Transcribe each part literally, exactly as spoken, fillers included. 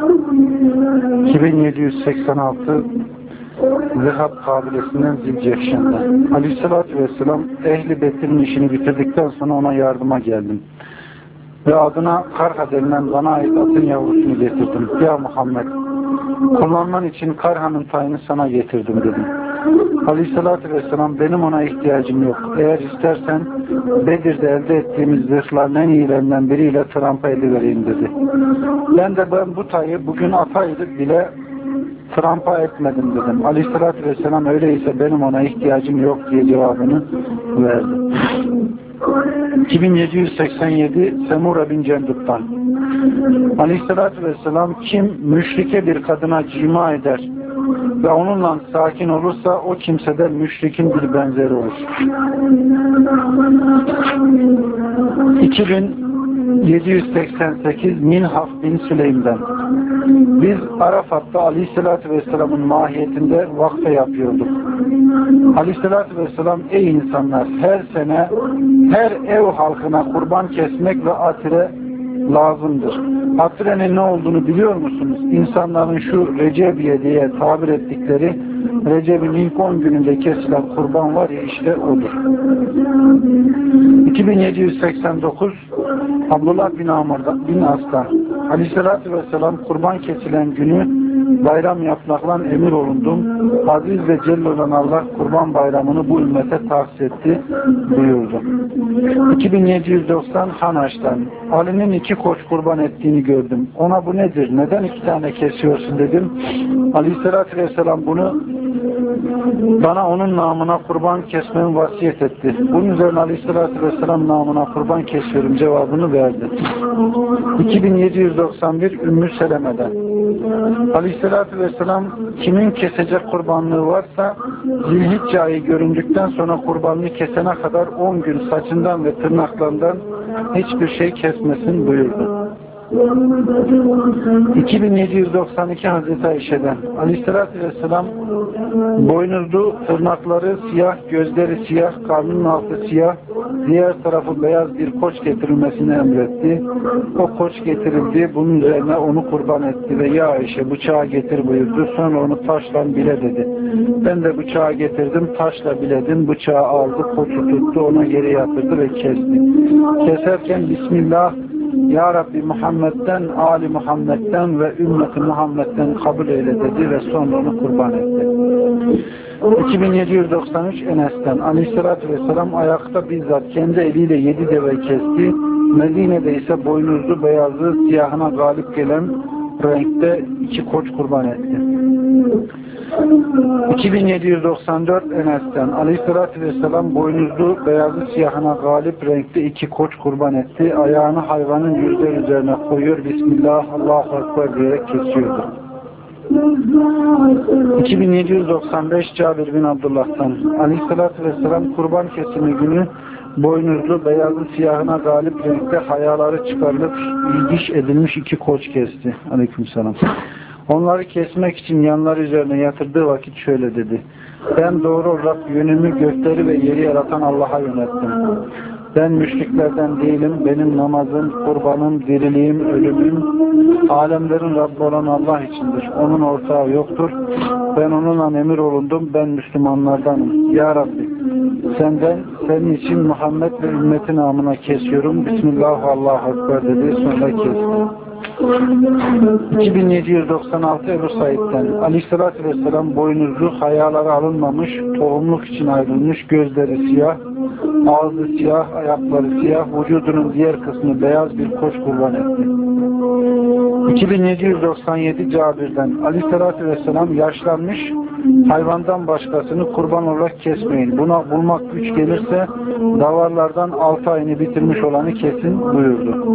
iki bin yedi yüz seksen altı Zehab kabilesinden Zilcehşen'den. Aleyhissalatü vesselam Ehli Betir'in işini bitirdikten sonra ona yardıma geldim. Ve adına Karha denilen bana ait atın yavrusunu getirdim. Ya Muhammed, kullanman için Karha'nın tayını sana getirdim dedim. Aleyhissalatü vesselam benim ona ihtiyacım yok. Eğer istersen Bedir'de elde ettiğimiz zırhların en iyilerinden biriyle trampa eli vereyim dedi. Ben de ben bu tayı bugün ataydı bile trampa etmedim dedim. Aleyhissalatü vesselam öyleyse benim ona ihtiyacım yok diye cevabını verdi. iki bin yedi yüz seksen yedi Semura bin Cendup'tan. Aleyhissalatü vesselam kim müşrike bir kadına cima eder ve onunla sakin olursa o kimseden müşrikin bir benzeri olur. iki bin yedi yüz seksen sekiz Minhaf bin Süleym'den. Biz Arafat'ta Aleyhisselatü Vesselam'ın mahiyetinde vakfe yapıyorduk. Aleyhisselatü Vesselam ey insanlar, her sene her ev halkına kurban kesmek ve atire lazımdır. Atirenin ne olduğunu biliyor musunuz? İnsanların şu Recebiye diye tabir ettikleri Recep-i Lincoln gününde kesilen kurban var ya, işte odur. iki bin yedi yüz seksen dokuz Abdullah bin Amr'dan bin As'tan. Aleyhissalatü vesselam kurban kesilen günü bayram yapmakla emir olundum. Aziz ve Celle olan Allah kurban bayramını bu ümmete tahsis etti buyurdu. iki bin yedi yüz doksan Hanaş'tan. Ali'nin iki koç kurban ettiğini gördüm. Ona bu nedir? Neden iki tane kesiyorsun dedim. Aleyhissalatü vesselam bunu bana onun namına kurban kesmemi vasiyet etti. Bunun üzerine Aleyhissalatü vesselam namına kurban kesiyorum cevabını verdi. iki bin yedi yüz doksan bir Ümmü Seleme'den. Aleyhissalatü vesselam kimin kesecek kurbanlığı varsa Zilhicce ayı göründükten sonra kurbanlığı kesene kadar on gün saçından ve tırnaklarından hiçbir şey kesmesin buyurdu. iki bin yedi yüz doksan iki Hazreti Ayşe'den. Aleyhissalatü vesselam boynuzlu, tırnakları siyah, gözleri siyah, karnının altı siyah, diğer tarafı beyaz bir koç getirilmesini emretti. O koç getirildi, bunun üzerine onu kurban etti ve ya Ayşe bıçağı getir buyurdu. Sonra onu taşla bile dedi. Ben de bıçağı getirdim, taşla biledim, bıçağı aldı, koçu tuttu, ona geri yatırdı ve kesti. Keserken Bismillah Ya Rabbi Muhammed'den, Ali Muhammed'den ve ümmeti Muhammed'den kabul eyle dedi ve sonra onu kurban etti. iki bin yedi yüz doksan üç Enes'ten. Aleyhissalatü vesselam ayakta bizzat kendi eliyle yedi deve kesti. Medine'de ise boynuzlu, beyazlı, siyahına galip gelen renkte iki koç kurban etti. iki bin yedi yüz doksan dört Enes'ten. Aleyhissalatü vesselam boynuzlu, beyazlı, siyahına galip renkte iki koç kurban etti. Ayağını hayvanın yüzler üzerine koyuyor. Bismillah, Allahu Ekber diyerek kesiyordu. iki bin yedi yüz doksan beş Cabir bin Abdullah'tan. Aleyhissalatü vesselam kurban kesimi günü boynuzlu, beyazlı, siyahına galip renkte hayaları çıkarılıp diş edilmiş iki koç kesti. Aleykümselam. Onları kesmek için yanları üzerine yatırdığı vakit şöyle dedi. Ben doğru olarak yönümü gökleri ve yeri yaratan Allah'a yönettim. Ben müşriklerden değilim. Benim namazım, kurbanım, diriliğim, ölümüm, alemlerin Rabbi olan Allah içindir. Onun ortağı yoktur. Ben onunla emir olundum. Ben Müslümanlardanım. Ya Rabbi, senden, senin için Muhammed ve ümmeti namına kesiyorum. Bismillah, Allahu Ekber dedi. Sonra kesti. iki bin yedi yüz doksan altı Ebu Said'den. Aleyhissalatü vesselam boynuzlu, hayaları alınmamış, tohumluk için ayrılmış, gözleri siyah, ağzı siyah, ayakları siyah, vücudunun diğer kısmı beyaz bir koç kurban etti. iki bin yedi yüz doksan yedi Cabir'den. Aleyhissalatü vesselam yaşlanmış, hayvandan başkasını kurban olarak kesmeyin. Buna bulmak güç gelirse davarlardan altı ayını bitirmiş olanı kesin buyurdu.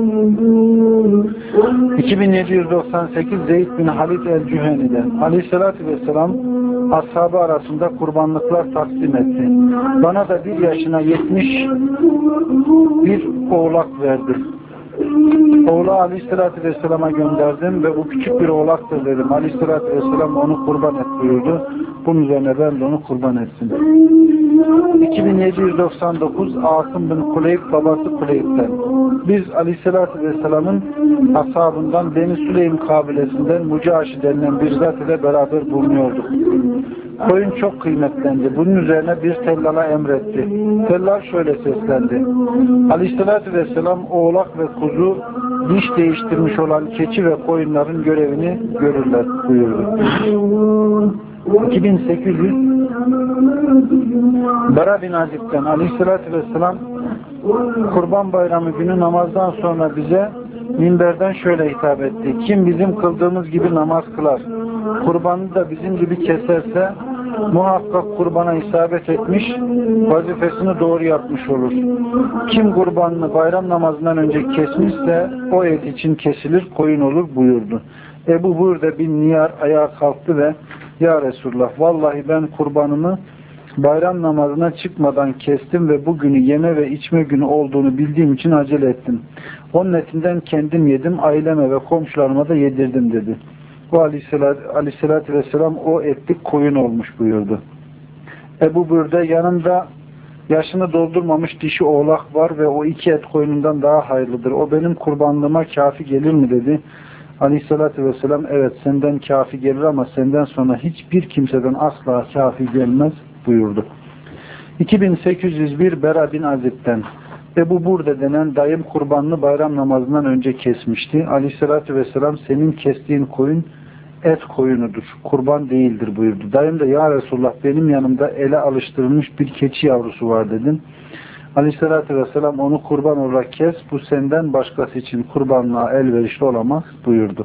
iki bin yedi yüz doksan sekiz Zeyd bin Halid el-Cüheni'den. Aleyhissalatü vesselam ashabı arasında kurbanlıklar takdim etti. Bana da bir yaşına yetmiş bir oğlak verdi. Oğlu Aleyhisselatü Vesselam'a gönderdim ve bu küçük bir oğlaktır dedim. Aleyhisselatü Vesselam onu kurban et buyurdu. Bunun üzerine ben de onu kurban ettim. iki bin yedi yüz doksan dokuz Asım bin Kuleyb babası Kuleyb'den. Biz Aleyhisselatü Vesselam'ın ashabından Beni Süleym kabilesinden Mucaşi denilen bir zat ile beraber bulunuyorduk. Koyun çok kıymetlendi. Bunun üzerine bir tellala emretti. Tellal şöyle seslendi. Aleyhisselatü Vesselam oğlak ve kuzu, diş değiştirmiş olan keçi ve koyunların görevini görürler buyurdu. iki bin sekiz yüz Bara bin Azib'den Aleyhisselatü Vesselam Kurban Bayramı günü namazdan sonra bize minberden şöyle hitap etti. Kim bizim kıldığımız gibi namaz kılar, kurbanı da bizim gibi keserse muhakkak kurbana isabet etmiş, vazifesini doğru yapmış olur. Kim kurbanını bayram namazından önce kesmişse o et için kesilir, koyun olur buyurdu. Ebu Hureyre bin Niyar ayağa kalktı ve ya Resulullah, vallahi ben kurbanımı bayram namazına çıkmadan kestim ve bugünü yeme ve içme günü olduğunu bildiğim için acele ettim. Onun etinden kendim yedim, aileme ve komşularıma da yedirdim dedi. O aleyhissalatü, aleyhissalatü vesselam o etlik koyun olmuş buyurdu. Ebu Hureyre yanımda yaşını doldurmamış dişi oğlak var ve o iki et koyunundan daha hayırlıdır. O benim kurbanlığıma kafi gelir mi dedi. Aleyhissalatü vesselam evet senden kafi gelir ama senden sonra hiçbir kimseden asla kafi gelmez buyurdu. iki bin sekiz yüz bir Bera bin Azib'den Ebu Burde denen dayım kurbanını bayram namazından önce kesmişti. Aleyhissalatü vesselam senin kestiğin koyun et koyunudur, kurban değildir buyurdu. Dayım da ya Resulullah benim yanımda ele alıştırılmış bir keçi yavrusu var dedim. Aleyhissalatü vesselam onu kurban olarak kes, bu senden başkası için kurbanlığa elverişli olamaz buyurdu.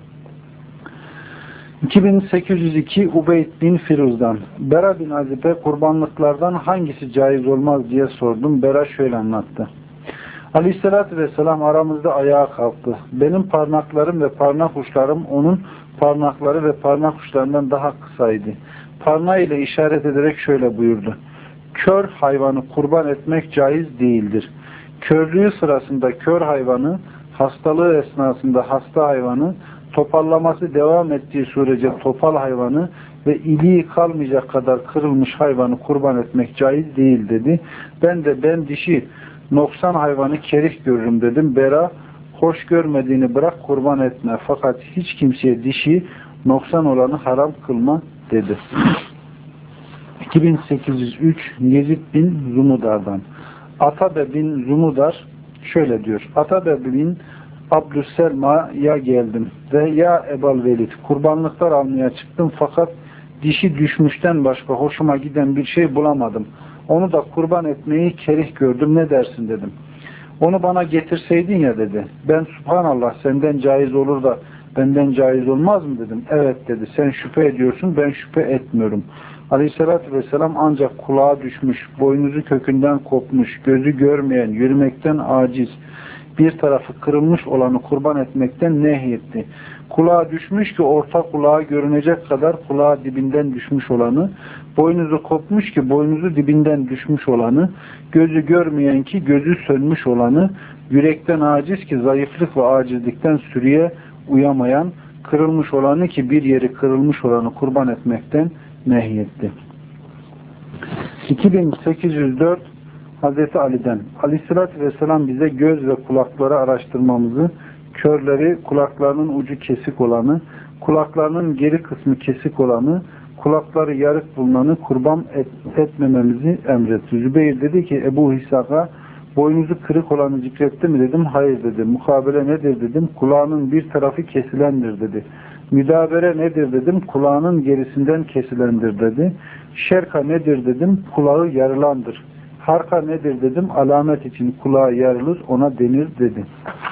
iki bin sekiz yüz iki Ubeyd bin Firuz'dan Bera bin Azib'e kurbanlıklardan hangisi caiz olmaz diye sordum. Bera şöyle anlattı. Aleyhissalatü vesselam aramızda ayağa kalktı. Benim parmaklarım ve parmak uçlarım onun parmakları ve parmak uçlarından daha kısaydı. Parmağı ile işaret ederek şöyle buyurdu. Kör hayvanı kurban etmek caiz değildir. Körlüğü sırasında kör hayvanı, hastalığı esnasında hasta hayvanı, topallaması devam ettiği sürece topal hayvanı ve iliği kalmayacak kadar kırılmış hayvanı kurban etmek caiz değil dedi. Ben de ben dişi noksan hayvanı kerih görürüm dedim. Bera, hoş görmediğini bırak kurban etme. Fakat hiç kimseye dişi noksan olanı haram kılma dedi. iki bin sekiz yüz üç Yezid bin Zumudar'dan Atabe bin Zumudar şöyle diyor. Atabe bin Abdüsselma'ya geldim ve ya Ebal Velid kurbanlıklar almaya çıktım fakat dişi düşmüşten başka hoşuma giden bir şey bulamadım. Onu da kurban etmeyi kerih gördüm, ne dersin dedim. Onu bana getirseydin ya dedi. Ben subhanallah senden caiz olur da benden caiz olmaz mı dedim. Evet dedi. Sen şüphe ediyorsun, ben şüphe etmiyorum. Aleyhissalatü vesselam ancak kulağa düşmüş, boynuzu kökünden kopmuş, gözü görmeyen, yürümekten aciz, bir tarafı kırılmış olanı kurban etmekten nehyetti. Kulağa düşmüş ki orta kulağa görünecek kadar kulağa dibinden düşmüş olanı, boynuzu kopmuş ki boynuzu dibinden düşmüş olanı, gözü görmeyen ki gözü sönmüş olanı, yürekten aciz ki zayıflık ve acizlikten sürüye uyamayan, kırılmış olanı ki bir yeri kırılmış olanı kurban etmekten nehyetti. iki bin sekiz yüz dört Hazreti Ali'den Aleyhisselatü Vesselam bize göz ve kulakları araştırmamızı, körleri, kulaklarının ucu kesik olanı, kulaklarının geri kısmı kesik olanı, kulakları yarık bulunanı kurban et, etmememizi emretti. Zübeyir dedi ki Ebu Hisak'a boynuzu kırık olanı zikretti mi dedim. Hayır dedi. Mukabele nedir dedim. Kulağının bir tarafı kesilendir dedi. Müdabere nedir dedim. Kulağının gerisinden kesilendir dedi. Şerka nedir dedim. Kulağı yarılandır. Harka nedir dedim. Alamet için kulağı yarılır, ona denir dedi.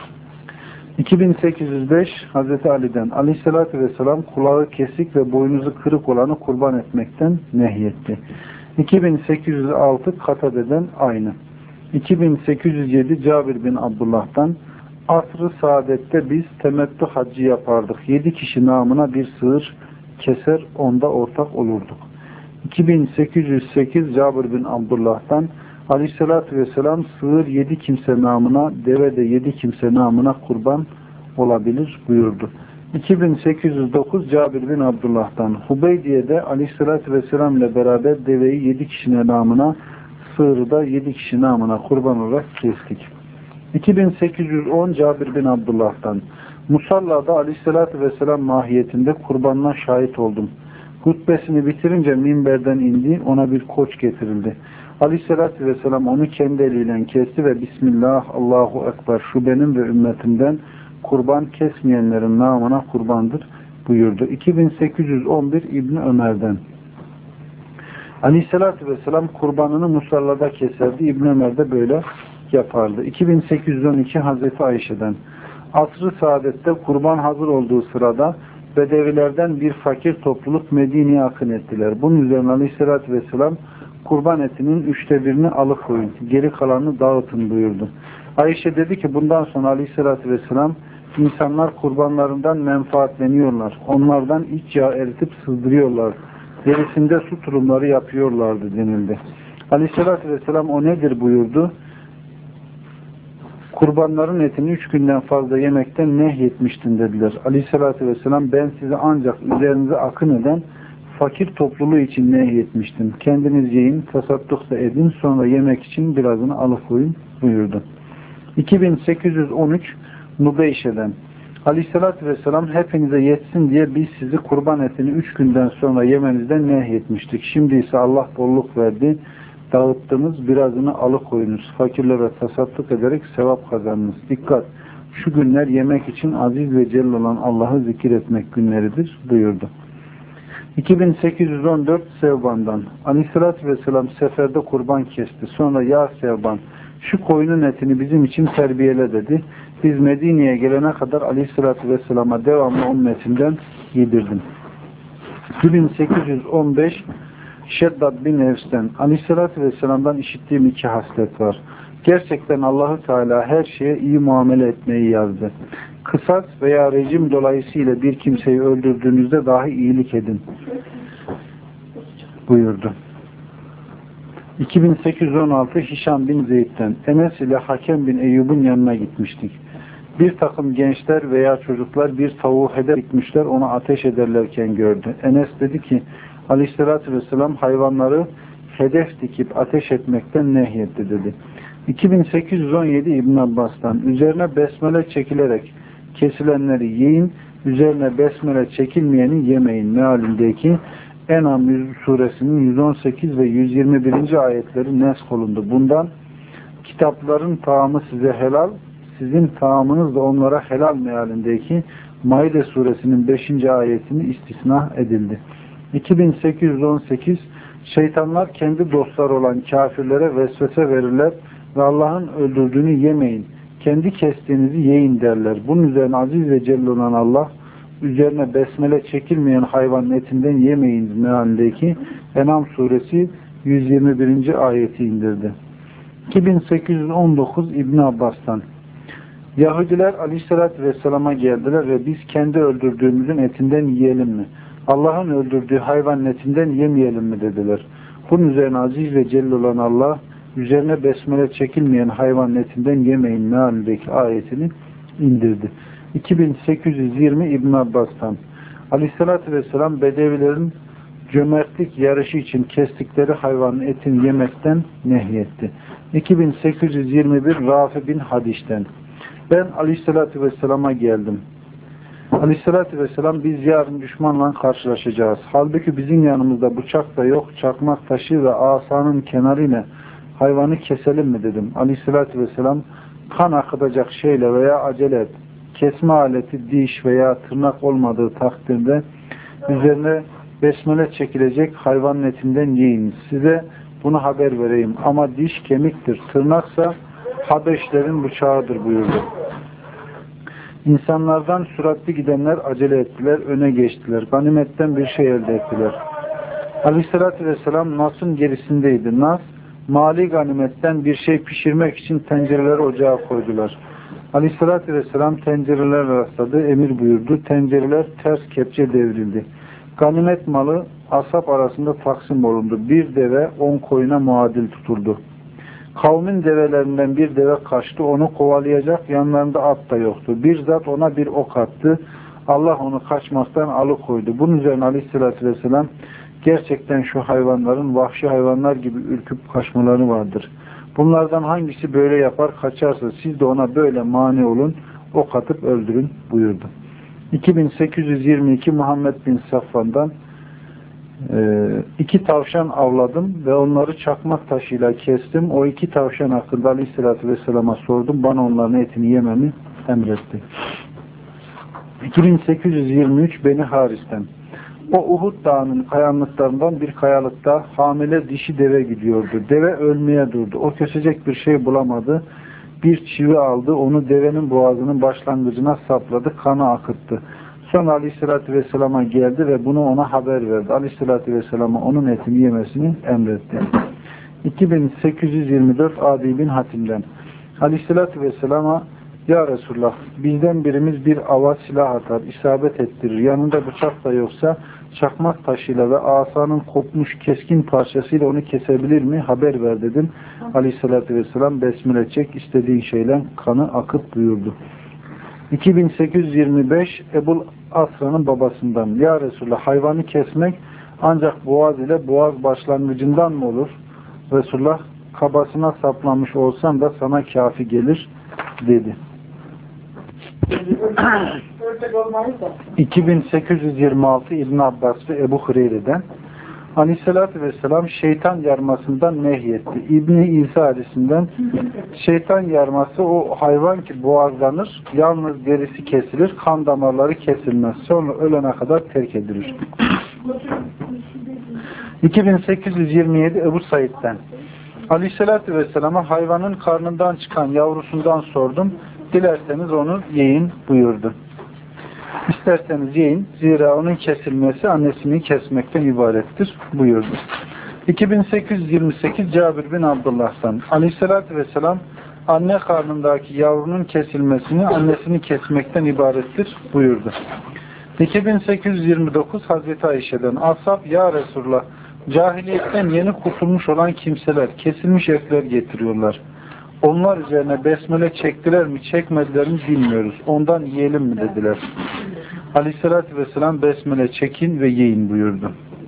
iki bin sekiz yüz beş Hazreti Ali'den Aleyhisselatü Vesselam kulağı kesik ve boynuzu kırık olanı kurban etmekten nehyetti. iki bin sekiz yüz altı Katade'den aynı. iki bin sekiz yüz yedi Cabir bin Abdullah'tan asr-ı saadette biz temettü haccı yapardık. Yedi kişi namına bir sığır keser, onda ortak olurduk. iki bin sekiz yüz sekiz Cabir bin Abdullah'tan Aleyhisselatü Vesselam sığır yedi kimse namına, deve de yedi kimse namına kurban olabilir buyurdu. iki bin sekiz yüz dokuz Cabir bin Abdullah'tan. Hubeydiye'de Aleyhisselatü Vesselam ile beraber deveyi yedi kişinin namına, sığırı da yedi kişi namına kurban olarak kestik. iki bin sekiz yüz on Cabir bin Abdullah'tan. Musallada Aleyhisselatü Vesselam mahiyetinde kurbanına şahit oldum. Hutbesini bitirince minberden indi, ona bir koç getirildi. Aleyhisselatü Vesselam onu kendi eliyle kesti ve Bismillah, Allahu Ekber, şu benim ve ümmetimden kurban kesmeyenlerin namına kurbandır buyurdu. iki bin sekiz yüz on bir İbni Ömer'den. Aleyhisselatü Vesselam kurbanını musallada keserdi. İbni Ömer de böyle yapardı. iki bin sekiz yüz on iki Hazreti Ayşe'den. Asr-ı Saadet'te kurban hazır olduğu sırada Bedevilerden bir fakir topluluk Medine'ye akın ettiler. Bunun üzerine Aleyhisselatü Vesselam kurban etinin üçte birini alıkoyun, geri kalanını dağıtın buyurdu. Ayşe dedi ki bundan sonra Aleyhisselatü Vesselam insanlar kurbanlarından menfaatleniyorlar. Onlardan iç yağ eritip sızdırıyorlar. Derisinde su turumları yapıyorlardı denildi. Aleyhisselatü Vesselam o nedir buyurdu. Kurbanların etini üç günden fazla yemekten nehyetmiştin dediler. Aleyhissalatü vesselam ben size ancak üzerinize akın eden fakir topluluğu için nehyetmiştim. Kendiniz yiyin, tasadduk da edin, sonra yemek için birazını alıkoyun buyurdu. iki bin sekiz yüz on üç Nubeyşe'den. Aleyhissalatü vesselam hepinize yetsin diye biz sizi kurban etini üç günden sonra yemenizden nehyetmiştik. Şimdi ise Allah bolluk verdi. Dağıttınız, birazını alıkoyunuz. Fakirlere tasadduk ederek sevap kazanınız. Dikkat! Şu günler yemek için aziz ve celil olan Allah'ı zikir etmek günleridir buyurdu. iki bin sekiz yüz on dört Sevban'dan. Aleyhissalatü vesselam seferde kurban kesti. Sonra ya Sevban, şu koyunun etini bizim için terbiyele dedi. Biz Medine'ye gelene kadar Aleyhissalatü vesselama devamlı onun etinden yedirdim. iki bin sekiz yüz on beş Şeddad bin Evs'ten Aleyhisselatü Vesselam'dan işittiğim iki haslet var. Gerçekten Allahu Teala her şeye iyi muamele etmeyi yazdı. Kısas veya rejim dolayısıyla bir kimseyi öldürdüğünüzde dahi iyilik edin buyurdu. iki bin sekiz yüz on altı Hişam bin Zeyd'den Enes ile Hakem bin Eyyub'un yanına gitmiştik. Bir takım gençler veya çocuklar bir tavuğu hedef gitmişler, onu ateş ederlerken gördü. Enes dedi ki Aleyhisselatü Vesselam hayvanları hedef dikip ateş etmekten nehyetti dedi. iki bin sekiz yüz on yedi İbn Abbas'tan üzerine besmele çekilerek kesilenleri yiyin, üzerine besmele çekilmeyeni yemeyin mealindeki En'am suresinin yüz on sekiz ve yüz yirmi birinci ayetleri nesk olundu. Bundan kitapların taamı size helal, sizin taamınız da onlara helal mealindeki Maide suresinin beşinci ayetini istisna edildi. iki bin sekiz yüz on sekiz Şeytanlar kendi dostları olan kafirlere vesvese verirler ve Allah'ın öldürdüğünü yemeyin, kendi kestiğinizi yiyin derler. Bunun üzerine aziz ve celil olan Allah üzerine besmele çekilmeyen hayvanın etinden yemeyin mealindeki En'am suresi yüz yirmi birinci ayeti indirdi. iki bin sekiz yüz on dokuz İbn Abbas'tan Yahudiler Aleyhisselatü Vesselam'a geldiler ve biz kendi öldürdüğümüzün etinden yiyelim mi? Allah'ın öldürdüğü hayvan etinden yemeyelim mi dediler. Bunun üzerine aziz ve celil olan Allah üzerine besmele çekilmeyen hayvan etinden yemeyin mealindeki ayetini indirdi. iki bin sekiz yüz yirmi İbn Abbas'tan Aleyhisselatü Vesselam Bedevilerin cömertlik yarışı için kestikleri hayvanın etini yemekten nehyetti. iki bin sekiz yüz yirmi bir Rafi bin Hadiş'ten ben Aleyhisselatü Vesselam'a geldim. Aleyhisselatü Vesselam biz yarın düşmanla karşılaşacağız. Halbuki bizim yanımızda bıçak da yok, çakmak taşı ve asanın kenarıyla hayvanı keselim mi dedim. Aleyhisselatü Vesselam kan akıtacak şeyle veya acele et. Kesme aleti diş veya tırnak olmadığı takdirde üzerine besmele çekilecek hayvanın etinden yiyin. Size bunu haber vereyim. Ama diş kemiktir. Tırnaksa Habeşlerin bıçağıdır buyurdu. İnsanlardan süratli gidenler acele ettiler, öne geçtiler. Ganimetten bir şey elde ettiler. Aleyhissalatü vesselam Nas'ın gerisindeydi. Nas, mali ganimetten bir şey pişirmek için tencereleri ocağa koydular. Aleyhissalatü vesselam tencereler rastladı, emir buyurdu. Tencereler ters kepçe devrildi. Ganimet malı ashab arasında taksim olundu. Bir deve on koyuna muadil tutuldu. Kavmin develerinden bir deve kaçtı, onu kovalayacak, yanlarında at da yoktu. Bir zat ona bir ok attı, Allah onu kaçmaktan alıkoydu. Bunun üzerine Aleyhisselatü Vesselam gerçekten şu hayvanların vahşi hayvanlar gibi ürküp kaçmaları vardır. Bunlardan hangisi böyle yapar kaçarsa siz de ona böyle mani olun, ok atıp öldürün buyurdu. iki bin sekiz yüz yirmi iki Muhammed bin Safvan'dan e, iki tavşan avladım ve onları çakmak taşıyla kestim. O iki tavşan hakkında Aleyhisselatü Vesselam'a sordum. Bana onların etini yememi emretti. iki bin sekiz yüz yirmi üç Beni Haris'ten. O Uhud Dağı'nın kayanlıklarından bir kayalıkta hamile dişi deve gidiyordu. Deve ölmeye durdu. O kesecek bir şey bulamadı. Bir çivi aldı. Onu devenin boğazının başlangıcına sapladı. Kanı akıttı. Sonra Aleyhisselatü Vesselam'a geldi ve bunu ona haber verdi. Aleyhisselatü Vesselam'a onun etini yemesini emretti. iki bin sekiz yüz yirmi dört Adi bin Hatim'den. Aleyhisselatü Vesselam'a ya Resulullah, bizden birimiz bir ava silah atar, isabet ettirir. Yanında bıçak da yoksa çakmak taşıyla ve asanın kopmuş keskin parçasıyla onu kesebilir mi? Haber ver dedim. Aleyhissalatü vesselam besmele çek, istediğin şeyle kanı akıt buyurdu. iki bin sekiz yüz yirmi beş Ebu Asra'nın babasından. Ya Resulullah, hayvanı kesmek ancak boğaz ile boğaz başlangıcından mı olur? Resulullah, kabasına saplanmış olsan da sana kafi gelir dedi. iki bin sekiz yüz yirmi altı İbn Abbas ve Ebu Hureyre'den. Aleyhissalatü vesselam şeytan yarmasından nehyetti. İbni İsa hadisinden şeytan yarması o hayvan ki boğazlanır, yalnız derisi kesilir, kan damarları kesilmez. Sonra ölene kadar terk edilir. iki bin sekiz yüz yirmi yedi Ebu Said'den. Aleyhissalatü vesselama hayvanın karnından çıkan yavrusundan sordum. Dilerseniz onu yiyin buyurdu. İsterseniz yiyin. Zira onun kesilmesi annesini kesmekten ibarettir buyurdu. iki bin sekiz yüz yirmi sekiz Cabir bin Abdullah'tan. Aleyhissalatü vesselam anne karnındaki yavrunun kesilmesini annesini kesmekten ibarettir buyurdu. iki bin sekiz yüz yirmi dokuz Hazreti Ayşe'den. Ashab ya Resulullah, cahiliyetten yeni kurtulmuş olan kimseler kesilmiş etler getiriyorlar. Onlar üzerine besmele çektiler mi çekmediler mi bilmiyoruz. Ondan yiyelim mi dediler. Aleyhissalatü vesselam besmele çekin ve yiyin buyurdu.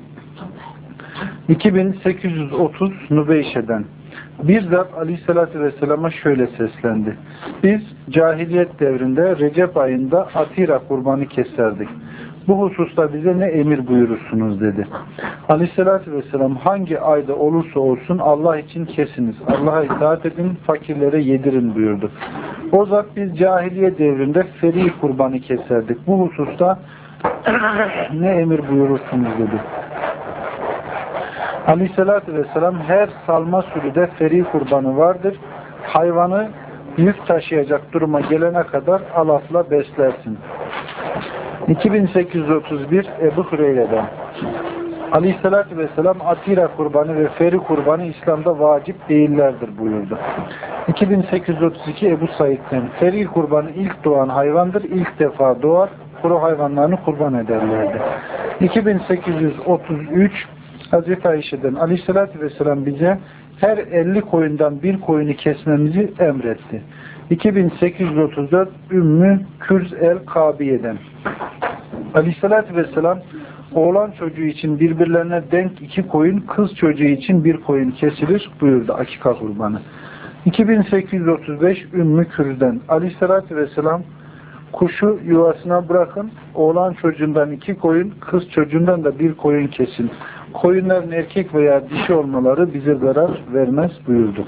iki bin sekiz yüz otuz Nubeyşe'den. Bir zat Aleyhissalatü vesselama şöyle seslendi. Biz cahiliyet devrinde Recep ayında Atira kurbanı keserdik. Bu hususta bize ne emir buyurursunuz dedi. Aleyhissalatü vesselam hangi ayda olursa olsun Allah için kesiniz. Allah'a itaat edin, fakirlere yedirin buyurdu. O zat biz cahiliye devrinde feri kurbanı keserdik. Bu hususta ne emir buyurursunuz dedi. Aleyhissalatü vesselam her salma sürüde feri kurbanı vardır. Hayvanı yük taşıyacak duruma gelene kadar alafla beslersin. iki bin sekiz yüz otuz bir Ebu Hureyre'den. Aleyhissalatü vesselam Atira kurbanı ve feri kurbanı İslam'da vacip değillerdir buyurdu. iki bin sekiz yüz otuz iki Ebu Said'den. Feri kurbanı ilk doğan hayvandır. İlk defa doğar. Kuru hayvanlarını kurban ederlerdi. iki bin sekiz yüz otuz üç Hazreti Ayşe'den. Aleyhissalatü vesselam bize her elli koyundan bir koyunu kesmemizi emretti. iki bin sekiz yüz otuz dört Ümmü Kürz el-Kabiye'den. Aleyhissalatü vesselam oğlan çocuğu için birbirlerine denk iki koyun, kız çocuğu için bir koyun kesilir buyurdu akika kurbanı. iki bin sekiz yüz otuz beş Ümmü Kürz'den. Aleyhissalatü vesselam kuşu yuvasına bırakın, oğlan çocuğundan iki koyun, kız çocuğundan da bir koyun kesin. Koyunların erkek veya dişi olmaları bize zarar vermez buyurdu.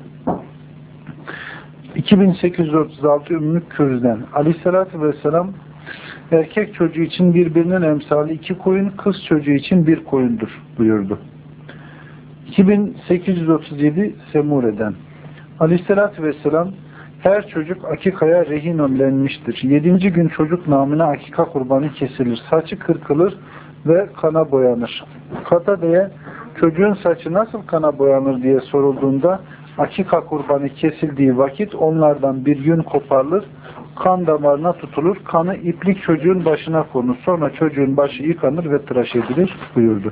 iki bin sekiz yüz otuz altı Ümmü Kürz'den. Aleyhissalatü vesselam erkek çocuğu için birbirinin emsali iki koyun, kız çocuğu için bir koyundur buyurdu. iki bin sekiz yüz otuz yedi Semure'den. Aleyhissalatü vesselam her çocuk akikaya rehin önlenmiştir. Yedinci gün çocuk namına akika kurbanı kesilir. Saçı kırkılır ve kana boyanır. Katade'ye çocuğun saçı nasıl kana boyanır diye sorulduğunda akika kurbanı kesildiği vakit onlardan bir yün koparılır, kan damarına tutulur, kanı iplik çocuğun başına konur. Sonra çocuğun başı yıkanır ve tıraş edilir buyurdu.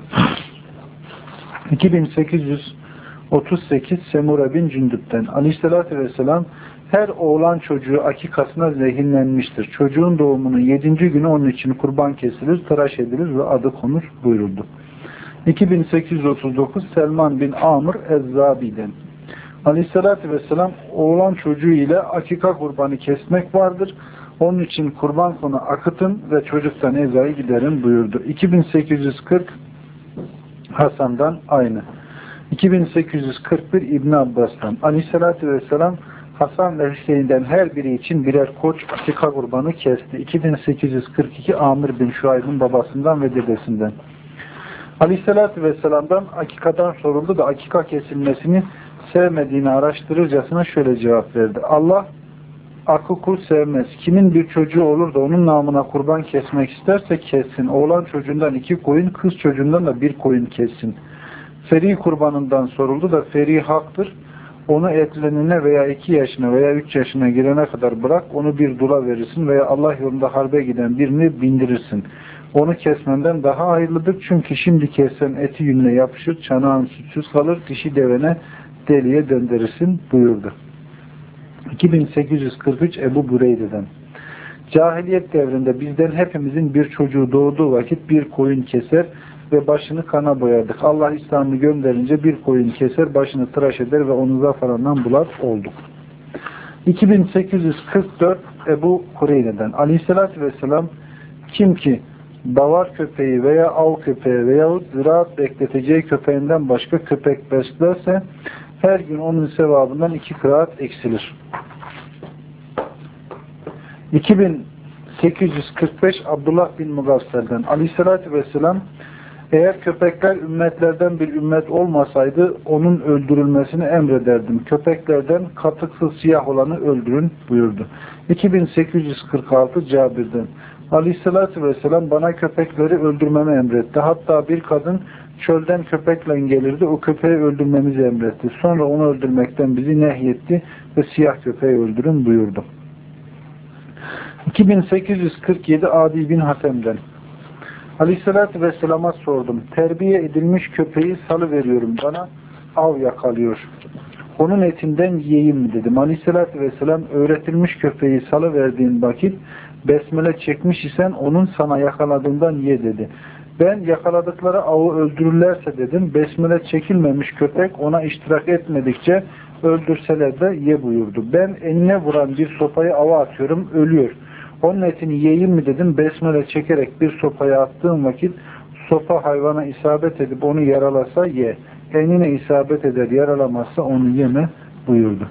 iki bin sekiz yüz otuz sekiz Semure bin Cündüp'ten. Aleyhissalatü vesselam Her oğlan çocuğu akikasına zehirlenmiştir. Çocuğun doğumunun yedinci günü onun için kurban kesilir, tıraş edilir ve adı konur buyuruldu. iki bin sekiz yüz otuz dokuz Selman bin Amr Ez-Zabi'den Aleyhisselatü Vesselam oğlan çocuğu ile akika kurbanı kesmek vardır. Onun için kurban konu akıtın ve çocuktan ezayı giderin buyurdu. iki bin sekiz yüz kırk Hasan'dan aynı. iki bin sekiz yüz kırk bir İbn Abbas'tan Aleyhisselatü Vesselam Hasan ve Hüseyin'den her biri için birer koç akika kurbanı kesti. iki bin sekiz yüz kırk iki Amir bin Şuayb'ın babasından ve dedesinden. Aleyhisselatü Vesselam'dan akikadan soruldu da akika kesilmesini sevmediğini araştırırcasına şöyle cevap verdi. Allah akı kul sevmez. Kimin bir çocuğu olur da onun namına kurban kesmek isterse kessin. Oğlan çocuğundan iki koyun, kız çocuğundan da bir koyun kessin. Feri kurbanından soruldu da feri haktır. Onu etlenine veya iki yaşına veya üç yaşına girene kadar bırak, onu bir dula verirsin veya Allah yolunda harbe giden birini bindirirsin. Onu kesmenden daha hayırlıdır çünkü şimdi kessen eti yününe yapışır, çanağın sütsüz kalır, dişi devene deliye döndürürsün buyurdu. iki bin sekiz yüz kırk üç Ebu Bureyde'den Cahiliyet devrinde bizden hepimizin bir çocuğu doğduğu vakit bir koyun keser ve başını kana boyardık. Allah İslam'ı gönderince bir koyun keser, başını tıraş eder ve onu zafarandan bular olduk. iki bin sekiz yüz kırk dört Ebu Hureyre'den Aleyhisselatü Vesselam kim ki davar köpeği veya av köpeği veyahut ziraat bekleteceği köpeğinden başka köpek beslerse her gün onun sevabından iki kıraat eksilir. iki bin sekiz yüz kırk beş Abdullah bin Mugaffer'den Aleyhisselatü Vesselam eğer köpekler ümmetlerden bir ümmet olmasaydı onun öldürülmesini emrederdim. Köpeklerden katıksız siyah olanı öldürün buyurdu. iki bin sekiz yüz kırk altı Cabir'den Aleyhisselatü Vesselam bana köpekleri öldürmemi emretti. Hatta bir kadın çölden köpekle gelirdi. O köpeği öldürmemizi emretti. Sonra onu öldürmekten bizi nehyetti ve siyah köpeği öldürün buyurdu. iki bin sekiz yüz kırk yedi Adi bin Hatem'den Aleyhisselatü Vesselam'a sordum. Terbiye edilmiş köpeği salıveriyorum. Bana av yakalıyor. Onun etinden yiyeyim mi dedim. Aleyhisselatü Vesselam öğretilmiş köpeği salıverdiğin vakit besmele çekmiş isen onun sana yakaladığından ye dedi. Ben yakaladıkları avı öldürürlerse dedim. Besmele çekilmemiş köpek ona iştirak etmedikçe öldürseler de ye buyurdu. Ben eline vuran bir sopayı ava atıyorum, ölüyor. Onun etini yiyeyim mi dedim. Besmele çekerek bir sopaya attığım vakit sopa hayvana isabet edip onu yaralasa ye. Enine isabet eder yaralamazsa onu yeme buyurdu.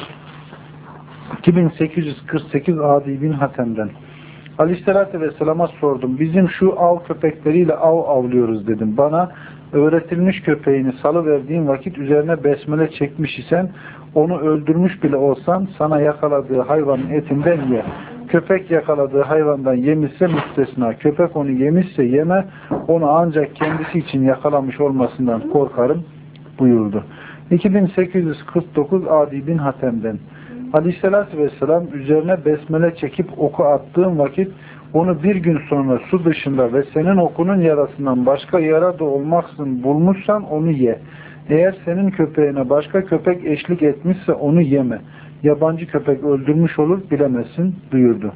iki bin sekiz yüz kırk sekiz Adi bin Hatem'den Aleyhisselatü Vesselam'a sordum. Bizim şu av köpekleriyle av avlıyoruz dedim. Bana öğretilmiş köpeğini salıverdiğin vakit üzerine besmele çekmiş isen onu öldürmüş bile olsan sana yakaladığı hayvanın etinden ye. Köpek yakaladığı hayvandan yemişse müstesna. Köpek onu yemişse yeme. Onu ancak kendisi için yakalamış olmasından korkarım buyurdu. iki bin sekiz yüz kırk dokuz Adi bin Hatem'den Aleyhisselatü Vesselam üzerine besmele çekip oku attığın vakit onu bir gün sonra su dışında ve senin okunun yarasından başka yara da olmaksızın bulmuşsan onu ye. Eğer senin köpeğine başka köpek eşlik etmişse onu yeme. Yabancı köpek öldürmüş olur bilemezsin buyurdu.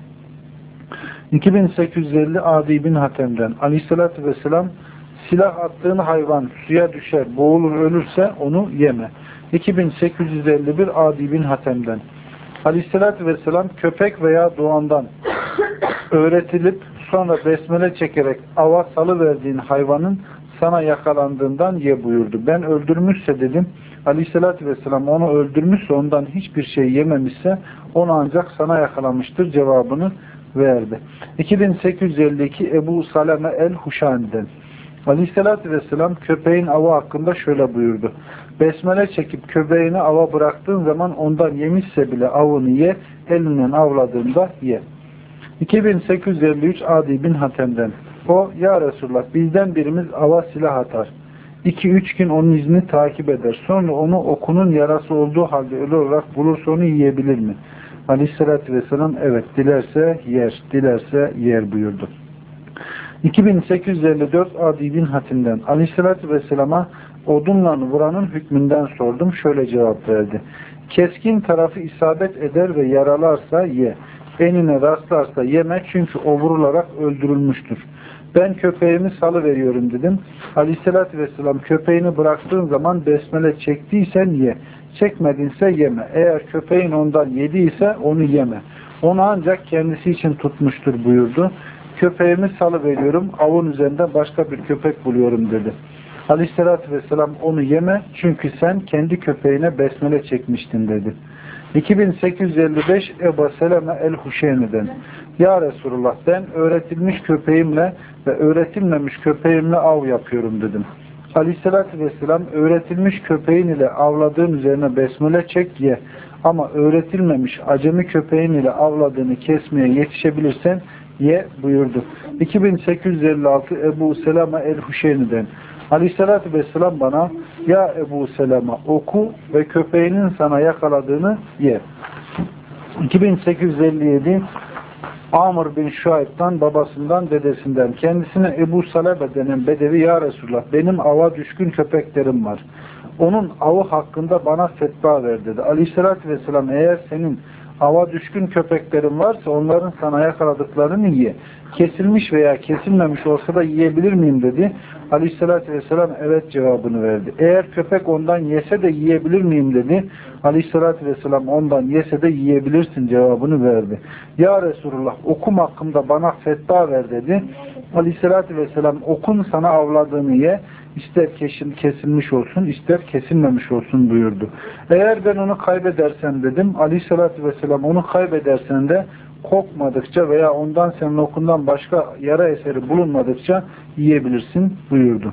iki bin sekiz yüz elli Adi bin Hatem'den Aleyhisselatü Vesselam silah attığın hayvan suya düşer, boğulur, ölürse onu yeme. iki bin sekiz yüz elli bir Adi bin Hatem'den Aleyhisselatü Vesselam köpek veya doğandan öğretilip sonra besmele çekerek ava salıverdiğin hayvanın sana yakalandığından ye buyurdu. Ben öldürmüşse dedim. Aleyhisselatü Vesselam onu öldürmüşse ondan hiçbir şey yememişse onu ancak sana yakalamıştır cevabını verdi. iki bin sekiz yüz elli iki Ebu Salame el-Huşani'den Aleyhisselatü Vesselam köpeğin avı hakkında şöyle buyurdu. Besmele çekip köpeğini ava bıraktığın zaman ondan yemişse bile avını ye, elinden avladığında ye. iki bin sekiz yüz elli üç Adi bin Hatem'den o, ya Resulullah bizden birimiz ava silah atar. iki üç gün onun izini takip eder. Sonra onu okunun yarası olduğu halde ölü olarak bulursa onu yiyebilir mi? Aleyhisselatü Vesselam evet dilerse yer, dilerse yer buyurdu. iki bin sekiz yüz elli dört Adi bin Hatim'den Aleyhisselatü Vesselam'a odunla vuranın hükmünden sordum. Şöyle cevap verdi. Keskin tarafı isabet eder ve yaralarsa ye. Enine rastlarsa yeme çünkü o vurularak öldürülmüştür. Ben köpeğimi salıveriyorum dedim. Aleyhissalatü vesselam köpeğini bıraktığın zaman besmele çektiysen ye. Çekmedinse yeme. Eğer köpeğin ondan yediyse onu yeme. Onu ancak kendisi için tutmuştur buyurdu. Köpeğimi salıveriyorum. Avın üzerinde başka bir köpek buluyorum dedi. Aleyhissalatü vesselam onu yeme çünkü sen kendi köpeğine besmele çekmiştin dedi. iki bin sekiz yüz elli beş Ebu Seleme el-Huşeyni'den Ya Resulullah ben öğretilmiş köpeğimle ve öğretilmemiş köpeğimle av yapıyorum dedim. Aleyhissalatü vesselam öğretilmiş köpeğin ile avladığın üzerine besmele çek ye. Ama öğretilmemiş acemi köpeğin ile avladığını kesmeye yetişebilirsen ye buyurdu. iki bin sekiz yüz elli altı Ebu Seleme el-Huşeyni'den Aleyhissalatü vesselam bana ya Ebu Seleme oku ve köpeğinin sana yakaladığını ye. iki bin sekiz yüz elli yedi Amr bin Şuayb'dan babasından dedesinden kendisine Ebu Salebe denen bedevi ya Resulullah benim ava düşkün köpeklerim var. Onun avı hakkında bana fetva ver dedi. Aleyhissalatü vesselam eğer senin ava düşkün köpeklerin varsa onların sana yakaladıklarını ye. Kesilmiş veya kesilmemiş olsa da yiyebilir miyim dedi. Aleyhissalatü vesselam evet cevabını verdi. Eğer köpek ondan yese de yiyebilir miyim dedi. Aleyhissalatü vesselam ondan yese de yiyebilirsin cevabını verdi. Ya Resulullah okum hakkında bana fetva ver dedi. Aleyhissalatü vesselam okun sana avladığını ye. İster kesilmiş olsun, ister kesilmemiş olsun buyurdu. Eğer ben onu kaybedersem dedim, Aleyhisselatü Vesselam onu kaybedersen de kokmadıkça veya ondan senin okundan başka yara eseri bulunmadıkça yiyebilirsin buyurdu.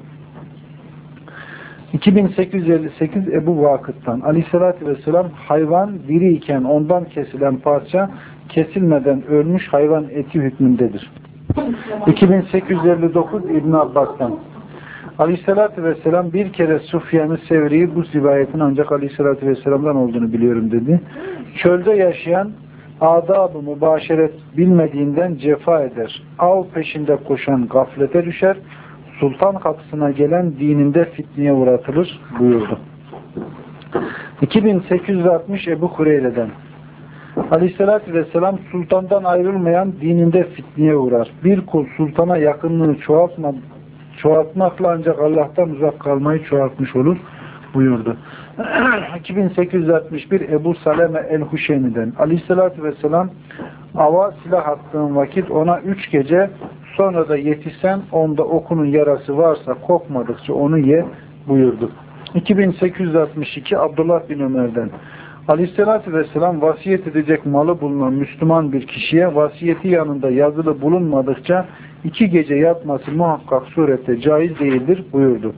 iki bin sekiz yüz elli sekiz Ebu Vakıt'tan Aleyhisselatü Vesselam hayvan diriyken ondan kesilen parça kesilmeden ölmüş hayvan eti hükmündedir. iki bin sekiz yüz elli dokuz İbn Abbas'tan Aleyhissalatü vesselam bir kere Sufyan-ı Sevri'yi bu rivayetin ancak Aleyhissalatü vesselam'dan olduğunu biliyorum dedi. Çölde yaşayan adab-ı mübaşeret bilmediğinden cefa eder. Av peşinde koşan gaflete düşer. Sultan kapısına gelen dininde fitneye uğratılır buyurdu. iki bin sekiz yüz altmış Ebu Hureyre'den Aleyhissalatü vesselam sultandan ayrılmayan dininde fitneye uğrar. Bir kul sultana yakınlığını çoğaltma, çoğaltmakla ancak Allah'tan uzak kalmayı çoğaltmış olur buyurdu. iki bin sekiz yüz altmış bir Ebu Saleme el-Huşeyni'den Aleyhissalatü vesselam ava silah attığın vakit ona üç gece sonra da yetişsen onda okunun yarası varsa kokmadıkça onu ye buyurdu. iki bin sekiz yüz altmış iki Abdullah bin Ömer'den Aleyhissalatü vesselam vasiyet edecek malı bulunan Müslüman bir kişiye vasiyeti yanında yazılı bulunmadıkça iki gece yatması muhakkak surette caiz değildir buyurdu.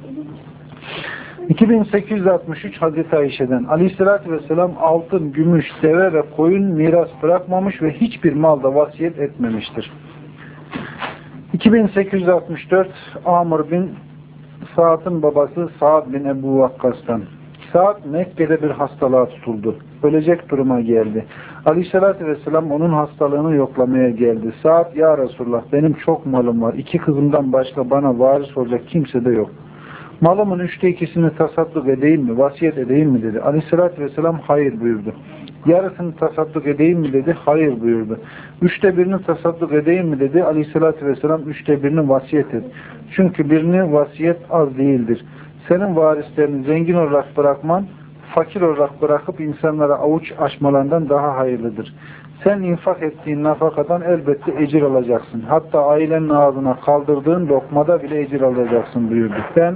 iki bin sekiz yüz altmış üç Hazreti Ayşe'den Aleyhissalatü vesselam altın, gümüş, deve ve koyun miras bırakmamış ve hiçbir malda vasiyet etmemiştir. iki bin sekiz yüz altmış dört Amr bin Sa'd'ın babası Sa'd bin Ebu Vakkas'tan Sa'd Mekke'de bir hastalığa tutuldu. Ölecek duruma geldi. Aleyhissalatü vesselam onun hastalığını yoklamaya geldi. Sa'd ya Resulullah benim çok malım var. İki kızımdan başka bana varis olacak kimse de yok. Malımın üçte ikisini tasadduk edeyim mi? Vasiyet edeyim mi dedi. Aleyhissalatü vesselam hayır buyurdu. Yarısını tasadduk edeyim mi dedi. Hayır buyurdu. Üçte birini tasadduk edeyim mi dedi. Aleyhissalatü vesselam üçte birini vasiyet et. Çünkü birini vasiyet az değildir. Senin varislerini zengin olarak bırakman, fakir olarak bırakıp insanlara avuç açmalarından daha hayırlıdır. Sen infak ettiğin nafakadan elbette ecir alacaksın. Hatta ailenin ağzına kaldırdığın lokmada bile ecir alacaksın buyurdu. Ben,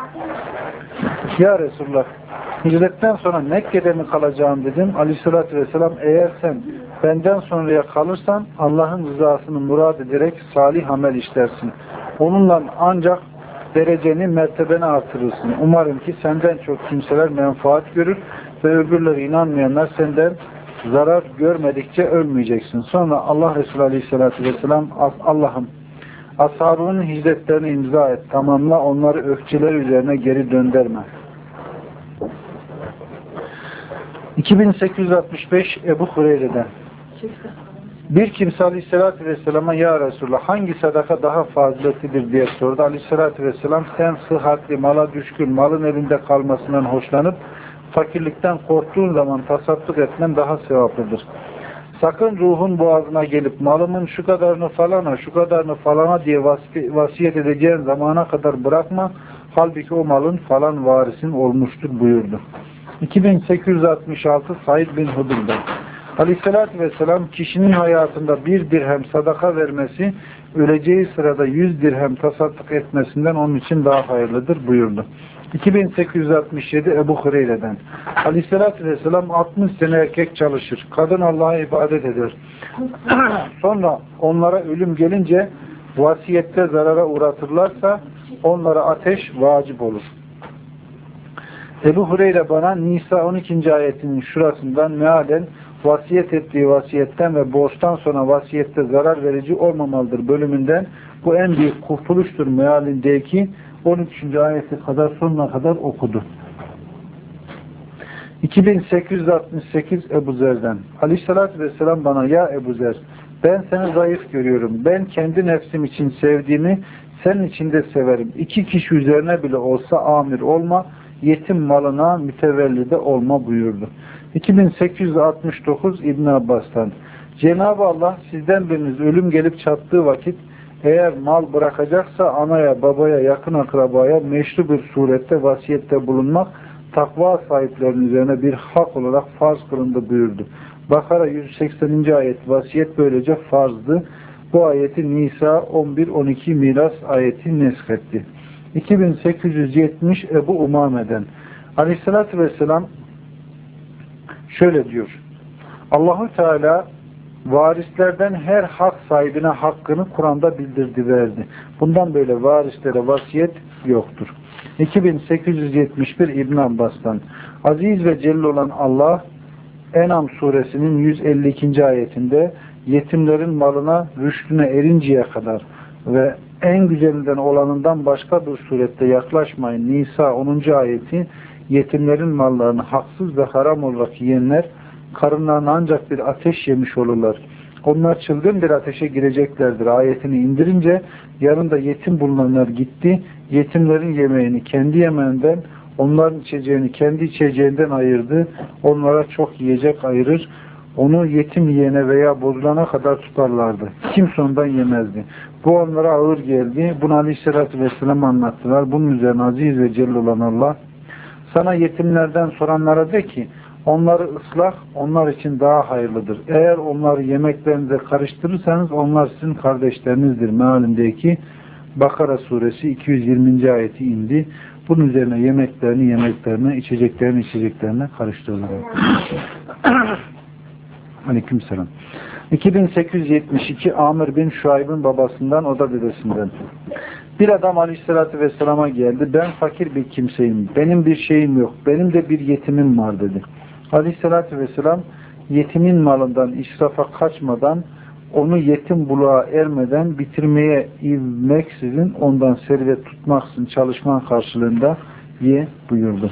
ya Resulullah, hicretten sonra Mekke'de mi kalacağım dedim. Aleyhissalatü vesselam eğer sen benden sonraya kalırsan Allah'ın rızasını murad ederek salih amel işlersin. Onunla ancak dereceni, mertebeni artırırsın. Umarım ki senden çok kimseler menfaat görür ve öbürleri inanmayanlar senden zarar görmedikçe ölmeyeceksin. Sonra Allah Resulü Aleyhisselatü Vesselam Allah'ım ashabının hicretlerini imza et. Tamamla onları öfkeler üzerine geri döndürme. iki bin sekiz yüz altmış beş Ebu Hureyre'den bir kimse Aleyhisselatü Vesselam'a ya Resulullah hangi sadaka daha faziletlidir diye sordu. Aleyhisselatü Vesselam sen sıhhatli, mala düşkün, malın elinde kalmasından hoşlanıp Fakirlikten korktuğun zaman tasadduk etmen daha sevaplıdır. Sakın ruhun boğazına gelip malımın şu kadarını falana, şu kadarını falana diye vasiyet edeceğin zamana kadar bırakma. Halbuki o malın falan varisin olmuştur buyurdu. iki bin sekiz yüz altmış altı Said bin Hudur'dan. Aleyhissalatü vesselam kişinin hayatında bir dirhem sadaka vermesi, öleceği sırada yüz dirhem tasadduk etmesinden onun için daha hayırlıdır buyurdu. iki bin sekiz yüz altmış yedi Ebu Hureyre'den. Aleyhissalatü vesselam altmış sene erkek çalışır. Kadın Allah'a ibadet eder. Sonra onlara ölüm gelince vasiyette zarara uğratırlarsa onlara ateş vacip olur. Ebu Hureyre bana Nisa on ikinci ayetinin şurasından mealen vasiyet ettiği vasiyetten ve borçtan sonra vasiyette zarar verici olmamalıdır bölümünden bu en büyük kurtuluştur mealindeki on üçüncü ayeti kadar sonuna kadar okudu. iki bin sekiz yüz altmış sekiz Ebu Zer'den. Aleyhissalatü vesselam bana ya Ebu Zer ben seni zayıf görüyorum. Ben kendi nefsim için sevdiğimi senin için de severim. İki kişi üzerine bile olsa amir olma, yetim malına mütevellide olma buyurdu. iki bin sekiz yüz altmış dokuz İbn Abbas'tan. Cenab-ı Allah sizden biriniz ölüm gelip çattığı vakit eğer mal bırakacaksa anaya, babaya, yakın akrabaya meşru bir surette vasiyette bulunmak takva sahiplerinin üzerine bir hak olarak farz kılındı buyurdu. Bakara yüz sekseninci ayet vasiyet böylece farzdı. Bu ayeti Nisa on bir on iki miras ayeti nesketti. iki bin sekiz yüz yetmiş Ebu Umame'den. Aleyhissalatü vesselam şöyle diyor. Allahu Teala varislerden her hak sahibine hakkını Kur'an'da bildirdi verdi. Bundan böyle varislere vasiyet yoktur. iki bin sekiz yüz yetmiş bir İbn Abbas'tan. Aziz ve celil olan Allah En'am suresinin yüz elli ikinci ayetinde yetimlerin malına rüştüne erinceye kadar ve en güzelinden olanından başka bir surette yaklaşmayın. Nisa onuncu ayeti yetimlerin mallarını haksız ve haram olarak yiyenler karınlarına ancak bir ateş yemiş olurlar. Onlar çılgın bir ateşe gireceklerdir. Ayetini indirince yanında yetim bulunanlar gitti. Yetimlerin yemeğini kendi yemeğinden, onların içeceğini kendi içeceğinden ayırdı. Onlara çok yiyecek ayırır. Onu yetim yiyene veya bozulana kadar tutarlardı. Kimse ondan yemezdi. Bu onlara ağır geldi. Bunu Aleyhisselatü Vesselam anlattılar. Bunun üzerine aziz ve celil olan Allah sana yetimlerden soranlara de ki onları ıslah, onlar için daha hayırlıdır. Eğer onları yemeklerinize karıştırırsanız onlar sizin kardeşlerinizdir. Mealindeki Bakara suresi iki yüz yirminci ayeti indi. Bunun üzerine yemeklerini yemeklerine, içeceklerini içeceklerine karıştırırlar. Aleykümselam. iki bin sekiz yüz yetmiş iki Amr bin Şuayb'ın babasından, o da dedesinden. Bir adam Aleyhisselatü Vesselam'a geldi. Ben fakir bir kimseyim. Benim bir şeyim yok. Benim de bir yetimim var dedi. Aleyhisselatü Vesselam yetimin malından israfa kaçmadan, onu yetim buluğa ermeden bitirmeye ivmeksizin ondan servet tutmaksızın çalışman karşılığında ye buyurdu.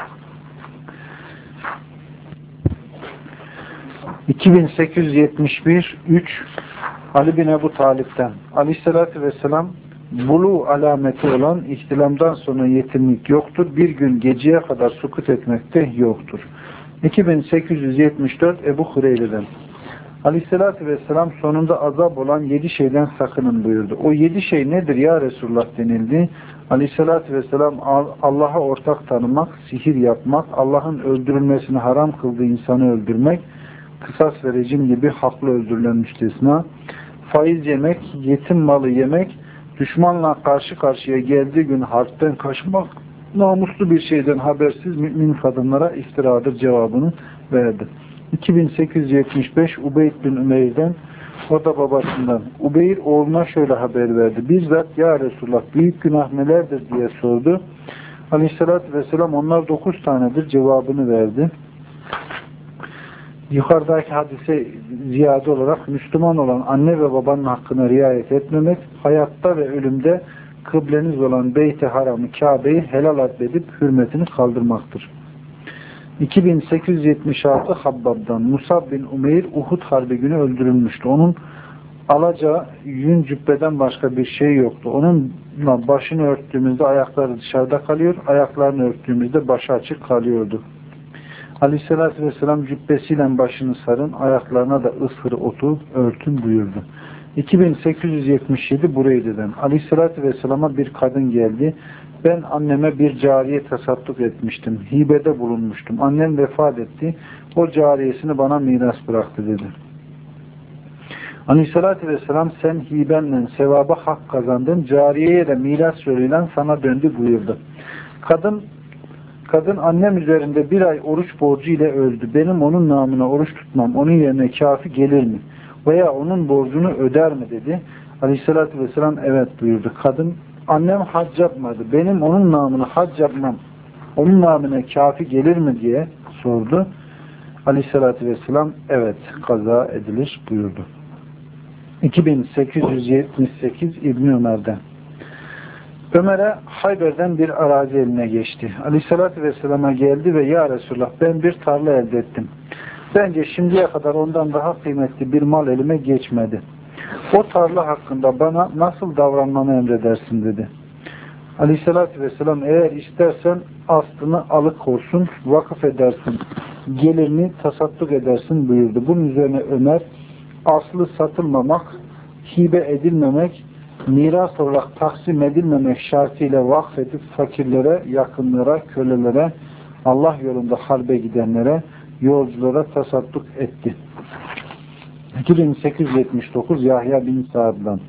iki bin sekiz yüz yetmiş bir üç Ali bin Ebu Talip'ten. Aleyhisselatü Vesselam bulu alameti olan ihtilamdan sonra yetimlik yoktur. Bir gün geceye kadar sukut etmekte yoktur. iki bin sekiz yüz yetmiş dört Ebu Hureyre'den. Aleyhisselatü Vesselam sonunda azap olan yedi şeyden sakının buyurdu. O yedi şey nedir ya Resulullah denildi. Aleyhisselatü Vesselam Allah'a ortak tanımak, sihir yapmak, Allah'ın öldürülmesini haram kıldığı insanı öldürmek, kısas ve rejim gibi haklı öldürülen müstesna, faiz yemek, yetim malı yemek, düşmanla karşı karşıya geldiği gün harpten kaçmak, namuslu bir şeyden habersiz mümin kadınlara iftiradır cevabını verdi. iki bin sekiz yüz yetmiş beş Ubeyd bin Ümeyr'den, o da babasından. Ubeyr oğluna şöyle haber verdi. Bizzat ya Resulullah büyük günah nelerdir diye sordu. Aleyhissalatü vesselam onlar dokuz tanedir cevabını verdi. Yukarıdaki hadise ziyade olarak Müslüman olan anne ve babanın hakkına riayet etmemek, hayatta ve ölümde kıbleniz olan Beyt-i Haram'ı Kabe'yi helal addedip hürmetini kaldırmaktır. iki bin sekiz yüz yetmiş altı Habbab'dan Musab bin Umeyr Uhud Harbi günü öldürülmüştü. Onun alacağı yün cübbeden başka bir şey yoktu. Onunla başını örttüğümüzde ayakları dışarıda kalıyor, ayaklarını örttüğümüzde başı açık kalıyordu. Aleyhisselatü Vesselam cübbesiyle başını sarın, ayaklarına da ısır otu örtün buyurdu. iki bin sekiz yüz yetmiş yedi Bureyde'den Aleyhisselatü Vesselam'a bir kadın geldi. Ben anneme bir cariye tasadduk etmiştim. Hibede bulunmuştum. Annem vefat etti. O cariyesini bana miras bıraktı dedi. Aleyhisselatü Vesselam sen hibenle sevaba hak kazandın. Cariyeye de miras yoluyla sana döndü buyurdu. Kadın Kadın annem üzerinde bir ay oruç borcu ile öldü. Benim onun namına oruç tutmam onun yerine kafi gelir mi? Veya onun borcunu öder mi dedi. Aleyhissalatü vesselam evet buyurdu. Kadın annem hac yapmadı. Benim onun namına hac yapmam onun namına kafi gelir mi diye sordu. Aleyhissalatü vesselam evet kaza edilir buyurdu. iki bin sekiz yüz yetmiş sekiz İbn Ömer'den Ömer'e Hayber'den bir arazi eline geçti. Aleyhissalatü vesselama geldi ve ya Resulullah ben bir tarla elde ettim. Bence şimdiye kadar ondan daha kıymetli bir mal elime geçmedi. O tarla hakkında bana nasıl davranmamı emredersin dedi. Aleyhissalatü vesselam eğer istersen aslını alıkorsun, vakıf edersin, gelirini tasadduk edersin buyurdu. Bunun üzerine Ömer aslı satılmamak, hibe edilmemek, miras olarak taksim edilmemek şartıyla vakfedip fakirlere, yakınlara, kölelere, Allah yolunda harbe gidenlere, yolculara tasadduk etti. iki bin sekiz yüz yetmiş dokuz Yahya bin Sa'd'dan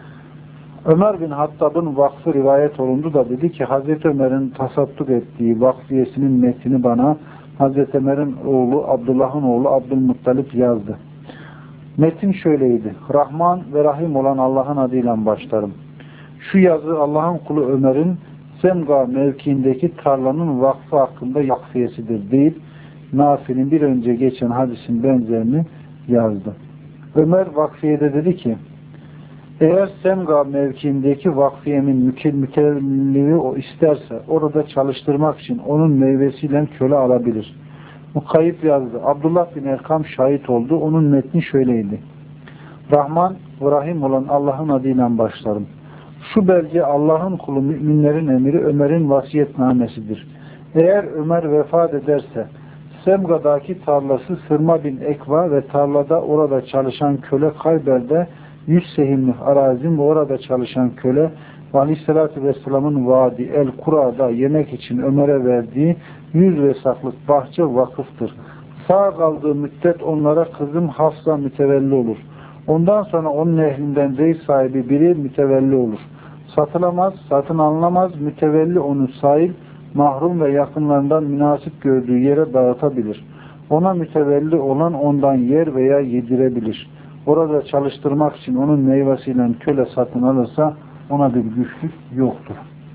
Ömer bin Hattab'ın vakfı rivayet olundu da dedi ki Hazreti Ömer'in tasadduk ettiği vakfiyesinin metnini bana Hazreti Ömer'in oğlu Abdullah'ın oğlu Abdülmuttalip yazdı. Metin şöyleydi. Rahman ve Rahim olan Allah'ın adıyla başlarım. Şu yazı Allah'ın kulu Ömer'in Semga mevkiindeki tarlanın vakfı hakkında vakfiyesidir deyip Nafi'nin bir önce geçen hadisin benzerini yazdı. Ömer vakfiyede dedi ki eğer Semga mevkiindeki vakfiyemin mükellifi o isterse orada çalıştırmak için onun meyvesiyle köle alabilir. Mukayyip yazdı. Abdullah bin Erkam şahit oldu. Onun metni şöyleydi. Rahman ve Rahim olan Allah'ın adıyla başlarım. Şu belge Allah'ın kulu müminlerin emiri Ömer'in vasiyetnamesidir. Eğer Ömer vefat ederse Semga'daki tarlası Sırma bin Ekva ve tarlada orada çalışan köle Kayber'de yüz sehimlik arazim ve orada çalışan köle Aleyhisselatü Vesselam'ın vaadi El-Kura'da yemek için Ömer'e verdiği yüz vesaklık bahçe vakıftır. Sağ kaldığı müddet onlara kızım Hafsa mütevelli olur. Ondan sonra onun ehlinden zeyt sahibi biri mütevelli olur. Satılamaz, satın alınamaz, mütevelli onu sahip, mahrum ve yakınlarından münasip gördüğü yere dağıtabilir. Ona mütevelli olan ondan yer veya yedirebilir. Orada çalıştırmak için onun meyvesiyle köle satın alırsa ona bir güçlük yoktur.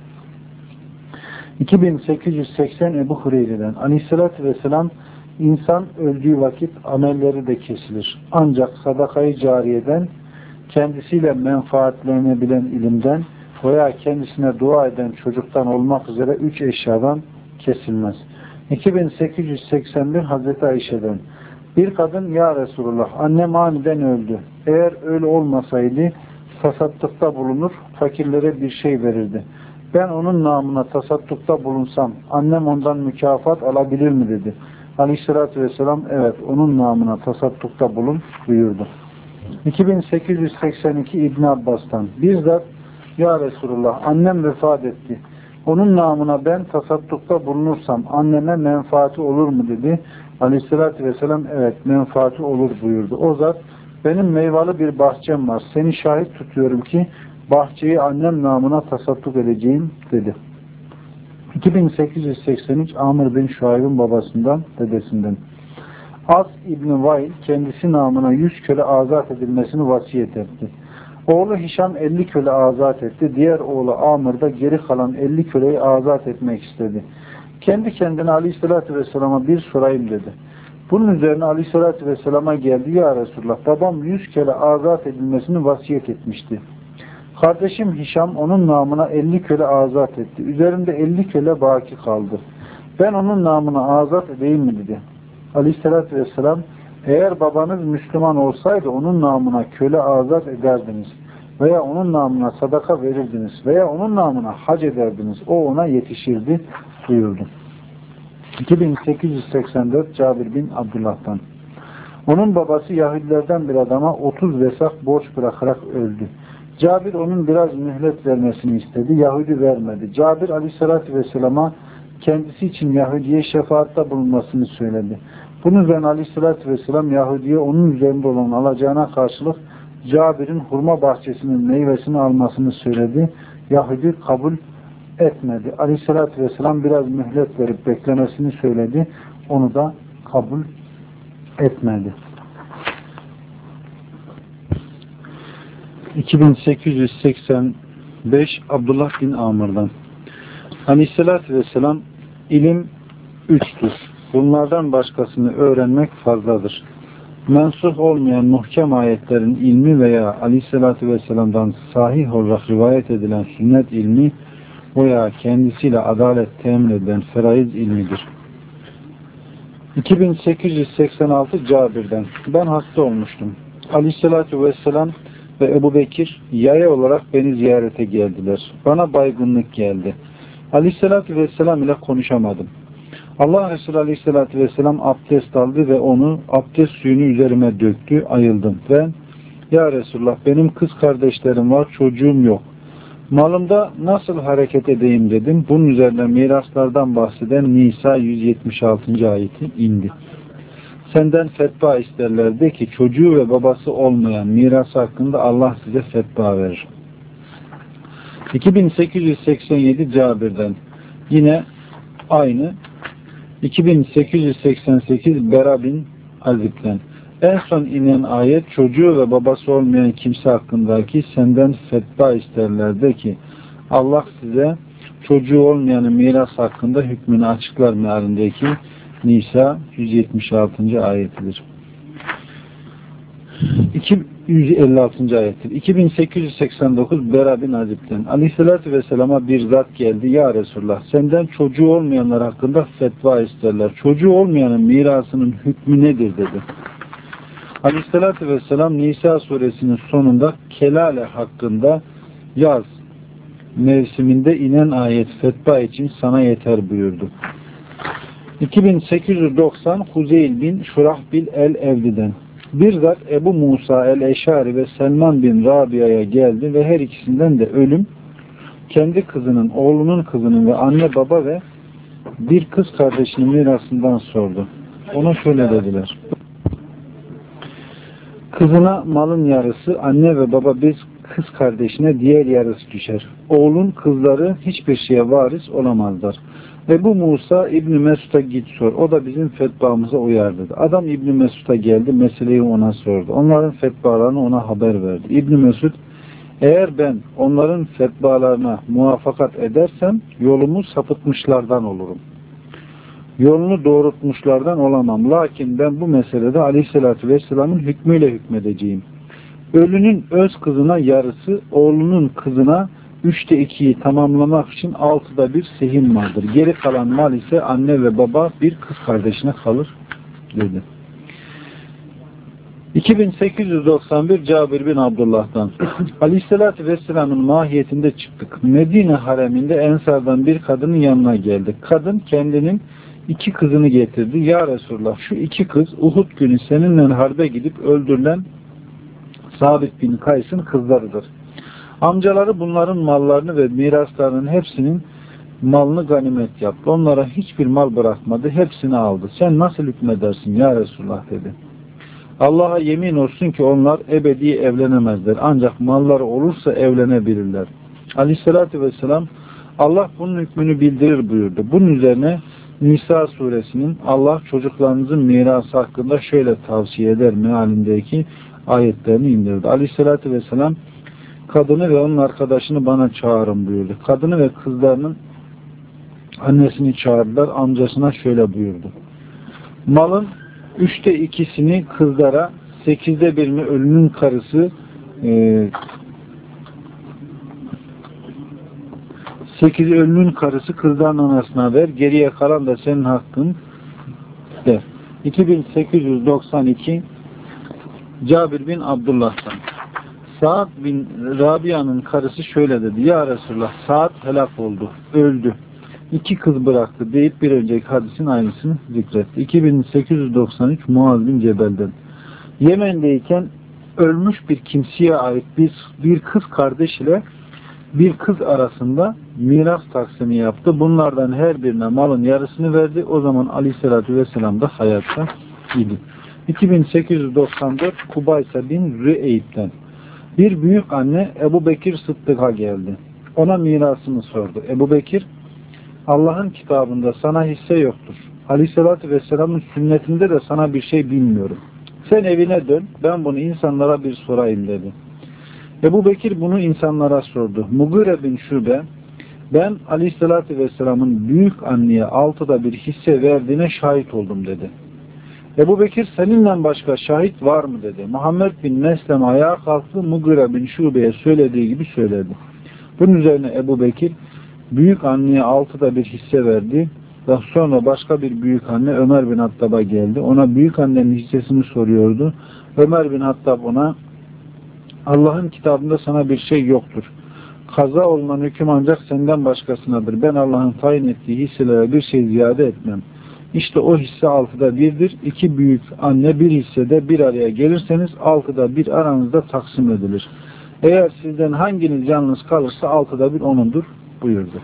iki bin sekiz yüz seksen Ebu Hureyre'den Aleyhisselatü Vesselam insan öldüğü vakit amelleri de kesilir. Ancak sadakayı cariyeden, kendisiyle menfaatlenebilen ilimden veya kendisine dua eden çocuktan olmak üzere üç eşyadan kesilmez. iki bin sekiz yüz seksen bir Hazreti Ayşe'den bir kadın ya Resulullah annem aniden öldü. Eğer öyle olmasaydı tasaddukta bulunur, fakirlere bir şey verirdi. Ben onun namına tasaddukta bulunsam, annem ondan mükafat alabilir mi dedi. Aleyhissalatü vesselam, evet onun namına tasaddukta bulun buyurdu. iki bin sekiz yüz seksen iki İbn Abbas'tan bizzat, ya Resulullah annem vefat etti. Onun namına ben tasaddukta bulunursam anneme menfaati olur mu dedi. Aleyhissalatü vesselam, evet menfaati olur buyurdu. O zat, benim meyvalı bir bahçem var. Seni şahit tutuyorum ki bahçeyi annem namına tasadduk edeceğim dedi. iki bin sekiz yüz seksen üç Amr bin Şuayb'ın babasından, dedesinden. As İbn-i Vail kendisi namına yüz köle azat edilmesini vasiyet etti. Oğlu Hişam elli köle azat etti. Diğer oğlu Amr da geri kalan elli köleyi azat etmek istedi. Kendi kendine Aleyhisselatü Vesselam'a bir sorayım dedi. Bunun üzerine Aleyhisselatü Vesselam'a geldi. Ya Resulullah babam yüz köle azat edilmesini vasiyet etmişti. Kardeşim Hişam onun namına elli köle azat etti. Üzerinde elli köle baki kaldı. Ben onun namına azat edeyim mi dedi. Aleyhisselatü Vesselam eğer babanız Müslüman olsaydı onun namına köle azat ederdiniz veya onun namına sadaka verirdiniz veya onun namına hac ederdiniz. O ona yetişirdi buyurdu. iki bin sekiz yüz seksen dört Cabir bin Abdullah'tan. Onun babası Yahudilerden bir adama otuz vesak borç bırakarak öldü. Cabir onun biraz mühlet vermesini istedi. Yahudi vermedi. Cabir Aleyhisselatü Vesselam'a kendisi için Yahudi'ye şefaatte bulunmasını söyledi. Bunun üzerine Aleyhisselatü Vesselam Yahudi'ye onun üzerinde olan alacağına karşılık Cabir'in hurma bahçesinin meyvesini almasını söyledi. Yahudi kabul etmedi. Aleyhisselatü Vesselam biraz mühlet verip beklemesini söyledi. Onu da kabul etmedi. iki bin sekiz yüz seksen beş Abdullah bin Amr'dan. Aleyhisselatü Vesselam ilim üçtür. Bunlardan başkasını öğrenmek fazladır. Mensuh olmayan muhkem ayetlerin ilmi veya Aleyhisselatü Vesselam'dan sahih olarak rivayet edilen sünnet ilmi veya kendisiyle adalet temin edilen feraiz ilmidir. iki bin sekiz yüz seksen altı Cabir'den. Ben hasta olmuştum. Aleyhisselatü Vesselam ve Ebu Bekir yaya olarak beni ziyarete geldiler. Bana baygınlık geldi. Aleyhisselatü Vesselam ile konuşamadım. Allah Resulü Aleyhisselatü Vesselam abdest aldı ve onu abdest suyunu üzerime döktü. Ayıldım. Ben, ya Resulullah benim kız kardeşlerim var, çocuğum yok. Malımda nasıl hareket edeyim dedim. Bunun üzerine miraslardan bahseden Nisa yüz yetmiş altıncı ayeti indi. Senden fetva isterler de ki çocuğu ve babası olmayan miras hakkında Allah size fetva verir. iki bin sekiz yüz seksen yedi Cabir'den. Yine aynı. iki bin sekiz yüz seksen sekiz Bera bin Azib'den. En son inen ayet çocuğu ve babası olmayan kimse hakkındaki senden fetva isterler de ki Allah size çocuğu olmayanın miras hakkında hükmünü açıklar mealindeki Nisa yüz yetmiş altıncı ayetidir. yüz elli altıncı ayettir. iki bin sekiz yüz seksen dokuz Bera bin Azib'den. Aleyhisselatü Vesselam'a bir zat geldi. Ya Resulullah senden çocuğu olmayanlar hakkında fetva isterler. Çocuğu olmayanın mirasının hükmü nedir dedi. Aleyhisselatü Vesselam Nisa suresinin sonunda kelale hakkında yaz mevsiminde inen ayet fetva için sana yeter buyurdu. iki bin sekiz yüz doksan Huzeyl bin Şurahbil el-Evli'den. Bir zat Ebu Musa el-Eşari ve Selman bin Rabia'ya geldi ve her ikisinden de ölüm kendi kızının, oğlunun kızının ve anne baba ve bir kız kardeşinin mirasından sordu. Ona şöyle dediler. Kızına malın yarısı, anne ve baba bir kız kardeşine diğer yarısı düşer. Oğlun kızları hiçbir şeye varis olamazlar. Ve bu Musa İbn Mesud'a git sor. O da bizim fetvamıza uyar dedi. Adam İbn Mesud'a geldi, meseleyi ona sordu. Onların fetvalarını ona haber verdi. İbn Mesud, eğer ben onların fetvalarına muvaffakat edersem yolumu sapıtmışlardan olurum. Yolunu doğrultmuşlardan olamam. Lakin ben bu meselede Aleyhisselatü Vesselam'ın hükmüyle hükmedeceğim. Ölünün öz kızına yarısı, oğlunun kızına üçte ikiyi tamamlamak için altıda bir sehim vardır. Geri kalan mal ise anne ve baba bir kız kardeşine kalır dedi. iki bin sekiz yüz doksan bir Cabir bin Abdullah'tan. Aleyhisselatü Vesselam'ın mahiyetinde çıktık. Medine hareminde Ensar'dan bir kadının yanına geldik. Kadın kendinin iki kızını getirdi. Ya Resulullah şu iki kız Uhud günü seninle harbe gidip öldürülen Sabit bin Kays'ın kızlarıdır. Amcaları bunların mallarını ve miraslarının hepsinin malını ganimet yaptı. Onlara hiçbir mal bırakmadı. Hepsini aldı. Sen nasıl hükmedersin ya Resulullah dedi. Allah'a yemin olsun ki onlar ebedi evlenemezler. Ancak malları olursa evlenebilirler. Aleyhissalatü vesselam Allah bunun hükmünü bildirir buyurdu. Bunun üzerine Nisa suresinin Allah çocuklarınızın mirası hakkında şöyle tavsiye eder mealindeki ayetlerini indirdi. Aleyhissalatü vesselam kadını ve onun arkadaşını bana çağırın buyurdu. Kadını ve kızlarının annesini çağırdılar. Amcasına şöyle buyurdu. Malın üçte ikisini kızlara, sekizde birini ölünün karısı, e, sekiz ölünün karısı kızların anasına ver. Geriye kalan da senin hakkın der. iki bin sekiz yüz doksan iki Cabir bin Abdullah'tan. Sa'd bin Rabia'nın karısı şöyle dedi. Ya Resulullah Sa'd helak oldu. Öldü. iki kız bıraktı deyip bir önceki hadisin aynısını zikretti. iki bin sekiz yüz doksan üç Muaz bin Cebel'den. Yemen'deyken ölmüş bir kimseye ait bir, bir kız kardeş ile bir kız arasında miras taksimi yaptı. Bunlardan her birine malın yarısını verdi. O zaman Aleyhisselatü Vesselam da hayatta idi. iki bin sekiz yüz doksan dört Kubaysa bin Rüeyb'den. Bir büyük anne Ebu Bekir Sıddık'a geldi. Ona mirasını sordu. Ebu Bekir, Allah'ın kitabında sana hisse yoktur. Aleyhisselatü Vesselam'ın sünnetinde de sana bir şey bilmiyorum. Sen evine dön, ben bunu insanlara bir sorayım dedi. Ebu Bekir bunu insanlara sordu. Mugire bin Şube, ben Aleyhisselatü Vesselam'ın büyük anneye altıda bir hisse verdiğine şahit oldum dedi. Ebu Bekir, seninle başka şahit var mı dedi. Muhammed bin Meslem ayağa kalktı, Mugire bin Şube'ye söylediği gibi söyledi. Bunun üzerine Ebu Bekir, büyük anneye altıda bir hisse verdi. Daha sonra başka bir büyük anne Ömer bin Hattab'a geldi. Ona büyük annenin hissesini soruyordu. Ömer bin Hattab ona, Allah'ın kitabında sana bir şey yoktur. Kaza olunan hüküm ancak senden başkasınadır. Ben Allah'ın tayin ettiği hisselere bir şey ziyade etmem. İşte o hisse altıda birdir. İki büyük anne bir hissede bir araya gelirseniz altıda bir aranızda taksim edilir. Eğer sizden hanginiz yalnız kalırsa altıda bir onundur buyurdu.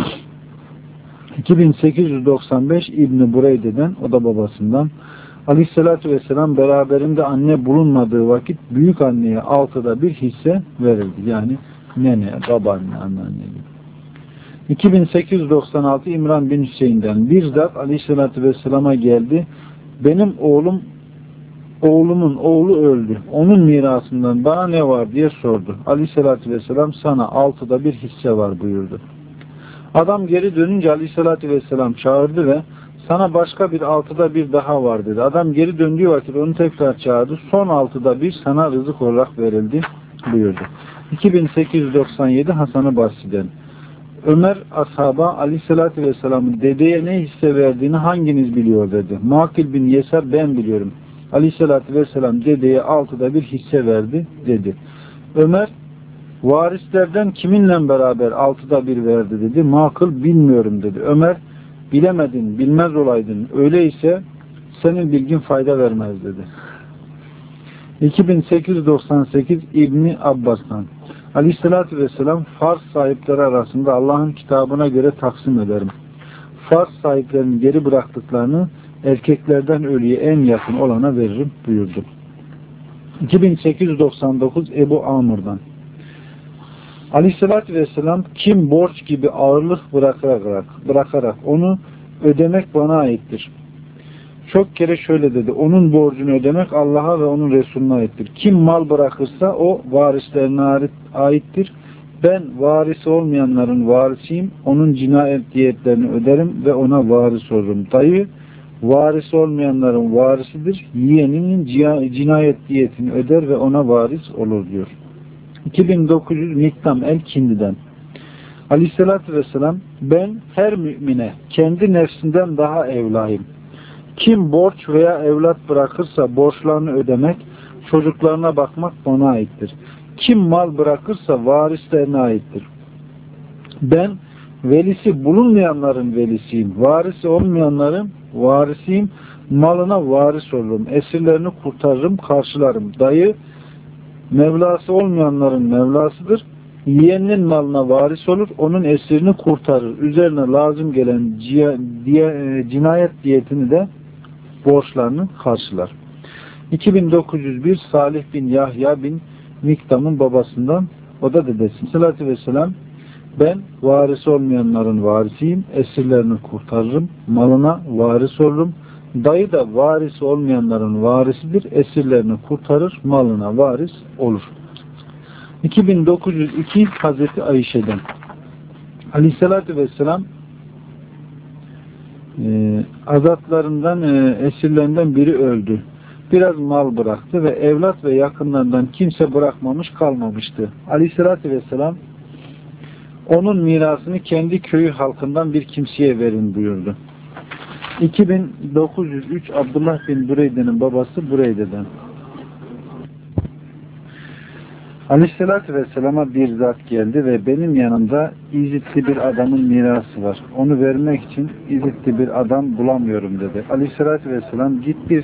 iki bin sekiz yüz doksan beş İbn-i Bureyde'den, o da babasından, Aleyhisselatü Vesselam beraberinde anne bulunmadığı vakit büyük anneye altıda bir hisse verildi. Yani nene, babaanne, anneanne gibi. iki bin sekiz yüz doksan altı İmran bin Hüseyin'den, bir zat Aleyhisselatü Vesselam'a geldi. Benim oğlum oğlumun oğlu öldü. Onun mirasından bana ne var diye sordu. Aleyhisselatü Vesselam sana altıda bir hisse var buyurdu. Adam geri dönünce Aleyhisselatü Vesselam çağırdı ve sana başka bir altıda bir daha var dedi. Adam geri döndüğü vakit onu tekrar çağırdı. Son altıda bir sana rızık olarak verildi buyurdu. iki bin sekiz yüz doksan yedi Hasan-ı Basri'den. Ömer ashaba Aleyhisselatü Vesselam'ın dedeye ne hisse verdiğini hanginiz biliyor dedi. Makil bin Yesar ben biliyorum. Aleyhisselatü Vesselam dedeye altıda bir hisse verdi dedi. Ömer varislerden kiminle beraber altıda bir verdi dedi. Makıl bilmiyorum dedi. Ömer bilemedin, bilmez olaydın. Öyleyse senin bilgin fayda vermez dedi. iki bin sekiz yüz doksan sekiz İbni Abbas'tan. Aleyhissalatü vesselam farz sahipleri arasında Allah'ın kitabına göre taksim ederim. Farz sahiplerinin geri bıraktıklarını erkeklerden ölüye en yakın olana veririm buyurdu. iki bin sekiz yüz doksan dokuz Ebu Amr'dan. Aleyhissalatü vesselam kim borç gibi ağırlık bırakarak, bırakarak onu ödemek bana aittir. Çok kere şöyle dedi. Onun borcunu ödemek Allah'a ve onun Resulüne aittir. Kim mal bırakırsa o varislerine aittir. Ben varisi olmayanların varisiyim. Onun cinayet diyetlerini öderim ve ona varis olurum. Dayı varisi olmayanların varisidir. Yeğeninin cinayet diyetini öder ve ona varis olur diyor. iki bin dokuz yüz Miktam el-Kindi'den. Aleyhissalatü vesselam ben her mümine kendi nefsinden daha evlayım. Kim borç veya evlat bırakırsa borçlarını ödemek, çocuklarına bakmak bana aittir. Kim mal bırakırsa varislerine aittir. Ben velisi bulunmayanların velisiyim. Varisi olmayanların varisiyim. Malına varis olurum. Esirlerini kurtarırım, karşılarım. Dayı Mevlası olmayanların Mevlasıdır. Yeğeninin malına varis olur, onun esirini kurtarır. Üzerine lazım gelen ciye, diye, cinayet diyetini de borçlarını karşılar. iki bin dokuz yüz bir Salih bin Yahya bin Miktam'ın babasından, o da dedesi. Aleyhissalatü vesselam ben varisi olmayanların varisiyim, esirlerini kurtarırım, malına varis olurum. Dayı da varisi olmayanların varisidir, esirlerini kurtarır, malına varis olur. iki bin dokuz yüz iki Hazreti Ayşe'den. Aleyhissalatü vesselam e, azatlarından, e, esirlerinden biri öldü. Biraz mal bıraktı ve evlat ve yakınlarından kimse bırakmamış kalmamıştı. Aleyhissalatü vesselam onun mirasını kendi köyü halkından bir kimseye verin buyurdu. iki bin dokuz yüz üç Abdullah bin Bureyde'nin babası Bureyde'den. Aleyhisselatü Vesselam'a bir zat geldi ve benim yanımda İzitli bir adamın mirası var. Onu vermek için İzitli bir adam bulamıyorum dedi. Aleyhisselatü Vesselam git bir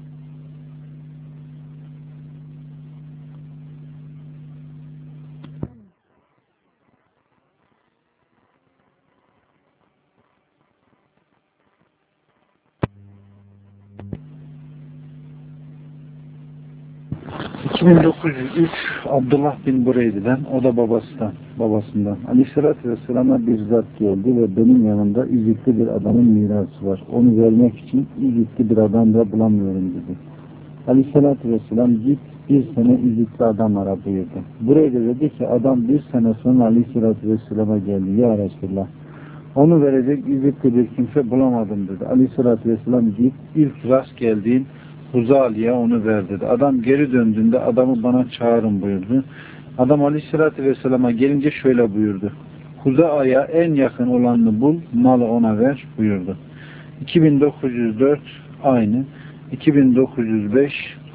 iki bin dokuz yüz üç Abdullah bin Bureydi'den, o da babasından, babasından. Aleyhisselatü Vesselam'a bir zat geldi ve benim yanımda İzitli bir adamın mirası var. Onu vermek için İzitli bir adam da bulamıyorum dedi. Aleyhisselatü Vesselam git bir sene İzitli adam ara buyurdu. Bureydi dedi ki adam bir sene sonra Aleyhisselatü Vesselam'a geldi. Ya Resulallah, onu verecek İzitli bir kimse bulamadım dedi. Aleyhisselatü Vesselam git ilk rast geldiğin Huzali'ye onu ver dedi. Adam geri döndüğünde adamı bana çağırın buyurdu. Adam Aleyhisselatü Vesselam'a gelince şöyle buyurdu. Huza'ya en yakın olanını bul, malı ona ver buyurdu. iki bin dokuz yüz dört aynı. iki bin dokuz yüz beş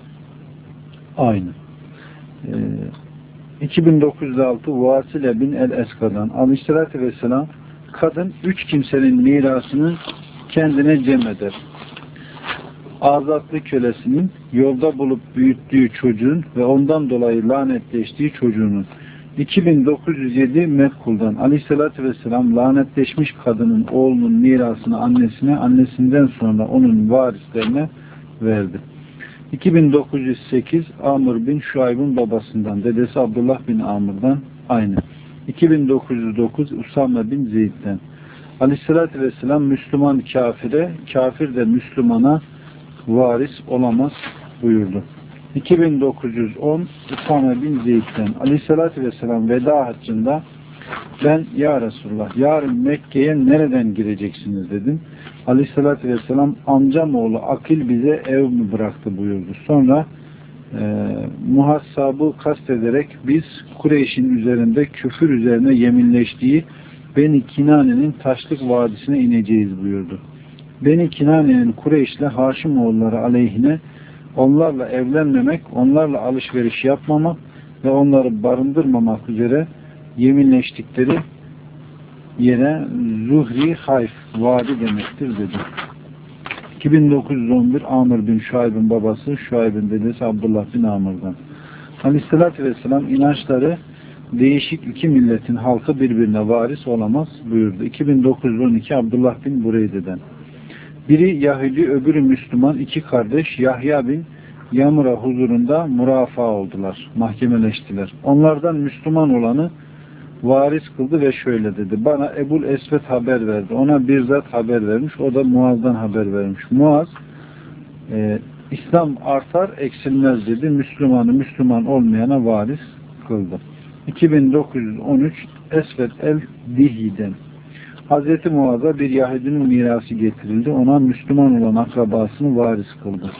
aynı. Ee, iki bin dokuz yüz altı Vasile bin el-Eska'dan Aleyhisselatü Vesselam kadın üç kimsenin mirasını kendine cem eder. Azatlı kölesinin, yolda bulup büyüttüğü çocuğun ve ondan dolayı lanetleştiği çocuğunun. iki bin dokuz yüz yedi Mekkul'dan Aleyhisselatü Vesselam lanetleşmiş kadının oğlunun mirasını annesine, annesinden sonra onun varislerine verdi. iki bin dokuz yüz sekiz Amr bin Şuayb'ın babasından, dedesi Abdullah bin Amr'dan aynı. iki bin dokuz yüz dokuz Usame bin Zeyd'den. Aleyhisselatü Vesselam Müslüman kafire, kafir de Müslümana varis olamaz buyurdu. iki bin dokuz yüz on Usame bin Zeyd'den Aleyhisselatü Vesselam veda haccında ben ya Resulullah yarın Mekke'ye nereden gireceksiniz dedim. Aleyhisselatü Vesselam amcam oğlu Akil bize ev mi bıraktı buyurdu. Sonra e, muhassabı kastederek biz Kureyş'in üzerinde küfür üzerine yeminleştiği Beni Kinane'nin taşlık vadisine ineceğiz buyurdu. Beni Kinane'nin Kureyş'le Haşimoğulları aleyhine onlarla evlenmemek, onlarla alışveriş yapmamak ve onları barındırmamak üzere yeminleştikleri yere Zuhri Hayf vadi demektir dedi. iki bin dokuz yüz on bir Amr bin Şuayb'ın babası, Şuayb'ın dedesi Abdullah bin Amr'dan. Aleyhisselatü Vesselam inançları değişik iki milletin halkı birbirine varis olamaz buyurdu. iki bin dokuz yüz on iki Abdullah bin Bureyde'den. Biri Yahudi, öbürü Müslüman, iki kardeş Yahya bin Yamura huzurunda murafa oldular, mahkemeleştiler. Onlardan Müslüman olanı varis kıldı ve şöyle dedi. Bana Ebul Esved haber verdi. Ona bir zat haber vermiş. O da Muaz'dan haber vermiş. Muaz e, İslam artar eksilmez dedi. Müslümanı Müslüman olmayana varis kıldı. iki bin dokuz yüz on üç Esved el-Dihi'den Hazreti Muaz'a bir Yahudinin mirası getirildi. Ona Müslüman olan akrabasını varis kıldı.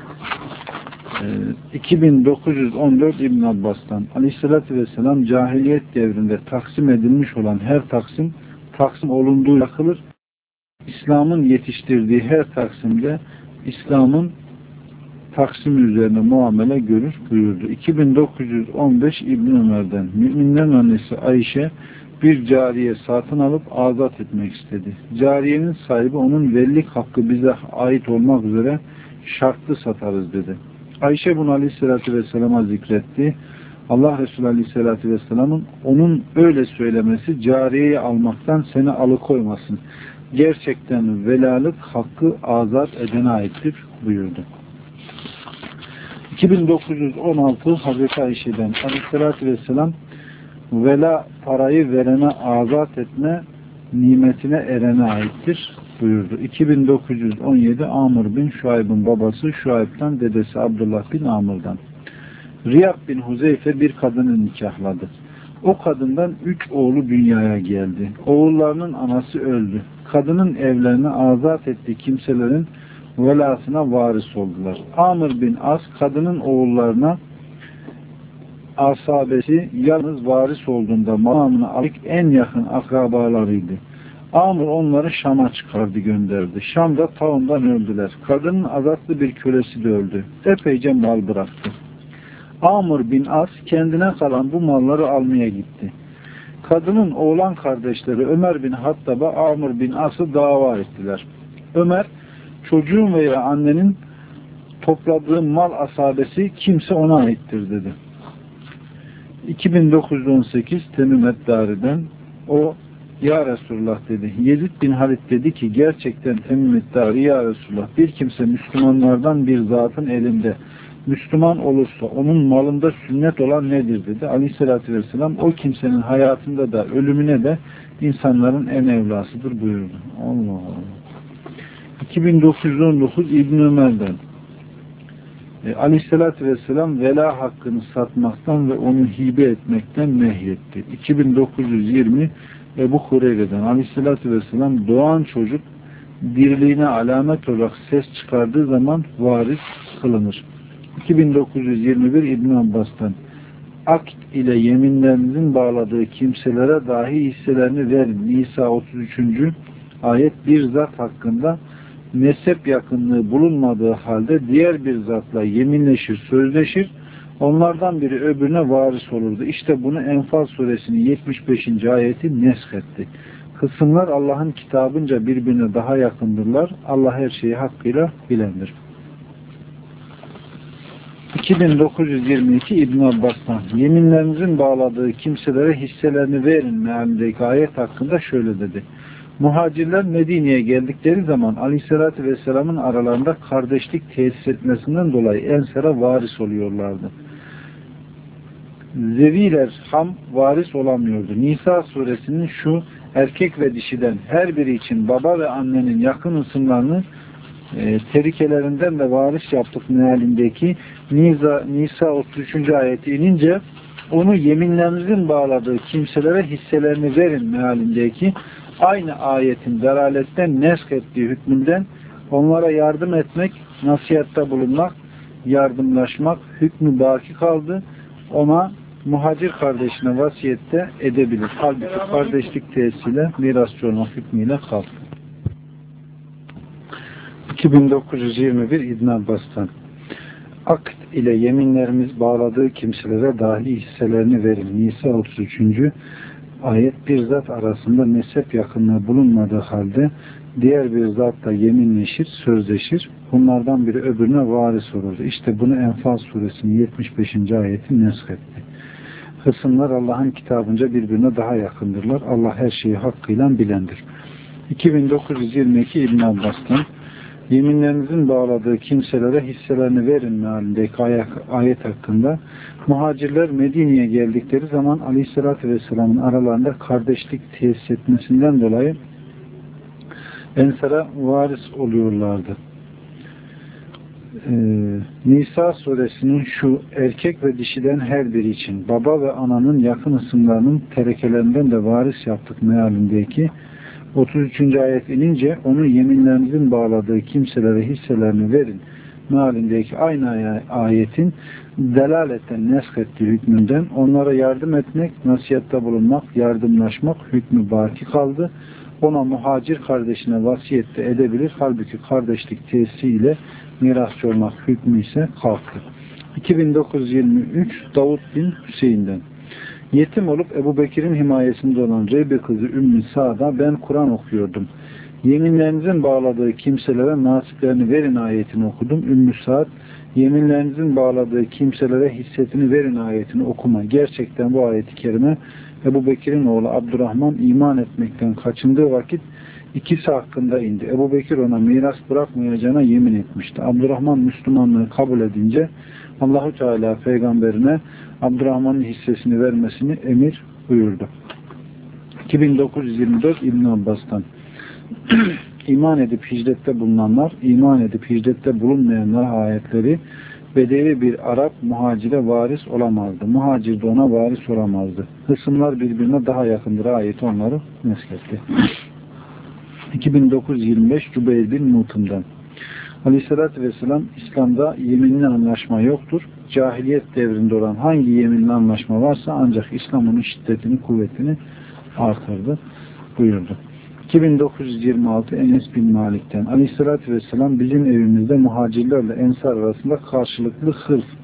iki bin dokuz yüz on dört İbn Abbas'tan Aleyhisselatü Vesselam cahiliyet devrinde taksim edilmiş olan her taksim taksim olunduğu yakılır. İslam'ın yetiştirdiği her taksimde İslam'ın taksim üzerine muamele görür buyurdu. iki bin dokuz yüz on beş İbn Ömer'den müminlerin annesi Ayşe bir cariye satın alıp azat etmek istedi. Cariyenin sahibi onun velilik hakkı bize ait olmak üzere şartlı satarız dedi. Ayşe bunu Aleyhisselatü Vesselam'a zikretti. Allah Resulü Aleyhisselatü Vesselam'ın onun öyle söylemesi cariyeyi almaktan seni alıkoymasın. Gerçekten velalık hakkı azat edene aittir buyurdu. iki bin dokuz yüz on altı Hazreti Ayşe'den Aleyhisselatü Vesselam vela parayı verene azat etme nimetine erene aittir buyurdu. iki bin dokuz yüz on yedi Amr bin Şuayb'ın babası Şuayb'dan dedesi Abdullah bin Amr'dan. Riyab bin Huzeyfe bir kadını nikahladı. O kadından üç oğlu dünyaya geldi. Oğullarının anası öldü. Kadının evlerini azat ettiği kimselerin velasına varis oldular. Amr bin As kadının oğullarına asabesi yalnız varis olduğunda mamına alik en yakın akrabalarıydı. Amr onları Şam'a çıkardı gönderdi. Şam'da taundan öldüler. Kadının azatlı bir kölesi de öldü. Epeyce mal bıraktı. Amr bin As kendine kalan bu malları almaya gitti. Kadının oğlan kardeşleri Ömer bin Hattab'a Amr bin As'ı dava ettiler. Ömer, çocuğun veya annenin topladığı mal asabesi kimse ona aittir dedi. iki bin dokuz yüz on sekiz Temim Eddari'den o, ya Resulullah dedi. Yezid bin Halid dedi ki gerçekten Temim Eddari, ya Resulullah, bir kimse Müslümanlardan bir zatın elinde Müslüman olursa onun malında sünnet olan nedir dedi. Aleyhissalatü vesselam o kimsenin hayatında da ölümüne de insanların en evlasıdır buyurdu. Allah Allah. iki bin dokuz yüz on dokuz İbn Ömer'den e, Aleyhissalatü vesselam vela hakkını satmaktan ve onu hibe etmekten nehyetti. iki bin dokuz yüz yirmi Ebu Hureyre'den Aleyhissalatü vesselam doğan çocuk dirliğine alamet olarak ses çıkardığı zaman varis kılınır. iki bin dokuz yüz yirmi bir İbn Abbas'tan akt ile yeminlerinizin bağladığı kimselere dahi hisselerini verin. Nisa otuz üçüncü ayet bir zat hakkında nesep yakınlığı bulunmadığı halde diğer bir zatla yeminleşir, sözleşir. Onlardan biri öbürüne varis olurdu. İşte bunu Enfal suresinin yetmiş beşinci ayeti neshetti. Kısımlar Allah'ın kitabınca birbirine daha yakındırlar. Allah her şeyi hakkıyla bilendir. iki bin dokuz yüz yirmi iki İbn Abbas'tan yeminlerinizin bağladığı kimselere hisselerini verin mealindeki ayet hakkında şöyle dedi. Muhacirler Medine'ye geldikleri zaman Aleyhisselatü Vesselam'ın aralarında kardeşlik tesis etmesinden dolayı Ensar'a varis oluyorlardı. Zeviler ham varis olamıyordu. Nisa suresinin şu erkek ve dişiden her biri için baba ve annenin yakın ısımlarını e, terikelerinden de varis yaptık mealindeki Nisa, Nisa otuz üçüncü ayeti inince onu yeminlerinizin bağladığı kimselere hisselerini verin mealindeki aynı ayetin delaletten nesk ettiği hükmünden onlara yardım etmek, nasihatta bulunmak, yardımlaşmak hükmü baki kaldı. Ona muhacir kardeşine vasiyette edebilir. Halbuki kardeşlik tesisiyle mirasçı olmak hükmüyle kalktı. iki bin dokuz yüz yirmi bir İbn Abbas'tan akt ile yeminlerimiz bağladığı kimselere dahil hisselerini verin. Nisa otuz üçüncü ayet bir zat arasında nesep yakınlığı bulunmadığı halde diğer bir zatla yeminleşir, sözleşir. Bunlardan biri öbürüne varis olurdu. İşte bunu Enfal suresinin yetmiş beşinci ayeti neshetti. Hısımlar Allah'ın kitabınca birbirine daha yakındırlar. Allah her şeyi hakkıyla bilendir. iki bin dokuz yüz yirmi iki İbn Abbas'tan yeminlerinizin bağladığı kimselere hisselerini verin mealindeki ayet hakkında muhacirler Medine'ye geldikleri zaman Aleyhisselatü Vesselam'ın aralarında kardeşlik tesis etmesinden dolayı Ensar'a varis oluyorlardı. Ee, Nisa suresinin şu erkek ve dişiden her biri için baba ve ananın yakın ısımlarının terekelerinden de varis yaptık mealindeki otuz üçüncü ayet inince onu yeminlerinizin bağladığı kimselere hisselerini verin mealindeki aynı ayetin delaletten nesk ettiği hükmünden onlara yardım etmek, nasihatta bulunmak, yardımlaşmak hükmü baki kaldı. Ona muhacir kardeşine vasiyette edebilir. Halbuki kardeşlik tesisiyle mirasçı olmak hükmü ise kalktı. iki bin dokuz yüz yirmi üç Davud bin Hüseyin'den yetim olup Ebu Bekir'in himayesinde olan Reybe kızı Ümmü Sa'da ben Kur'an okuyordum. Yeminlerinizin bağladığı kimselere nasiplerini verin ayetini okudum. Ümmü Sa'd yeminlerinizin bağladığı kimselere hissetini verin ayetini okuma. Gerçekten bu ayeti kerime Ebu Bekir'in oğlu Abdurrahman iman etmekten kaçındığı vakit ikisi hakkında indi. Ebu Bekir ona miras bırakmayacağına yemin etmişti. Abdurrahman Müslümanlığı kabul edince Allahu Teala peygamberine Abdurrahman'ın hissesini vermesini emir buyurdu. iki bin dokuz yüz yirmi dört İbn Abbas'tan iman edip hicrette bulunanlar, iman edip hicrette bulunmayanlar ayetleri Bedevi bir Arap muhacire varis olamazdı. Muhacir de ona varis olamazdı. Hısımlar birbirine daha yakındır ayeti onları nesletti. iki bin dokuz yüz yirmi beş Cübeyr bin Mutum'dan Aleyhisselatü Vesselam İslam'da yeminli anlaşma yoktur. Cahiliyet devrinde olan hangi yeminli anlaşma varsa ancak İslam'ın şiddetini, kuvvetini artırdı buyurdu. iki bin dokuz yüz yirmi altı Enes bin Malik'ten Aleyhisselatü Vesselam bizim evimizde muhacirlerle ensar arasında karşılıklı hırf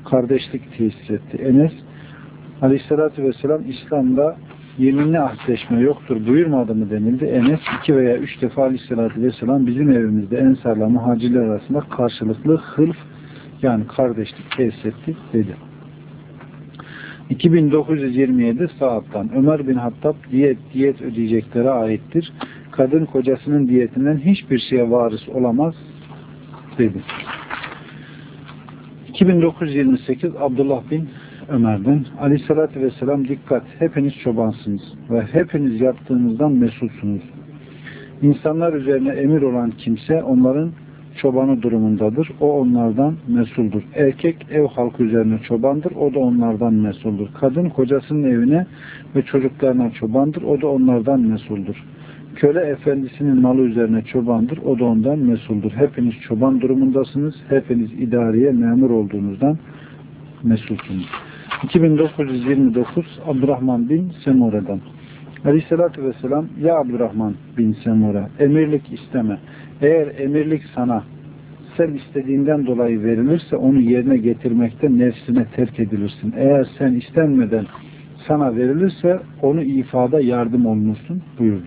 kardeşlik tesis etti. Enes Aleyhisselatü Vesselam İslam'da yeminli ahdleşme yoktur buyurmadı mı denildi. Enes iki veya üç defa Aleyhisselatü Vesselam bizim evimizde Ensar'la muhacirler arasında karşılıklı hılf yani kardeşlik tesis etti dedi. iki bin dokuz yüz yirmi yedi Sa'd'dan Ömer bin Hattab diyet, diyet ödeyeceklere aittir. Kadın kocasının diyetinden hiçbir şeye varis olamaz dedi. iki bin dokuz yüz yirmi sekiz Abdullah bin Ömer'den Aleyhisselatü Vesselam dikkat hepiniz çobansınız ve hepiniz yaptığınızdan mesulsunuz. İnsanlar üzerine emir olan kimse onların çobanı durumundadır. O onlardan mesuldur. Erkek ev halkı üzerine çobandır. O da onlardan mesuldur. Kadın kocasının evine ve çocuklarına çobandır. O da onlardan mesuldur. Köle efendisinin malı üzerine çobandır. O da ondan mesuldur. Hepiniz çoban durumundasınız. Hepiniz idareye memur olduğunuzdan mesulsunuz. iki bin dokuz yüz yirmi dokuz Abdurrahman bin Semure'den Aleyhisselatü Vesselam ya Abdurrahman bin Semure emirlik isteme. Eğer emirlik sana sen istediğinden dolayı verilirse onu yerine getirmekte nefsine terk edilirsin. Eğer sen istenmeden sana verilirse onu ifada yardım olunursun buyurdu.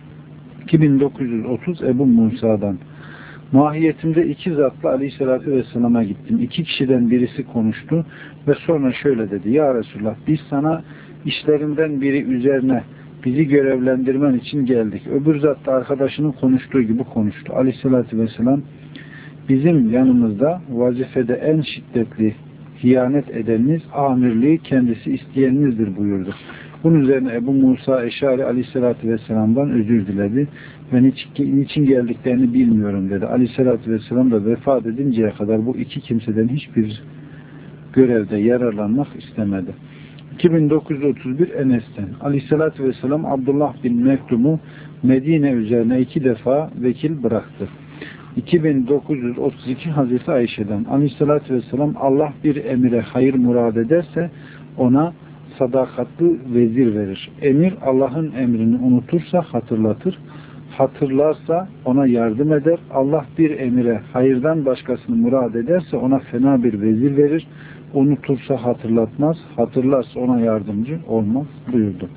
iki bin dokuz yüz otuz Ebu Musa'dan mahiyetimde iki zatla Aleyhisselatü Vesselam'a gittim. İki kişiden birisi konuştu ve sonra şöyle dedi. Ya Resulullah biz sana işlerinden biri üzerine bizi görevlendirmen için geldik. Öbür zat da arkadaşının konuştuğu gibi konuştu. Aleyhisselatü Vesselam bizim yanımızda vazifede en şiddetli hiyanet edeniniz, amirliği kendisi isteyeninizdir buyurdu. Bunun üzerine Ebu Musa Eşari Aleyhisselatü Vesselam'dan özür diledi ve niçin, niçin geldiklerini bilmiyorum dedi. Aleyhisselatü Vesselam da vefat edinceye kadar bu iki kimseden hiçbir görevde yararlanmak istemedi. iki bin dokuz yüz otuz bir Enes'ten Aleyhisselatü Vesselam Abdullah bin Mektum'u Medine üzerine iki defa vekil bıraktı. iki bin dokuz yüz otuz iki Hazreti Ayşe'den Aleyhisselatü Vesselam Allah bir emire hayır murad ederse ona sadakatli vezir verir. Emir Allah'ın emrini unutursa hatırlatır. Hatırlarsa ona yardım eder. Allah bir emire hayırdan başkasını murad ederse ona fena bir vezir verir. Unutursa hatırlatmaz. Hatırlarsa ona yardımcı olmaz buyurdu.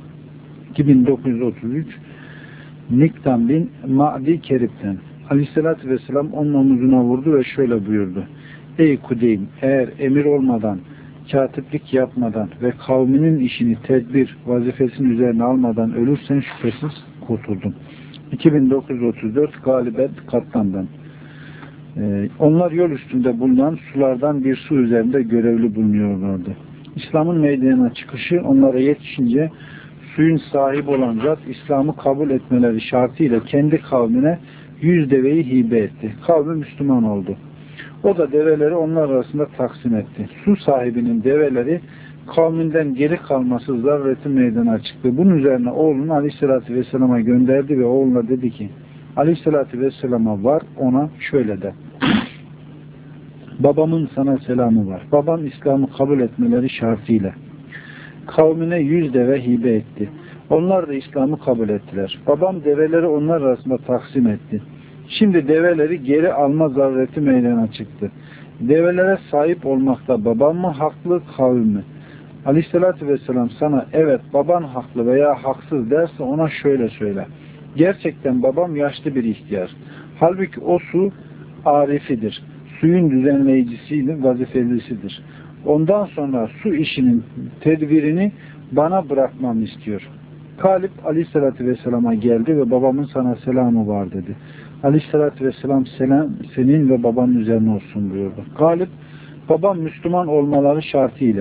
iki bin dokuz yüz otuz üç Niktan bin Ma'di Kerip'ten Aleyhisselatü Vesselam onun omuzuna vurdu ve şöyle buyurdu. Ey Kudeym, eğer emir olmadan, katiplik yapmadan ve kavminin işini tedbir vazifesinin üzerine almadan ölürsen şüphesiz kurtuldun. iki bin dokuz yüz otuz dört Galibet Katlan'dan ee, onlar yol üstünde bulunan sulardan bir su üzerinde görevli bulunuyorlardı. İslam'ın meydana çıkışı onlara yetişince suyun sahibi olan zat İslam'ı kabul etmeleri şartıyla kendi kavmine yüz deveyi hibe etti. Kavmi Müslüman oldu. O da develeri onlar arasında taksim etti. Su sahibinin develeri kavminden geri kalması zarreti meydana çıktı. Bunun üzerine oğlunu Aleyhisselatü Vesselam'a gönderdi ve oğluna dedi ki Aleyhisselatü Vesselam'a var ona şöyle de babamın sana selamı var. Babam İslam'ı kabul etmeleri şartıyla kavmine yüz deve hibe etti. Onlar da İslam'ı kabul ettiler. Babam develeri onlar arasında taksim etti. Şimdi develeri geri alma zarreti meydana çıktı. Develere sahip olmakta babam mı haklı, kavim mi? Aleyhissalatü vesselam sana evet baban haklı veya haksız derse ona şöyle söyle. Gerçekten babam yaşlı bir ihtiyar. Halbuki o su arifidir. Suyun düzenleyicisidir, vazifelisidir. Ondan sonra su işinin tedbirini bana bırakmamı istiyor. Kalip Aleyhisselatü Vesselam'a geldi ve babamın sana selamı var dedi. Aleyhisselatü Vesselam selam senin ve babanın üzerine olsun buyurdu. Galip babam Müslüman olmaları şartıyla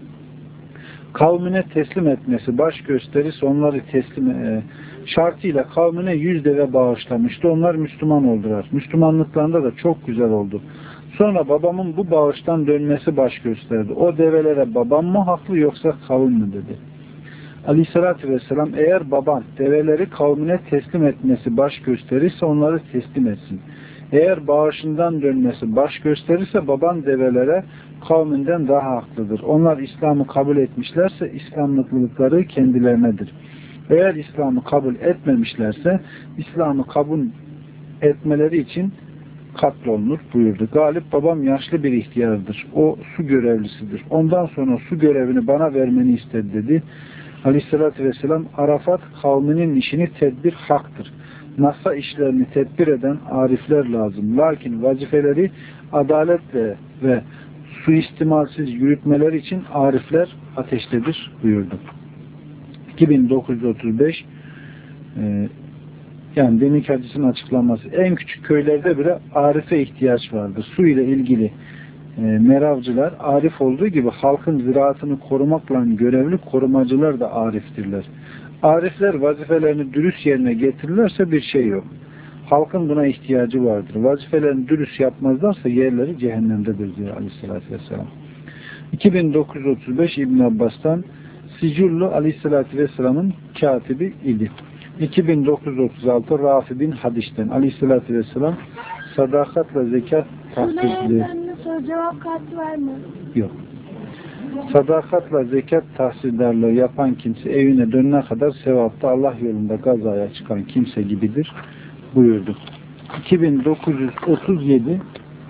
kavmine teslim etmesi baş gösterirse onları teslim e, şartıyla kavmine yüz deve bağışlamıştı. Onlar Müslüman oldular. Müslümanlıklarında da çok güzel oldu. Sonra babamın bu bağıştan dönmesi baş gösterdi. O develere babam mı haklı yoksa kavim mi dedi. Aleyhissalatü vesselam eğer baban develeri kavmine teslim etmesi baş gösterirse onları teslim etsin. Eğer bağışından dönmesi baş gösterirse baban develere kavminden daha haklıdır. Onlar İslam'ı kabul etmişlerse İslamlılıkları kendilerinedir. Eğer İslam'ı kabul etmemişlerse İslam'ı kabul etmeleri için katlolunur buyurdu. Galip babam yaşlı bir ihtiyardır. O su görevlisidir. Ondan sonra su görevini bana vermeni istedi dedi. Aleyhissalatü vesselam Arafat kavminin işini tedbir haktır. Nasa işlerini tedbir eden arifler lazım. Lakin vazifeleri adaletle ve suistimalsiz yürütmeler için arifler ateştedir buyurdu. iki bin dokuz yüz otuz beş e, yani Demik hadisinin açıklanması. En küçük köylerde bile arife ihtiyaç vardır. Su ile ilgili e, meravcılar arif olduğu gibi halkın ziraatını korumakla görevli korumacılar da ariftirler. Arifler vazifelerini dürüst yerine getirirlerse bir şey yok. Halkın buna ihtiyacı vardır. Vazifelerini dürüst yapmazlarsa yerleri cehennemdedir diyor Aleyhisselatü Vesselam. iki bin dokuz yüz otuz beş İbn Abbas'tan Sicurlu Aleyhisselatü Vesselam'ın katibi idi. iki bin dokuz yüz otuz altı Rafi bin Hadiş'ten Aleyhisselatü Vesselam sadakatla zekat tahsisli soru cevap kartı var mı? yok. Sadakatla zekat tahsildarlığı yapan kimse evine dönene kadar sevapta Allah yolunda gazaya çıkan kimse gibidir buyurdu. iki bin dokuz yüz otuz yedi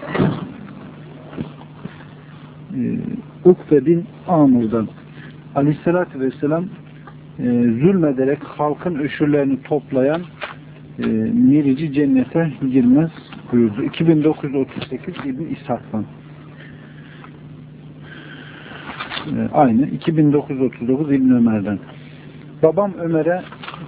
e, Ukbe bin Amr'dan Aleyhisselatü Vesselam e, zulmederek halkın öşürlerini toplayan e, mirici cennete girmez buyurdu. iki bin dokuz yüz otuz sekiz İbn İshak'tan e, aynı. iki bin dokuz yüz otuz dokuz İbn Ömer'den. Babam Ömer'e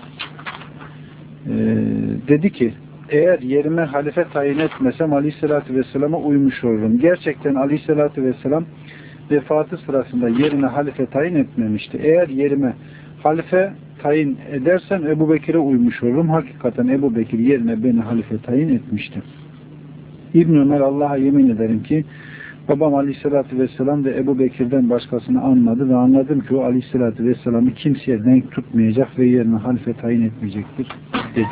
e, dedi ki eğer yerime halife tayin etmesem Aleyhisselatü Vesselam'a uymuş olurum. Gerçekten Aleyhisselatü Vesselam vefatı sırasında yerine halife tayin etmemişti. Eğer yerime halife tayin edersem Ebu Bekir'e uymuş olurum. Hakikaten Ebu Bekir yerine beni halife tayin etmişti. İbn Ömer Allah'a yemin ederim ki babam Aleyhisselatü Vesselam ve Ebu Bekir'den başkasını anladı ve anladım ki o Aleyhisselatü Vesselam'ı kimseye denk tutmayacak ve yerine halife tayin etmeyecektir dedi.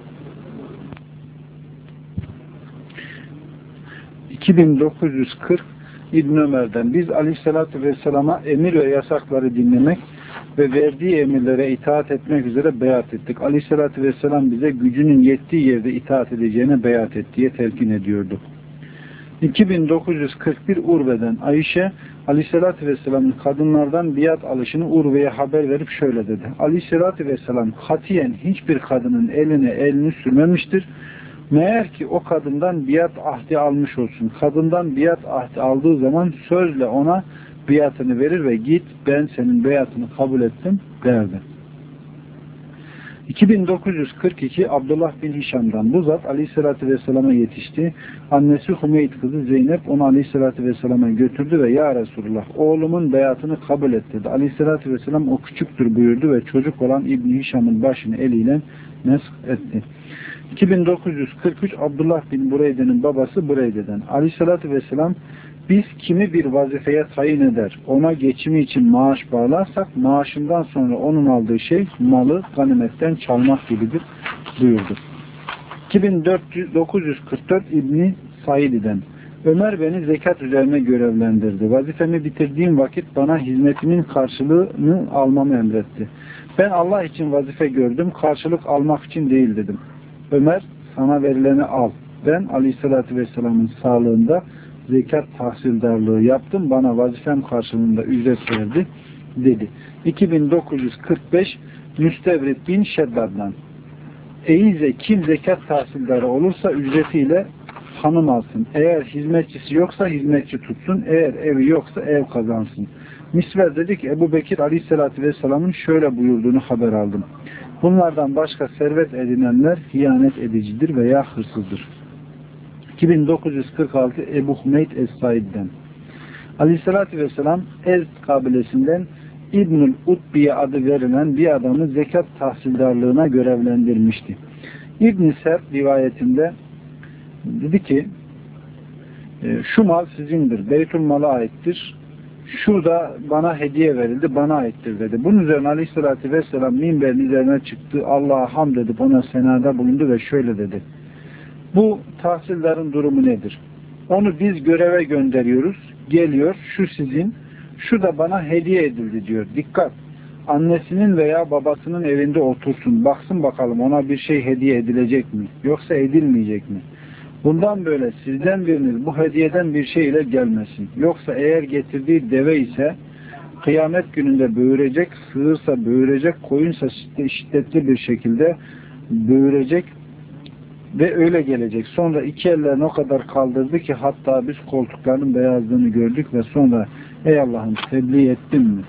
iki bin dokuz yüz kırk İbn Ömer'den biz Aleyhisselatü Vesselam'a emir ve yasakları dinlemek ve verdiği emirlere itaat etmek üzere beyat ettik. Aleyhisselatü Vesselam bize gücünün yettiği yerde itaat edeceğine beyat et diye telkin ediyordu. iki bin dokuz yüz kırk bir Urve'den Ayşe Aleyhisselatü Vesselam'ın kadınlardan biat alışını Urve'ye haber verip şöyle dedi. Aleyhisselatü Vesselam katiyen hiçbir kadının eline elini sürmemiştir. Meğer ki o kadından biat ahdi almış olsun. Kadından biat ahdi aldığı zaman sözle ona biatını verir ve git ben senin biatını kabul ettim derdi. iki bin dokuz yüz kırk iki Abdullah bin Hişam'dan bu zat Aleyhisselatü Vesselam'a yetişti. Annesi Hümeyt kızı Zeynep onu Aleyhisselatü Vesselam'a götürdü ve ya Resulullah oğlumun beyatını kabul et dedi. Aleyhisselatü Vesselam o küçüktür buyurdu ve çocuk olan İbn Hişam'ın başını eliyle nesk etti. iki bin dokuz yüz kırk üç Abdullah bin Bureyde'nin babası Bureyde'den Aleyhisselatü Vesselam biz kimi bir vazifeye tayin eder, ona geçimi için maaş bağlarsak maaşından sonra onun aldığı şey malı ganimetten çalmak gibidir buyurdu. iki bin dokuz yüz kırk dört İbni Said'den Ömer beni zekat üzerine görevlendirdi. Vazifemi bitirdiğim vakit bana hizmetimin karşılığını almamı emretti. Ben Allah için vazife gördüm, karşılık almak için değil dedim. Ömer sana verileni al. Ben Aleyhisselatü Vesselam'ın sağlığında zekat tahsildarlığı yaptım. Bana vazifem karşılığında ücret verdi dedi. iki bin dokuz yüz kırk beş Müstevrit bin Şeddad'dan Eyze kim zekat tahsildarı olursa ücretiyle hanım alsın. Eğer hizmetçisi yoksa hizmetçi tutsun. Eğer evi yoksa ev kazansın. Misver dedi ki Ebu Bekir Aleyhisselatü Vesselam'ın şöyle buyurduğunu haber aldım. Bunlardan başka servet edinenler hiyanet edicidir veya hırsızdır. iki bin dokuz yüz kırk altı Ebu Hümeyt Es-Said'den Aleyhisselatü Vesselam Ez kabilesinden İbnül Utbiye adı verilen bir adamı zekat tahsildarlığına görevlendirmişti. İbn-i Sert rivayetinde dedi ki şu mal sizindir, Beytül Mal'a aittir. Şurada bana hediye verildi, bana aittir dedi. Bunun üzerine Aleyhisselatü Vesselam minberin üzerine çıktı. Allah'a hamd edip ona senada bulundu ve şöyle dedi. Bu tahsildarın durumu nedir? Onu biz göreve gönderiyoruz. Geliyor, şu sizin, şu da bana hediye edildi diyor. Dikkat! Annesinin veya babasının evinde otursun. Baksın bakalım ona bir şey hediye edilecek mi? Yoksa edilmeyecek mi? Bundan böyle sizden biriniz bu hediyeden bir şey ile gelmesin. Yoksa eğer getirdiği deve ise kıyamet gününde böğürecek, sığırsa böğürecek, koyunsa şiddetli bir şekilde böğürecek ve öyle gelecek. Sonra iki ellerini o kadar kaldırdı ki hatta biz koltuklarının beyazlığını gördük ve sonra ey Allah'ım tebliğ ettin mi?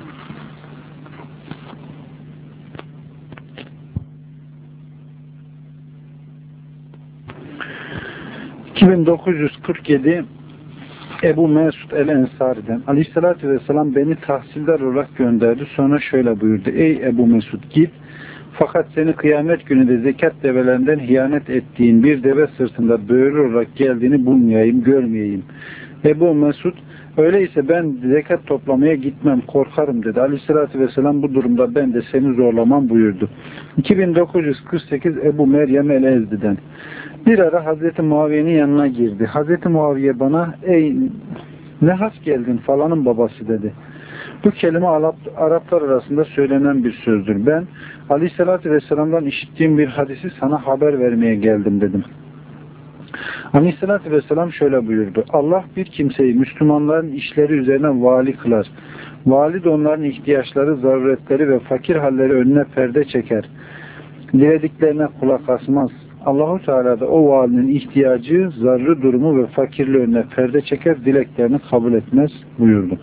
iki bin dokuz yüz kırk yedi Ebu Mesud el-Ensari'den Aleyhisselatü Vesselam beni tahsildar olarak gönderdi. Sonra şöyle buyurdu. Ey Ebu Mesud git. Fakat seni kıyamet gününde zekat develerinden hiyanet ettiğin bir deve sırtında böğür olarak geldiğini bulmayayım, görmeyeyim. Ebu Mesud öyleyse ben zekat toplamaya gitmem, korkarım dedi. Aleyhisselatü Vesselam bu durumda ben de seni zorlamam buyurdu. iki bin dokuz yüz kırk sekiz Ebu Meryem el-Ezdi'den bir ara Hazreti Muaviye'nin yanına girdi. Hazreti Muaviye bana ey ne has geldin falanın babası dedi. Bu kelime Arap, Araplar arasında söylenen bir sözdür. Ben Aleyhisselatü Vesselam'dan işittiğim bir hadisi sana haber vermeye geldim dedim. Aleyhisselatü Vesselam şöyle buyurdu. Allah bir kimseyi Müslümanların işleri üzerine vali kılar. Vali de onların ihtiyaçları, zaruretleri ve fakir halleri önüne perde çeker. Dilediklerine kulak asmaz. Allahu Teala da o valinin ihtiyacı, zarrı durumu ve fakirliği önüne perde çeker, dileklerini kabul etmez buyurdu.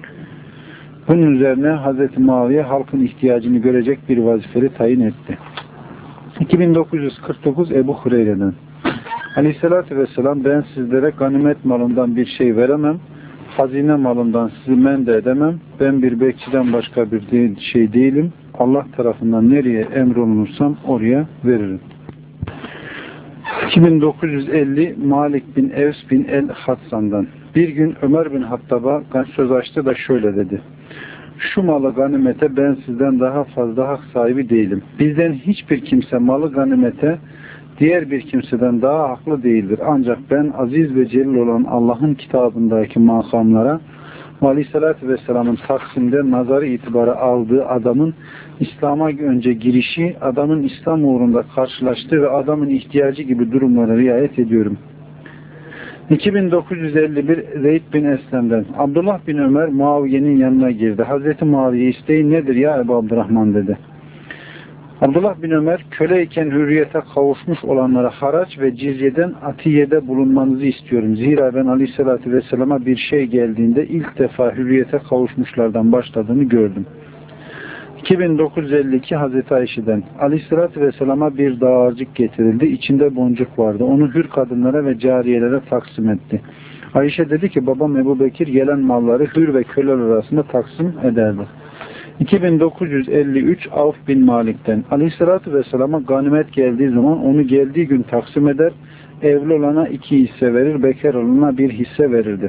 Bunun üzerine Hazreti Muaviye halkın ihtiyacını görecek bir vazifeli tayin etti. iki bin dokuz yüz kırk dokuz Ebu Hureyre'den Aleyhisselatü Vesselam ben sizlere ganimet malından bir şey veremem, hazine malından sizi men de edemem, ben bir bekçiden başka bir şey değilim, Allah tarafından nereye emrolunursam oraya veririm. iki bin dokuz yüz elli Malik bin Evs bin el-Hatsan'dan bir gün Ömer bin Hattab'a söz açtı da şöyle dedi. Şu malı ganimete ben sizden daha fazla hak sahibi değilim. Bizden hiçbir kimse malı ganimete diğer bir kimseden daha haklı değildir. Ancak ben aziz ve celil olan Allah'ın kitabındaki makamlara Aleyhisselatü Vesselam'ın Taksim'de nazarı itibara aldığı adamın İslam'a önce girişi, adamın İslam uğrunda karşılaştığı ve adamın ihtiyacı gibi durumlara riayet ediyorum. iki bin dokuz yüz elli bir Zeyd bin Eslem'den Abdullah bin Ömer Muaviye'nin yanına girdi. Hazreti Muaviye isteği nedir ya Ebu Abdurrahman dedi. Abdullah bin Ömer köleyken hürriyete kavuşmuş olanlara haraç ve cizyeden atiyede bulunmanızı istiyorum. Zira ben Aleyhisselatü Vesselam'a bir şey geldiğinde ilk defa hürriyete kavuşmuşlardan başladığını gördüm. iki bin dokuz yüz elli iki Hazreti Ayşe'den Aleyhisselatü Vesselam'a bir dağarcık getirildi. İçinde boncuk vardı. Onu hür kadınlara ve cariyelere taksim etti. Ayşe dedi ki babam Ebu Bekir gelen malları hür ve köleler arasında taksim ederdi. iki bin dokuz yüz elli üç Avf bin Malik'ten Aleyhisselatü Vesselam'a ganimet geldiği zaman onu geldiği gün taksim eder, evli olana iki hisse verir, bekar olana bir hisse verirdi.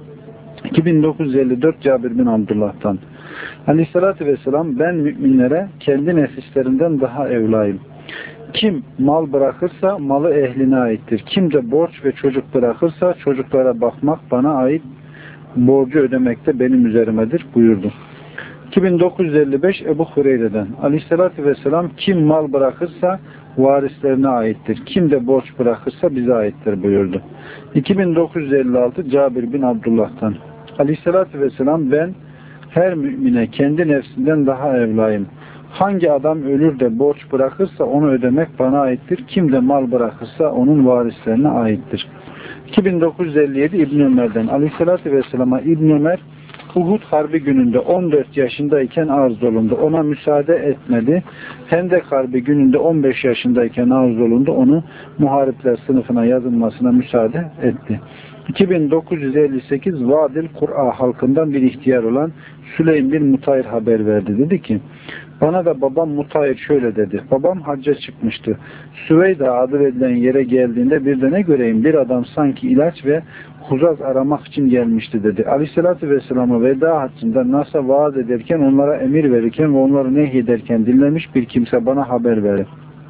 iki bin dokuz yüz elli dört Cabir bin Abdullah'tan Aleyhisselatü Vesselam ben müminlere kendi nefislerinden daha evlayım. Kim mal bırakırsa malı ehline aittir. Kim de borç ve çocuk bırakırsa çocuklara bakmak bana ait, borcu ödemek de benim üzerimedir buyurdu. iki bin dokuz yüz elli beş Ebu Hureyre'den Aleyhisselatü Vesselam kim mal bırakırsa varislerine aittir. Kim de borç bırakırsa bize aittir buyurdu. iki bin dokuz yüz elli altı Cabir bin Abdullah'tan Aleyhisselatü Vesselam ben her mümine kendi nefsinden daha evlayım. Hangi adam ölür de borç bırakırsa onu ödemek bana aittir. Kim de mal bırakırsa onun varislerine aittir. iki bin dokuz yüz elli yedi İbn Ömer'den Aleyhisselatü Vesselam'a İbn Ömer Uhud Harbi gününde on dört yaşındayken arz olundu. Ona müsaade etmedi. Hendek Harbi gününde on beş yaşındayken arz olundu. Onu muharipler sınıfına yazılmasına müsaade etti. iki bin dokuz yüz elli sekiz Vadil Kur'a halkından bir ihtiyar olan Süleym bin Mutayr haber verdi. Dedi ki bana da babam Mutayr şöyle dedi. Babam hacca çıkmıştı. Süveyda adı verilen yere geldiğinde bir de ne göreyim bir adam sanki ilaç ve huzaz aramak için gelmişti dedi. Aleyhisselatü Vesselam'a veda haccında nasıl vaaz ederken onlara emir verirken ve onları nehyederken dinlemiş bir kimse bana haber verdi.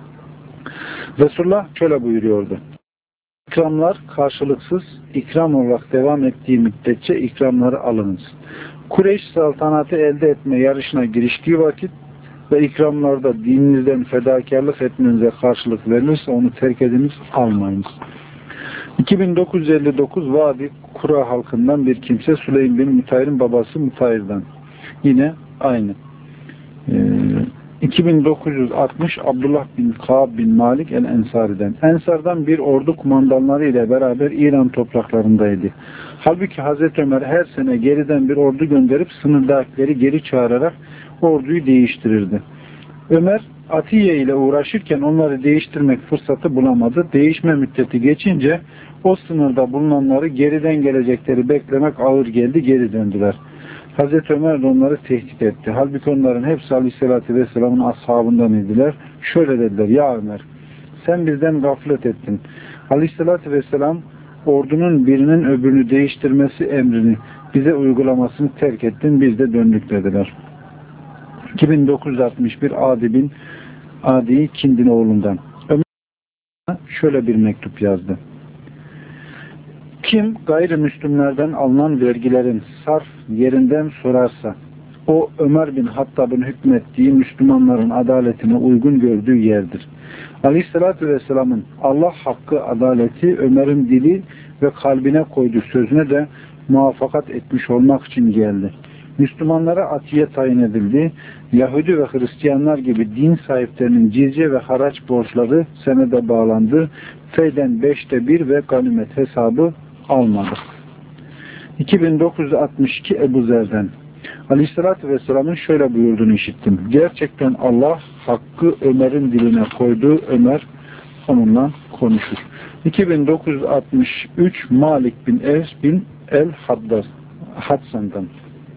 Resulullah şöyle buyuruyordu. İkramlar karşılıksız ikram olarak devam ettiği müddetçe ikramları alınız. Kureyş saltanatı elde etme yarışına giriştiği vakit ve ikramlarda dininizden fedakarlık etmenize karşılık verilirse onu terk ediniz, almayınız. iki bin dokuz yüz elli dokuz Vadi Kura halkından bir kimse Süleym bin Mütahhir'in babası Mütahhir'den. Yine aynı. Ee, iki bin dokuz yüz altmış Abdullah bin Ka'b bin Malik el-Ensari'den. Ensar'dan bir ordu kumandanları ile beraber İran topraklarındaydı. Halbuki Hazreti Ömer her sene geriden bir ordu gönderip sınırdakileri geri çağırarak orduyu değiştirirdi. Ömer Atiye ile uğraşırken onları değiştirmek fırsatı bulamadı. Değişme müddeti geçince o sınırda bulunanları geriden gelecekleri beklemek ağır geldi, geri döndüler. Hazreti Ömer de onları tehdit etti. Halbuki onların hepsi Aleyhisselatü Vesselam'ın ashabından idiler. Şöyle dediler: ya Ömer, sen bizden gaflet ettin. Aleyhisselatü Vesselam ordunun birinin öbürünü değiştirmesi emrini bize uygulamasını terk ettin, biz de döndük dediler. iki bin dokuz yüz altmış bir Adi bin Adi Kindin oğlundan. Ömer şöyle bir mektup yazdı: kim gayrimüslimlerden alınan vergilerin sarf yerinden sorarsa, o Ömer bin Hattab'ın hükmettiği Müslümanların adaletine uygun gördüğü yerdir. Aleyhissalatü Vesselam'ın Allah hakkı adaleti Ömer'in dili ve kalbine koyduğu sözüne de muvaffakat etmiş olmak için geldi. Müslümanlara atiye tayin edildi. Yahudi ve Hristiyanlar gibi din sahiplerinin cizye ve haraç borçları senede bağlandı. Feyden beşte bir ve ganimet hesabı almadı. iki bin dokuz yüz altmış iki Ebu Zer'den. Aleyhissalatü Vesselam'ın şöyle buyurduğunu işittim: gerçekten Allah hakkı Ömer'in diline koydu, Ömer onunla konuşur. iki bin dokuz yüz altmış üç Malik bin Evs bin el-Haddad Hadsan'dan.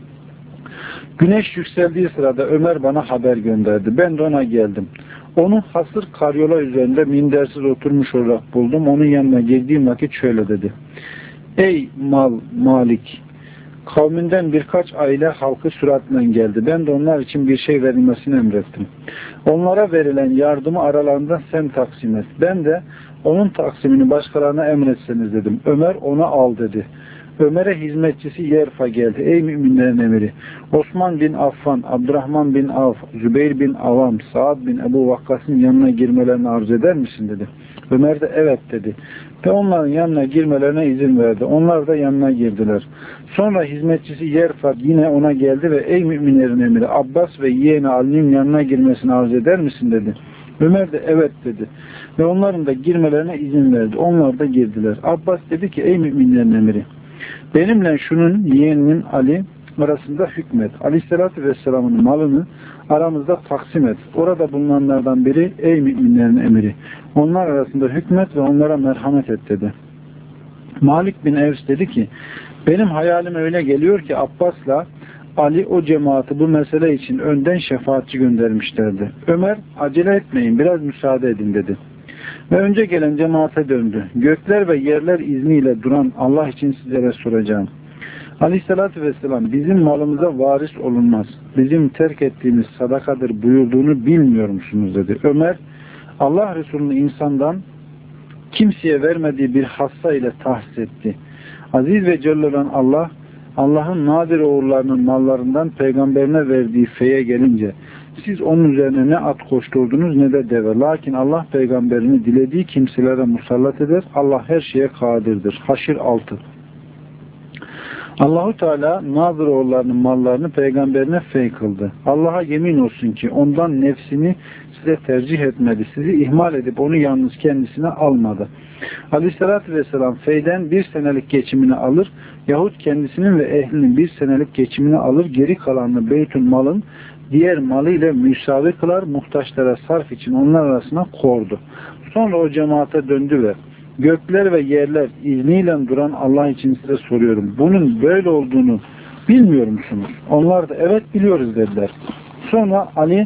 Güneş yükseldiği sırada Ömer bana haber gönderdi. Ben de ona geldim. Onu hasır karyola üzerinde mindersiz oturmuş olarak buldum. Onun yanına girdiğim vakit şöyle dedi: ey mal Malik, kavminden birkaç aile halkı süratle geldi. Ben de onlar için bir şey verilmesini emrettim. Onlara verilen yardımı aralarında sen taksim et. Ben de onun taksimini başkalarına emretseniz dedim. Ömer ona al dedi. Ömer'e hizmetçisi Yerfa geldi. Ey müminlerin emiri! Osman bin Affan, Abdurrahman bin Avf, Zübeyir bin Avam, Saad bin Ebu Vakkas'ın yanına girmelerini arzu eder misin dedi. Ömer de evet dedi. Ve onların yanına girmelerine izin verdi. Onlar da yanına girdiler. Sonra hizmetçisi Yerfa yine ona geldi ve ey müminlerin emiri, Abbas ve yeğeni Ali'nin yanına girmesini arzu eder misin dedi. Ömer de evet dedi. Ve onların da girmelerine izin verdi. Onlar da girdiler. Abbas dedi ki ey müminlerin emiri, benimle şunun yeğeninin Ali arasında hükmet. Aleyhissalatü Vesselam'ın malını aramızda taksim et. Orada bulunanlardan biri ey müminlerin emiri, onlar arasında hükmet ve onlara merhamet et dedi. Malik bin Evs dedi ki benim hayalim öyle geliyor ki Abbas'la Ali o cemaati bu mesele için önden şefaatçi göndermişlerdi. Ömer acele etmeyin, biraz müsaade edin dedi. Ve önce gelen cemaate döndü. Gökler ve yerler izniyle duran Allah için sizlere soracağım. Aleyhissalatü vesselam bizim malımıza varis olunmaz. Bizim terk ettiğimiz sadakadır buyurduğunu bilmiyor musunuz dedi. Ömer Allah Resulü'nü insandan kimseye vermediği bir hassa ile tahsis etti. Aziz ve celil olan Allah, Allah'ın nadir oğullarının mallarından peygamberine verdiği feye gelince siz onun üzerine ne at koşturdunuz ne de deve. Lakin Allah peygamberini dilediği kimselere musallat eder. Allah her şeye kadirdir. Haşr altı. Allahu Teala nadir oğullarının mallarını peygamberine fey kıldı. Allah'a yemin olsun ki ondan nefsini size tercih etmedi. Sizi ihmal edip onu yalnız kendisine almadı. Aleyhissalatü vesselam feyden bir senelik geçimini alır yahut kendisinin ve ehlinin bir senelik geçimini alır, geri kalanını beytül malın diğer malı ile müsavi kılar, muhtaçlara sarf için onlar arasına kordu. Sonra o cemaate döndü ve gökler ve yerler izniyle duran Allah için size soruyorum. Bunun böyle olduğunu bilmiyor musunuz? Onlar da evet biliyoruz dediler. Sonra Ali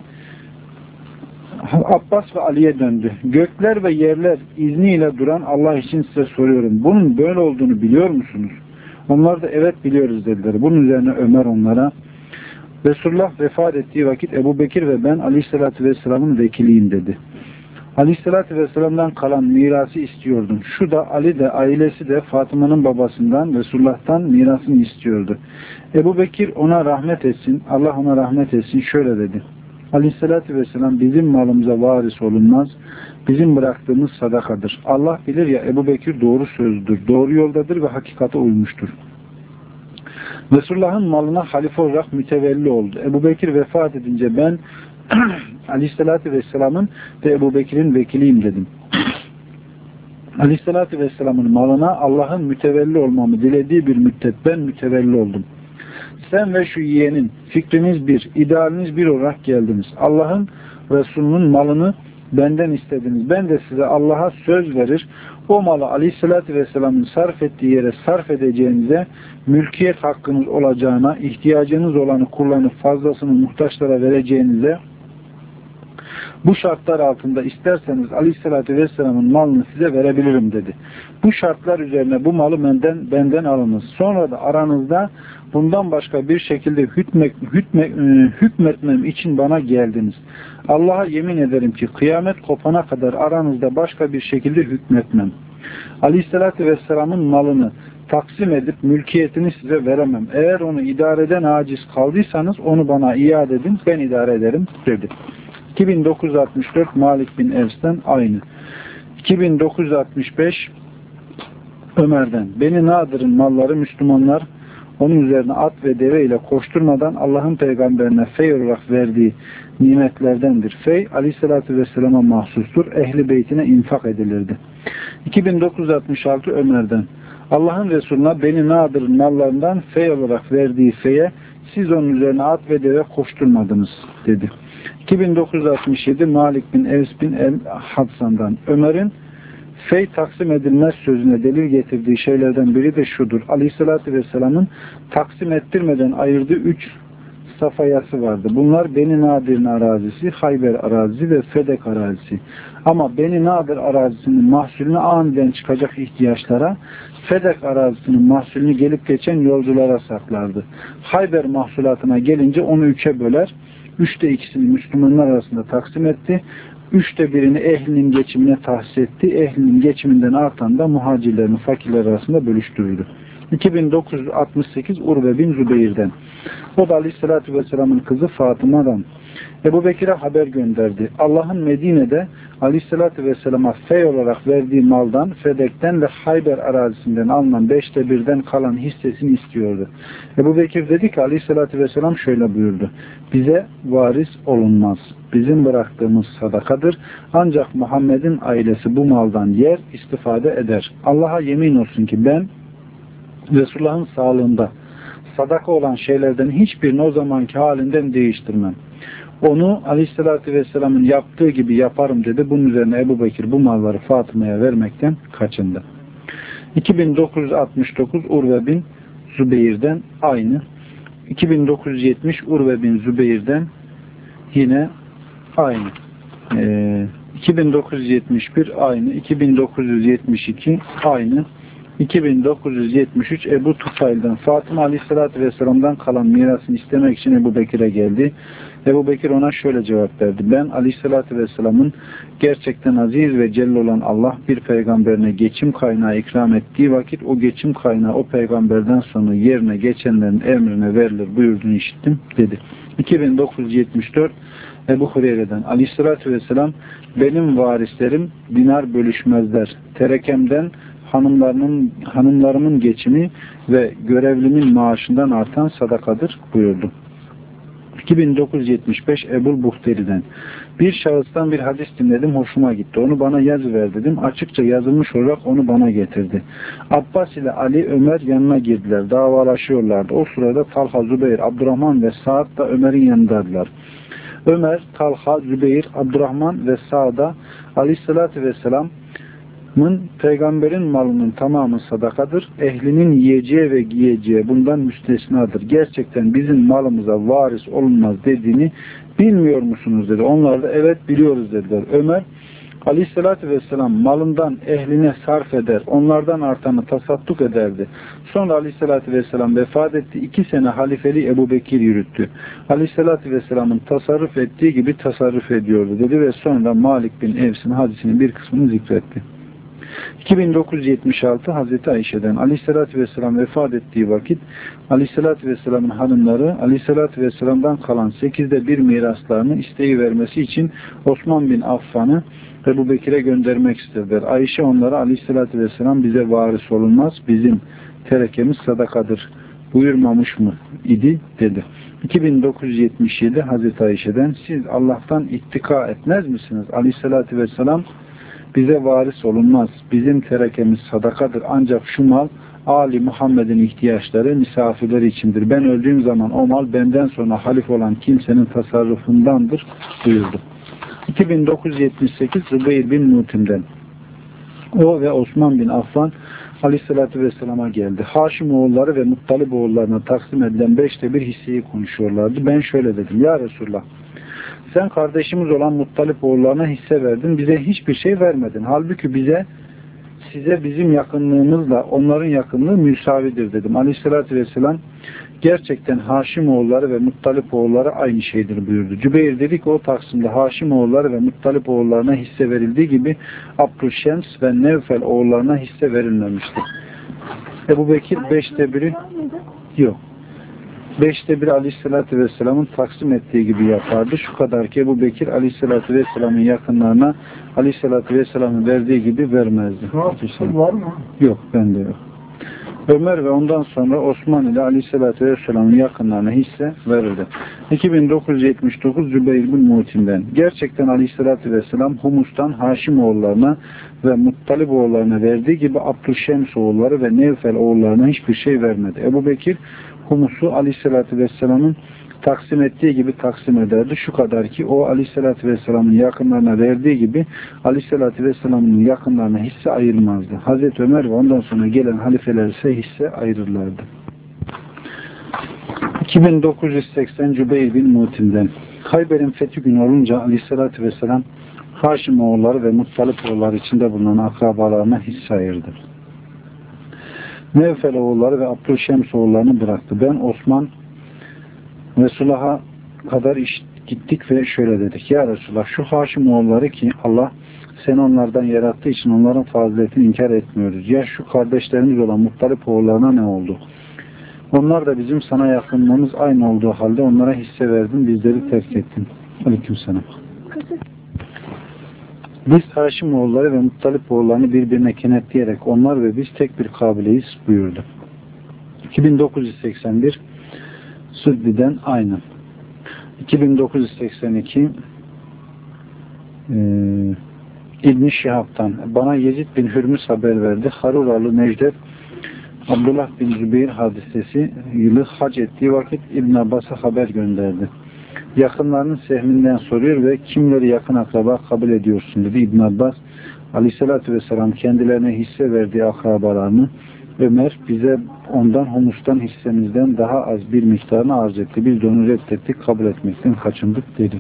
Abbas ve Ali'ye döndü. Gökler ve yerler izniyle duran Allah için size soruyorum. Bunun böyle olduğunu biliyor musunuz? Onlar da evet biliyoruz dediler. Bunun üzerine Ömer onlara Resulullah vefat ettiği vakit Ebu Bekir ve ben Aleyhisselatü Vesselam'ın vekiliyim dedi. Aleyhisselatü Vesselam'dan kalan mirası istiyordum. Şu da Ali de ailesi de Fatıma'nın babasından Resulullah'tan mirasını istiyordu. Ebu Bekir ona rahmet etsin, Allah ona rahmet etsin şöyle dedi. Aleyhissalatü vesselam bizim malımıza varis olunmaz. Bizim bıraktığımız sadakadır. Allah bilir ya Ebu Bekir doğru sözlüdür, doğru yoldadır ve hakikate uymuştur. Resulullah'ın malına halife olarak mütevelli oldu. Ebu Bekir vefat edince ben Aleyhissalatü vesselamın ve Ebu Bekir'in vekiliyim dedim. Aleyhissalatü vesselamın malına Allah'ın mütevelli olmamı dilediği bir müddet ben mütevelli oldum. Sen ve şu yeğenin fikriniz bir, idealiniz bir olarak geldiniz. Allah'ın Resulünün malını benden istediniz. Ben de size Allah'a söz verir, o malı Aleyhisselatü Vesselam'ın sarf ettiği yere sarf edeceğinize, mülkiyet hakkınız olacağına, ihtiyacınız olanı kullanıp fazlasını muhtaçlara vereceğinize, bu şartlar altında isterseniz Aleyhisselatü Vesselam'ın malını size verebilirim dedi. Bu şartlar üzerine bu malı benden, benden alınız. Sonra da aranızda bundan başka bir şekilde hükme, hükme, hükmetmem için bana geldiniz. Allah'a yemin ederim ki kıyamet kopana kadar aranızda başka bir şekilde hükmetmem. Aleyhisselatü Vesselam'ın malını taksim edip mülkiyetini size veremem. Eğer onu idareden aciz kaldıysanız onu bana iade edin, ben idare ederim dedi. iki bin dokuz yüz altmış dört Malik bin Evs'ten aynı. iki bin dokuz yüz altmış beş Ömer'den. Beni Nadır'ın malları Müslümanlar onun üzerine at ve deve ile koşturmadan Allah'ın peygamberine fey olarak verdiği nimetlerdendir. Fey Aleyhisselatü Vesselam'a mahsustur. Ehli beytine infak edilirdi. iki bin dokuz yüz altmış altı Ömer'den. Allah'ın Resulüne beni Nadır'ın mallarından fey olarak verdiği feye siz onun üzerine at ve deve koşturmadınız dedi. iki bin dokuz yüz altmış yedi Malik bin Evs bin el-Hadsan'dan. Ömer'in fey taksim edilmez sözüne delil getirdiği şeylerden biri de şudur. Aleyhissalatü Vesselam'ın taksim ettirmeden ayırdığı üç safayası vardı. Bunlar Beni Nadir'in arazisi, Hayber arazisi ve Fedek arazisi. Ama Beni Nadir arazisinin mahsulünü aniden çıkacak ihtiyaçlara, Fedek arazisinin mahsulünü gelip geçen yolculara saklardı. Hayber mahsulatına gelince onu üçe böler. Üçte ikisini Müslümanlar arasında taksim etti. Üçte birini ehlinin geçimine tahsis etti. Ehlinin geçiminden artan da muhacirlerin, fakirler arasında bölüştürüldü. iki bin dokuz yüz altmış sekiz Urve bin Zübeyir'den. O da Aleyhisselatü Vesselam'ın kızı Fatıma'dan. Ebu Bekir'e haber gönderdi. Allah'ın Medine'de Aleyhisselatü Vesselam'a fey olarak verdiği maldan, Fedek'ten ve Hayber arazisinden alınan beşte birden kalan hissesini istiyordu. Ebu Bekir dedi ki Aleyhisselatü Vesselam şöyle buyurdu. Bize varis olunmaz. Bizim bıraktığımız sadakadır. Ancak Muhammed'in ailesi bu maldan yer, istifade eder. Allah'a yemin olsun ki ben Resulullah'ın sağlığında sadaka olan şeylerden hiçbirini o zamanki halinden değiştirmem. Onu Aleyhisselatü Vesselam'ın yaptığı gibi yaparım dedi. Bunun üzerine Ebu Bekir bu malları Fatıma'ya vermekten kaçındı. iki bin dokuz yüz altmış dokuz Urve bin Zübeyir'den aynı. iki bin dokuz yüz yetmiş Urve bin Zübeyir'den yine aynı. Ee, iki bin dokuz yüz yetmiş bir aynı. iki bin dokuz yüz yetmiş iki aynı. iki bin dokuz yüz yetmiş üç Ebu Tufail'den Fatıma Aleyhisselatü Vesselam'dan kalan mirasını istemek için Ebu Bekir'e geldi. Ebu Bekir ona şöyle cevap verdi. Ben Aleyhisselatü Vesselam'ın gerçekten aziz ve celil olan Allah bir peygamberine geçim kaynağı ikram ettiği vakit o geçim kaynağı o peygamberden sonra yerine geçenlerin emrine verilir buyurduğunu işittim dedi. iki bin dokuz yüz yetmiş dört Ebu Hureyre'den Aleyhisselatü Vesselam benim varislerim dinar bölüşmezler. Terekemden hanımlarının, hanımlarımın geçimi ve görevlimin maaşından artan sadakadır buyurdu. iki bin dokuz yüz yetmiş beş Ebu Buhteri'den bir şahıstan bir hadis dinledim, hoşuma gitti. Onu bana yazıver dedim. Açıkça yazılmış olarak onu bana getirdi. Abbas ile Ali, Ömer yanına girdiler. Davalaşıyorlardı. O sırada Talha, Zübeyir, Abdurrahman ve Sa'd da Ömer'in yanındaydılar. Ömer, Talha, Zübeyir, Abdurrahman ve Sa'd'a Aleyhisselatü Vesselam peygamberin malının tamamı sadakadır. Ehlinin yiyeceği ve giyeceği bundan müstesnadır. Gerçekten bizim malımıza varis olunmaz dediğini bilmiyor musunuz dedi. Onlar da evet biliyoruz dediler. Ömer Aleyhisselatü Vesselam malından ehline sarf eder. Onlardan artanı tasadduk ederdi. Sonra Aleyhisselatü Vesselam vefat etti. İki sene halifeli Ebu Bekir yürüttü. Aleyhisselatü Vesselam'ın tasarruf ettiği gibi tasarruf ediyordu dedi ve sonra Malik bin Evs'in hadisinin bir kısmını zikretti. iki bin dokuz yüz yetmiş altı Hazreti Ayşe'den Aleyhisselatü Vesselam vefat ettiği vakit Aleyhisselatü Vesselam'ın hanımları Aleyhisselatü Vesselam'dan kalan sekizde bir miraslarını isteği vermesi için Osman bin Affan'ı Ebu Bekir'e göndermek istediler. Ayşe onlara Aleyhisselatü Vesselam bize varis olunmaz, bizim terekemiz sadakadır buyurmamış mı idi dedi. iki bin dokuz yüz yetmiş yedi Hazreti Ayşe'den siz Allah'tan ittika etmez misiniz? Aleyhisselatü Vesselam bize varis olunmaz. Bizim terekemiz sadakadır. Ancak şu mal Ali Muhammed'in ihtiyaçları, misafirleri içindir. Ben öldüğüm zaman o mal benden sonra halife olan kimsenin tasarrufundandır buyurdu. iki bin dokuz yüz yetmiş sekiz Zübeyir bin Mutim'den o ve Osman bin Affan Aleyhisselatü Vesselam'a geldi. Haşim oğulları ve Muttalip oğullarına taksim edilen beşte bir hisseyi konuşuyorlardı. Ben şöyle dedim. Ya Resulullah, sen kardeşimiz olan Muttalip oğullarına hisse verdin. Bize hiçbir şey vermedin. Halbuki bize size bizim yakınlığımızla onların yakınlığı müsavidir dedim. Aleyhissalatü vesselam gerçekten Haşim oğulları ve Muttalip oğulları aynı şeydir buyurdu. Cübeyr dedi ki o taksimde Haşim oğulları ve Muttalip oğullarına hisse verildiği gibi Abdülşems ve Nevfel oğullarına hisse verilmemiştir. Ebu Bekir beşte biri yok. Beşte bir Aleyhisselatü Vesselam'ın taksim ettiği gibi yapardı. Şu kadar ki Ebu Bekir Aleyhisselatü Vesselam'ın yakınlarına Aleyhisselatü Vesselam'ın verdiği gibi vermezdi. Var mı? Yok, bende yok. Ömer ve ondan sonra Osman ile Aleyhisselatü Vesselam'ın yakınlarına hisse verildi. iki bin dokuz yüz yetmiş dokuz Zübeyir bin Mutim'den. Gerçekten Aleyhisselatü Vesselam Humus'tan Haşim oğullarına ve Muttalib oğullarına verdiği gibi Abdülşems oğulları ve Nevfel oğullarına hiçbir şey vermedi. Ebu Bekir Humus'u Aleyhisselatü Vesselam'ın taksim ettiği gibi taksim ederdi. Şu kadar ki o Aleyhisselatü Vesselam'ın yakınlarına verdiği gibi Aleyhisselatü Vesselam'ın yakınlarına hisse ayırmazdı. Hazreti Ömer ve ondan sonra gelen halifeler ise hisse ayırırlardı. iki bin dokuz yüz seksen Cübeyr bin Mutim'den. Hayber'in fethi günü olunca Aleyhisselatü Vesselam Haşim oğulları ve Muttalip oğulları içinde bulunan akrabalarına hisse ayırdı. Nevfel oğulları ve Abdülşems oğullarını bıraktı. Ben Osman Resulullah'a kadar iş, gittik ve şöyle dedik. Ya Resulullah, şu Haşim oğulları ki Allah seni onlardan yarattığı için onların faziletini inkar etmiyoruz. Ya şu kardeşlerimiz olan Muttalip oğullarına ne oldu? Onlar da bizim sana yakınlığımız aynı olduğu halde onlara hisse verdin, bizleri terk ettin. Aleykümselam. Biz Haşim oğulları ve Muttalip oğullarını birbirine kenetleyerek onlar ve biz tek bir kabileyiz buyurdu. iki bin dokuz yüz seksen bir Süddi'den aynı. iki bin dokuz yüz seksen iki e, İbn-i Şihab'tan bana Yezid bin Hürmüz haber verdi. Haruralı Necdet Abdullah bin Zübeyir hadisesi yılı hac ettiği vakit İbn Abbas'a haber gönderdi. Yakınlarının sehminden soruyor ve kimleri yakın akraba kabul ediyorsun dedi. İbn Abbas Aleyhisselatü Vesselam kendilerine hisse verdiği akrabalarını Ömer bize ondan humustan hissemizden daha az bir miktarını arz etti. Biz de onu reddettik, kabul etmekten kaçındık dedi.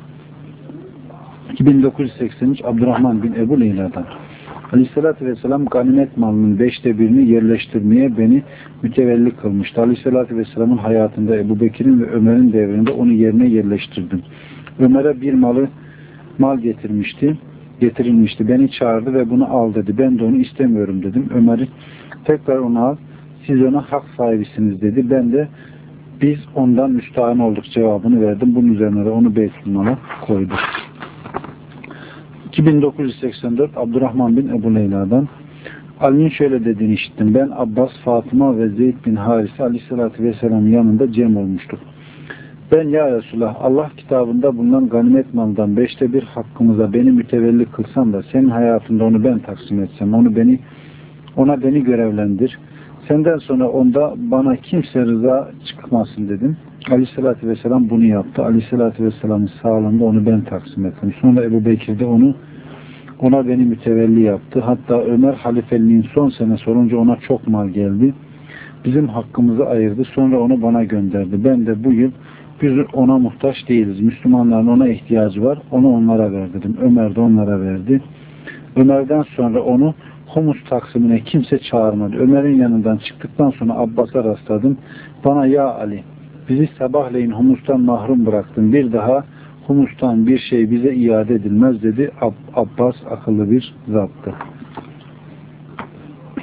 iki bin dokuz yüz seksen üç Abdurrahman bin Ebu Leyla'dan Aleyhisselatü Vesselam ganimet malının beşte birini yerleştirmeye beni mütevelli kılmıştı. Aleyhisselatü Vesselam'ın hayatında Ebu Bekir'in ve Ömer'in devrinde onu yerine yerleştirdim. Ömer'e bir malı mal getirmişti, getirilmişti. Beni çağırdı ve bunu al dedi. Ben de onu istemiyorum dedim. Ömer'i tekrar onu al, siz ona hak sahibisiniz dedi. Ben de biz ondan müstahane olduk cevabını verdim. Bunun üzerine de onu Beytülmal'a koydu. iki bin dokuz yüz seksen dört Abdurrahman bin Ebu Leyla'dan Ali'nin şöyle dediğini işittim. Ben Abbas, Fatıma ve Zeyd bin Harise Aleyhisselatü Vesselam'ın yanında cem olmuştuk. Ben ya Resulullah, Allah kitabında bulunan ganimet malından beşte bir hakkımıza beni mütevelli kılsan da senin hayatında onu ben taksim etsem, onu beni ona beni görevlendir. Senden sonra onda bana kimse rıza çıkmasın dedim. Aleyhisselatü Vesselam bunu yaptı. Aleyhisselatü Vesselam'ın sağlığında onu ben taksim ettim. Sonra Ebu Bekir de onu ona beni mütevelli yaptı. Hatta Ömer halifeliğin son senesi olunca ona çok mal geldi. Bizim hakkımızı ayırdı. Sonra onu bana gönderdi. Ben de bu yıl biz ona muhtaç değiliz. Müslümanların ona ihtiyacı var. Onu onlara ver dedim. Ömer de onlara verdi. Ömer'den sonra onu humus taksimine kimse çağırmadı. Ömer'in yanından çıktıktan sonra Abbas'a rastladım. Bana ya Ali, bizi sabahleyin humustan mahrum bıraktın. Bir daha humustan bir şey bize iade edilmez dedi. Ab Abbas akıllı bir zattı.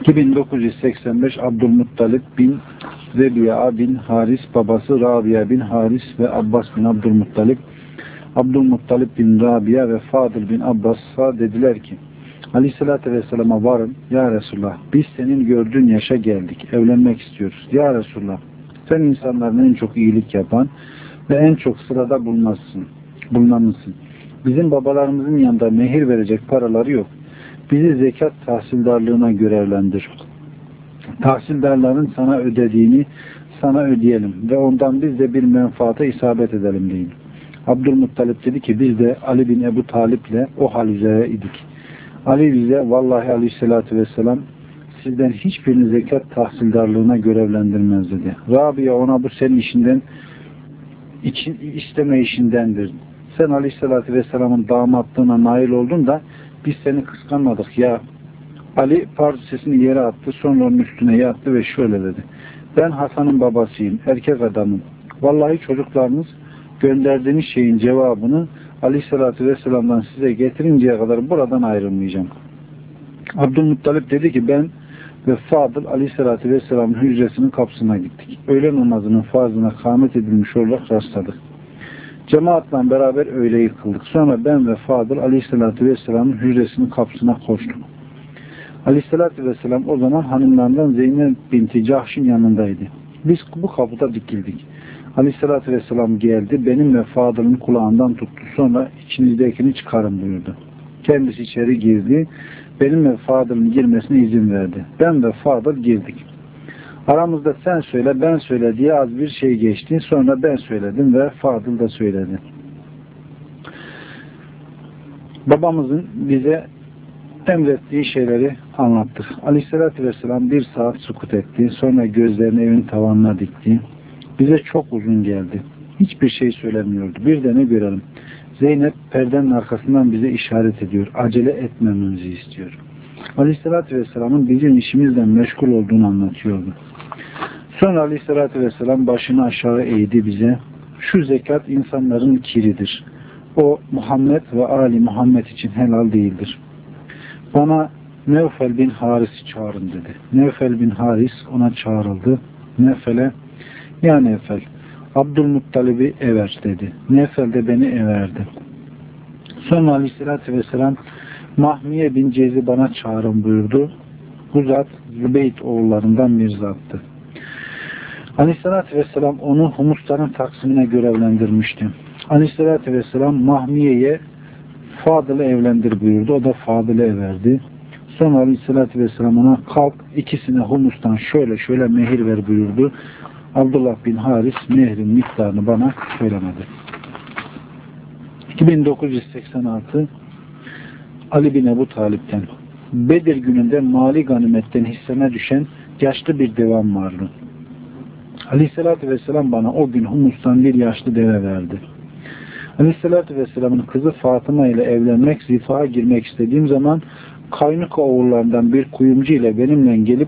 iki bin dokuz yüz seksen beş Abdülmuttalip bin Rebi'a bin Haris, babası Rabia bin Haris ve Abbas bin Abdülmuttalip, Abdülmuttalip bin Rabia ve Fadıl bin Abbas'a dediler ki, Aleyhisselatü Vesselam'a varın, ya Resulullah, biz senin gördüğün yaşa geldik, evlenmek istiyoruz. Ya Resulullah, sen insanların en çok iyilik yapan ve en çok sırada bulunmasın, bulunanısın. Bizim babalarımızın yanında mehir verecek paraları yok. Bizi zekat tahsildarlığına görevlendir. Tahsildarların sana ödediğini sana ödeyelim ve ondan biz de bir menfaata isabet edelim deyin. Abdülmuttalip dedi ki biz de Ali bin Ebu Talip'le o hal üzere idik. Ali bize vallahi aleyhissalatü vesselam sizden hiçbirini zekat tahsildarlığına görevlendirmez dedi. Rabia ona bu senin işinden için, isteme işindendir. Sen aleyhissalatü vesselamın damatlığına nail oldun da biz seni kıskanmadık ya. Ali farz sesini yere attı, sonra onun üstüne yattı ve şöyle dedi. Ben Hasan'ın babasıyım, erkek adamım. Vallahi çocuklarınız gönderdiğiniz şeyin cevabını Aleyhisselatü Vesselam'dan size getirinceye kadar buradan ayrılmayacağım. Abdülmuttalip dedi ki ben ve Fadıl Aleyhisselatü Vesselam'ın hücresinin kapısına gittik. Öğle namazının farzına kâmet edilmiş olarak rastladık. Cemaatla beraber öğleyi kıldık. Sonra ben ve Fadıl Aleyhisselatü Vesselam'ın hücresinin kapısına koştuk. Aleyhisselatü Vesselam o zaman hanımlarından Zeynep binti Cahş'ın yanındaydı. Biz bu kapıda dikildik. Aleyhisselatü Vesselam geldi, benim ve Fadıl'ın kulağından tuttu. Sonra içinizdekini çıkarın buyurdu. Kendisi içeri girdi, benim ve Fadıl'ın girmesine izin verdi. Ben ve Fadıl girdik. Aramızda sen söyle, ben söyle diye az bir şey geçti. Sonra ben söyledim ve Fadıl da söyledi. Babamızın bize emrettiği şeyleri anlattık. Aleyhisselatü Vesselam bir saat sukut etti. Sonra gözlerini evin tavanına dikti. Bize çok uzun geldi. Hiçbir şey söylemiyordu. Bir de ne görelim. Zeynep perdenin arkasından bize işaret ediyor. Acele etmememizi istiyor. Aleyhisselatü Vesselam'ın bizim işimizle meşgul olduğunu anlatıyordu. Sonra Aleyhisselatü Vesselam başını aşağı eğdi bize. Şu zekat insanların kiridir. O Muhammed ve Ali Muhammed için helal değildir. Bana Nevfel bin Haris'i çağırın dedi. Nevfel bin Haris ona çağrıldı. Nevfel'e ya Nevfel, Abdülmuttalib'i ever dedi. Nevfel de beni everdi. Sonra Aleyhisselatü Vesselam Mahmiye bin Cez'i bana çağırın buyurdu. Bu zat Zübeyt oğullarından bir zattı. Aleyhisselatü Vesselam onu humusların taksimine görevlendirmişti. Aleyhisselatü Vesselam Mahmiye'ye Fadıl'ı evlendir buyurdu. O da Fadıl'ı everdi. Sonra Aleyhisselatü Vesselam ona kalk ikisine humustan şöyle şöyle mehir ver buyurdu. Abdullah bin Haris mehrin miktarını bana söylemedi. iki bin dokuz yüz seksen altı Ali bin Ebu Talip'ten Bedir gününde mali ganimetten hisseme düşen yaşlı bir devam vardı. Aleyhisselatü Vesselam bana o gün humustan bir yaşlı deve verdi. Aleyhisselatü Vesselam'ın kızı Fatıma ile evlenmek, zifaha girmek istediğim zaman Kaynuka oğullarından bir kuyumcu ile benimle gelip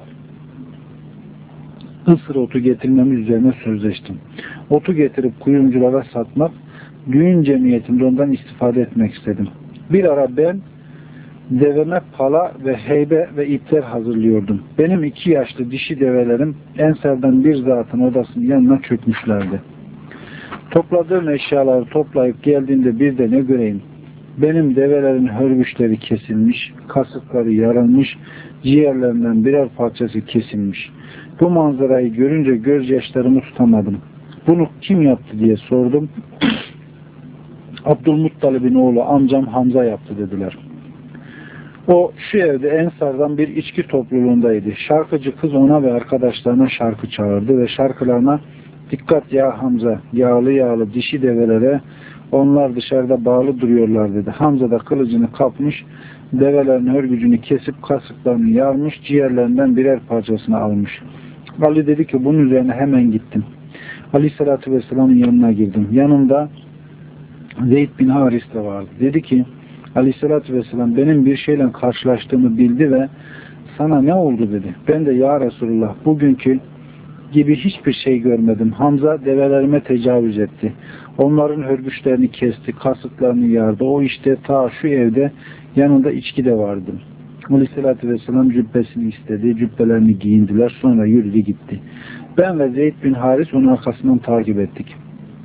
ısır otu getirmemiz üzerine sözleştim. Otu getirip kuyumculara satmak, düğün cemiyetinde ondan istifade etmek istedim. Bir ara ben deveme pala ve heybe ve ipler hazırlıyordum. Benim iki yaşlı dişi develerim Ensar'dan bir zatın odasının yanına çökmüşlerdi. Topladığım eşyaları toplayıp geldiğimde bir de ne göreyim? Benim develerin hörgüçleri kesilmiş, kasıkları yarılmış, ciğerlerinden birer parçası kesilmiş. Bu manzarayı görünce gözyaşlarımı tutamadım. Bunu kim yaptı diye sordum. Abdülmuttalib'in oğlu amcam Hamza yaptı dediler. O şu evde Ensar'dan bir içki topluluğundaydı. Şarkıcı kız ona ve arkadaşlarına şarkı çağırdı ve şarkılarına dikkat ya Hamza, yağlı yağlı dişi develere onlar dışarıda bağlı duruyorlar dedi. Hamza da kılıcını kapmış, develerin hörgücünü kesip kasıklarını yarmış, ciğerlerinden birer parçasını almış. Ali dedi ki bunun üzerine hemen gittim. Aleyhisselatü Vesselam'ın yanına girdim. Yanımda Zeyd bin Haris de vardı. Dedi ki Aleyhisselatü Vesselam benim bir şeyle karşılaştığımı bildi ve sana ne oldu dedi. Ben de ya Resulullah bugünkü gibi hiçbir şey görmedim. Hamza develerime tecavüz etti. Onların hörgüçlerini kesti, kasıklarını yardı. O işte ta şu evde yanında içki de vardı. Aleyhisselatü Vesselam cübbesini istedi. Cübbelerini giyindiler. Sonra yürüdü gitti. Ben ve Zeyd bin Haris onun arkasından takip ettik.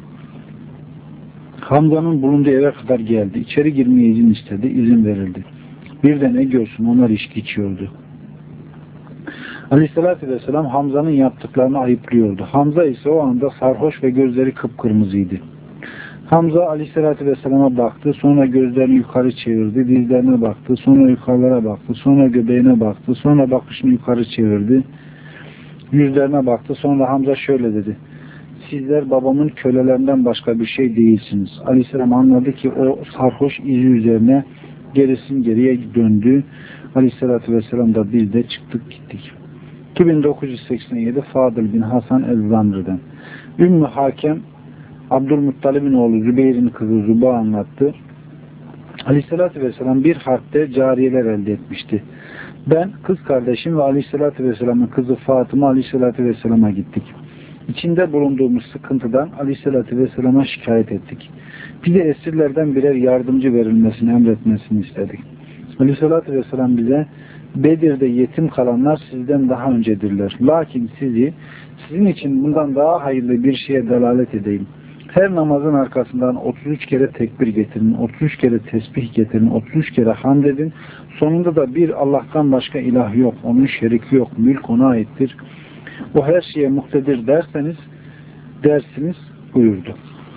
Hamza'nın bulunduğu eve kadar geldi. İçeri girmeye izin istedi. İzin verildi. Birden ne görsün, onlar içki içiyordu. Aleyhisselatü Vesselam Hamza'nın yaptıklarını ayıplıyordu. Hamza ise o anda sarhoş ve gözleri kıpkırmızıydı. Hamza Aleyhisselatü Vesselam'a baktı. Sonra gözlerini yukarı çevirdi. Dizlerine baktı. Sonra yukarılara baktı. Sonra göbeğine baktı. Sonra bakışını yukarı çevirdi. Yüzlerine baktı. Sonra Hamza şöyle dedi: sizler babamın kölelerinden başka bir şey değilsiniz. Aleyhisselam anladı ki o sarhoş izi üzerine gerisin geriye döndü. Aleyhisselatü Vesselam da biz de çıktık gittik. iki bin dokuz yüz seksen yedi Fadıl bin Hasan el-Zamr'den. Ümmü Hakem Abdülmuttalib'in oğlu Zübeyir'in kızı Züba anlattı. Aleyhisselatü Vesselam bir harpte cariyeler elde etmişti. Ben, kız kardeşim ve Aleyhisselatü Vesselam'ın kızı Fatıma Aleyhisselatü Vesselam'a gittik. İçinde bulunduğumuz sıkıntıdan Aleyhisselatü Vesselam'a şikayet ettik. Bize esirlerden birer yardımcı verilmesini emretmesini istedik. Aleyhisselatü Vesselam bize Bedir'de yetim kalanlar sizden daha öncedirler. Lakin sizi sizin için bundan daha hayırlı bir şeye delalet edeyim. Her namazın arkasından otuz üç kere tekbir getirin, otuz üç kere tesbih getirin, otuz üç kere hamd edin. Sonunda da bir Allah'tan başka ilah yok, onun şeriki yok, mülk ona aittir. O her şeye muktedir derseniz, dersiniz buyurdu.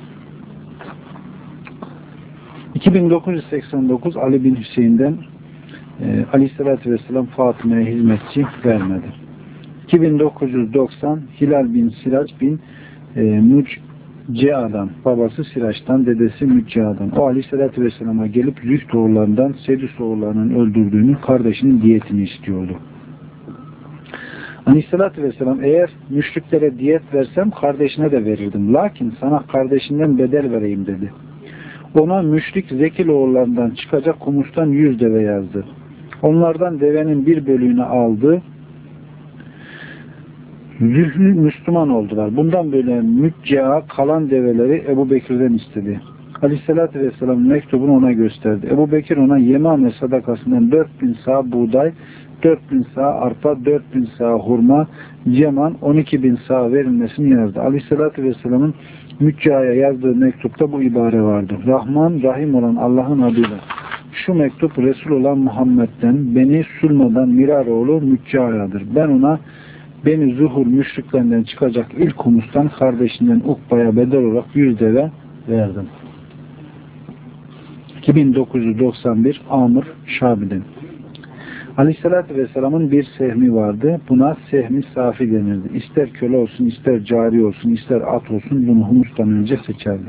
iki bin dokuz yüz seksen dokuz Ali bin Hüseyin'den e, Aleyhisselatü Vesselam Fatıma'ya hizmetçi vermedi. iki bin dokuz yüz doksan Hilal bin Sirac bin e, Müccea'dan, babası Siraç'tan, dedesi Müccea'dan. O Aleyhisselatü Vesselam'a gelip Züht oğullarından Sedüs oğullarının öldürdüğünü, kardeşinin diyetini istiyordu. Aleyhisselatü Vesselam eğer müşriklere diyet versem kardeşine de verirdim. Lakin sana kardeşinden bedel vereyim dedi. Ona müşrik Zekil oğullarından çıkacak kumustan yüz deve yazdı. Onlardan devenin bir bölüğünü aldı. Zühlü Müslüman oldular. Bundan böyle Müccea kalan develeri Ebu Bekir'den istedi. Aleyhisselatü Vesselam mektubunu ona gösterdi. Ebu Bekir ona Yemame sadakasından dört bin sağ buğday, dört bin sağ arpa, dört bin sağ hurma, ceman, on iki bin sağ verilmesini yazdı. Aleyhisselatü Vesselam'ın Müccea'ya yazdığı mektupta bu ibare vardı. Rahman, Rahim olan Allah'ın adıyla. Şu mektup Resul olan Muhammed'den, beni Sulma'dan Mirar oğlu Müccea'yadır. Ben ona beni zuhur müşriklerinden çıkacak ilk humustan kardeşinden Ukba'ya bedel olarak yüz deve verdim. iki bin dokuz yüz doksan bir Amr Şabi'den. Aleyhissalatü Vesselam'ın bir sehmi vardı. Buna sehmi safi denirdi. İster köle olsun, ister cari olsun, ister at olsun bunu humustan önce seçerdi.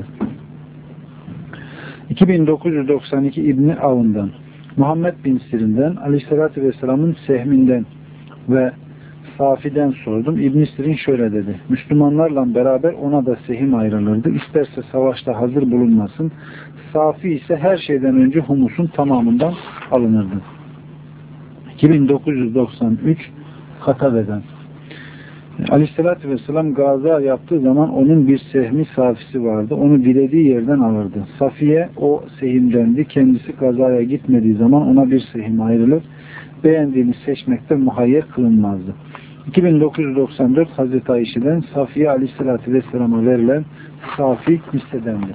iki bin dokuz yüz doksan iki İbni Avun'dan, Muhammed bin Sirin'den, Aleyhissalatü Vesselam'ın sehminden ve Safi'den sordum. İbn-i Sirin şöyle dedi. Müslümanlarla beraber ona da sehim ayrılırdı. İsterse savaşta hazır bulunmasın. Safi ise her şeyden önce humusun tamamından alınırdı. iki bin dokuz yüz doksan üç Katabe'den. Aleyhissalatü Vesselam gaza yaptığı zaman onun bir sehmi safisi vardı. Onu dilediği yerden alırdı. Safiye o sehimdendi. Kendisi gazaya gitmediği zaman ona bir sehim ayrılır. Beğendiğini seçmekte muhayyer kılınmazdı. iki bin dokuz yüz doksan dört Hazreti Ayşe'den Safiye Aleyhisselatü Vesselam'a verilen safi hissedendi.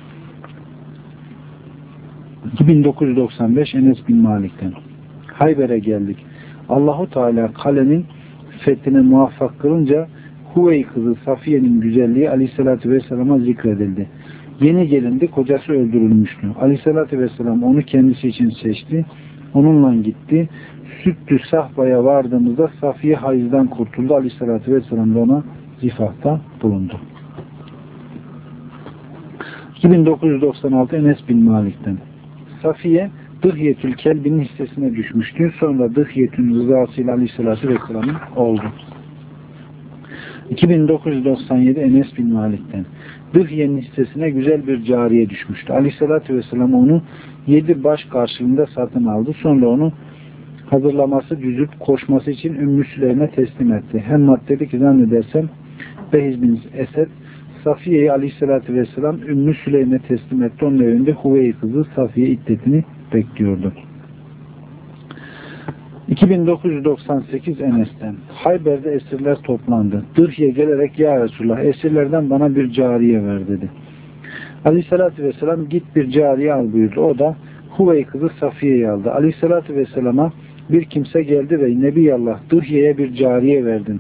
iki bin dokuz yüz doksan beş Enes bin Malik'ten. Hayber'e geldik. Allahu Teala kalenin fethine muvaffak kılınca Huvey kızı Safiye'nin güzelliği Aleyhisselatü Vesselam'a zikredildi. Yeni gelindi, kocası öldürülmüştü. Aleyhisselatü Vesselam onu kendisi için seçti. Onunla gitti. Süttü Sahba'ya vardığımızda Safiye hayızdan kurtuldu. Aleyhisselatü Vesselam da ona zifafta bulundu. iki bin dokuz yüz doksan altı Enes bin Malik'ten. Safiye Dıhyetül Kelb'in hissesine düşmüştü. Sonra Dıhyet'ün rızasıyla Aleyhisselatü Vesselam'ın oldu. iki bin dokuz yüz doksan yedi Enes bin Malik'ten. Dıhye'nin hissesine güzel bir cariye düşmüştü. Aleyhisselatü Vesselam onu yedi baş karşılığında satın aldı. Sonra onu hazırlaması, düzüp koşması için Ümmü Süleym'e teslim etti. Hemmat dedi ki zannedersem Behiz bin Esed Safiye'yi Aleyhisselatü Vesselam Ümmü Süleym'e teslim etti. Onun evinde Huvey kızı Safiye iddetini bekliyordu. iki bin dokuz yüz doksan sekiz Enes'ten. Hayber'de esirler toplandı. Dırhiye gelerek ya Resulullah esirlerden bana bir cariye ver dedi. Aleyhissalatü vesselam git bir cariye al buyurdu. O da Huvey kızı Safiye'yi aldı. Aleyhissalatü vesselama bir kimse geldi ve Nebiyallah Dırhiye'ye bir cariye verdin.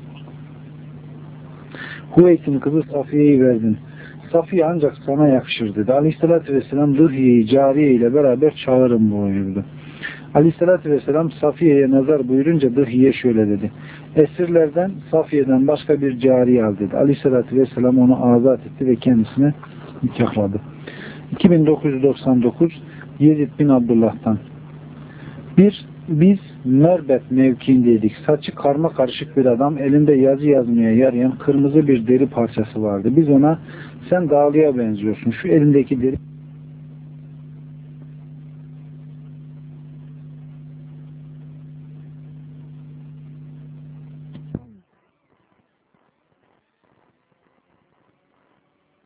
Huveyt'in kızı Safiye'yi verdin. Safiye ancak sana yakışır dedi. Aleyhissalatü vesselam Dırhiye'yi cariye ile beraber çağırın buyurdu. Aleyhissalatü vesselam Safiye'ye nazar buyurunca Dırhiye şöyle dedi. Esirlerden Safiye'den başka bir cariye al dedi. Aleyhissalatü vesselam onu azat etti ve kendisine nikahladı. iki bin dokuz yüz doksan dokuz Yezid bin Abdullah'tan. Bir, biz Merbet mevkiindeydik. Saçı karma karışık bir adam, elinde yazı yazmaya yarayan kırmızı bir deri parçası vardı. Biz ona sen dağlıya benziyorsun. Şu elindeki deri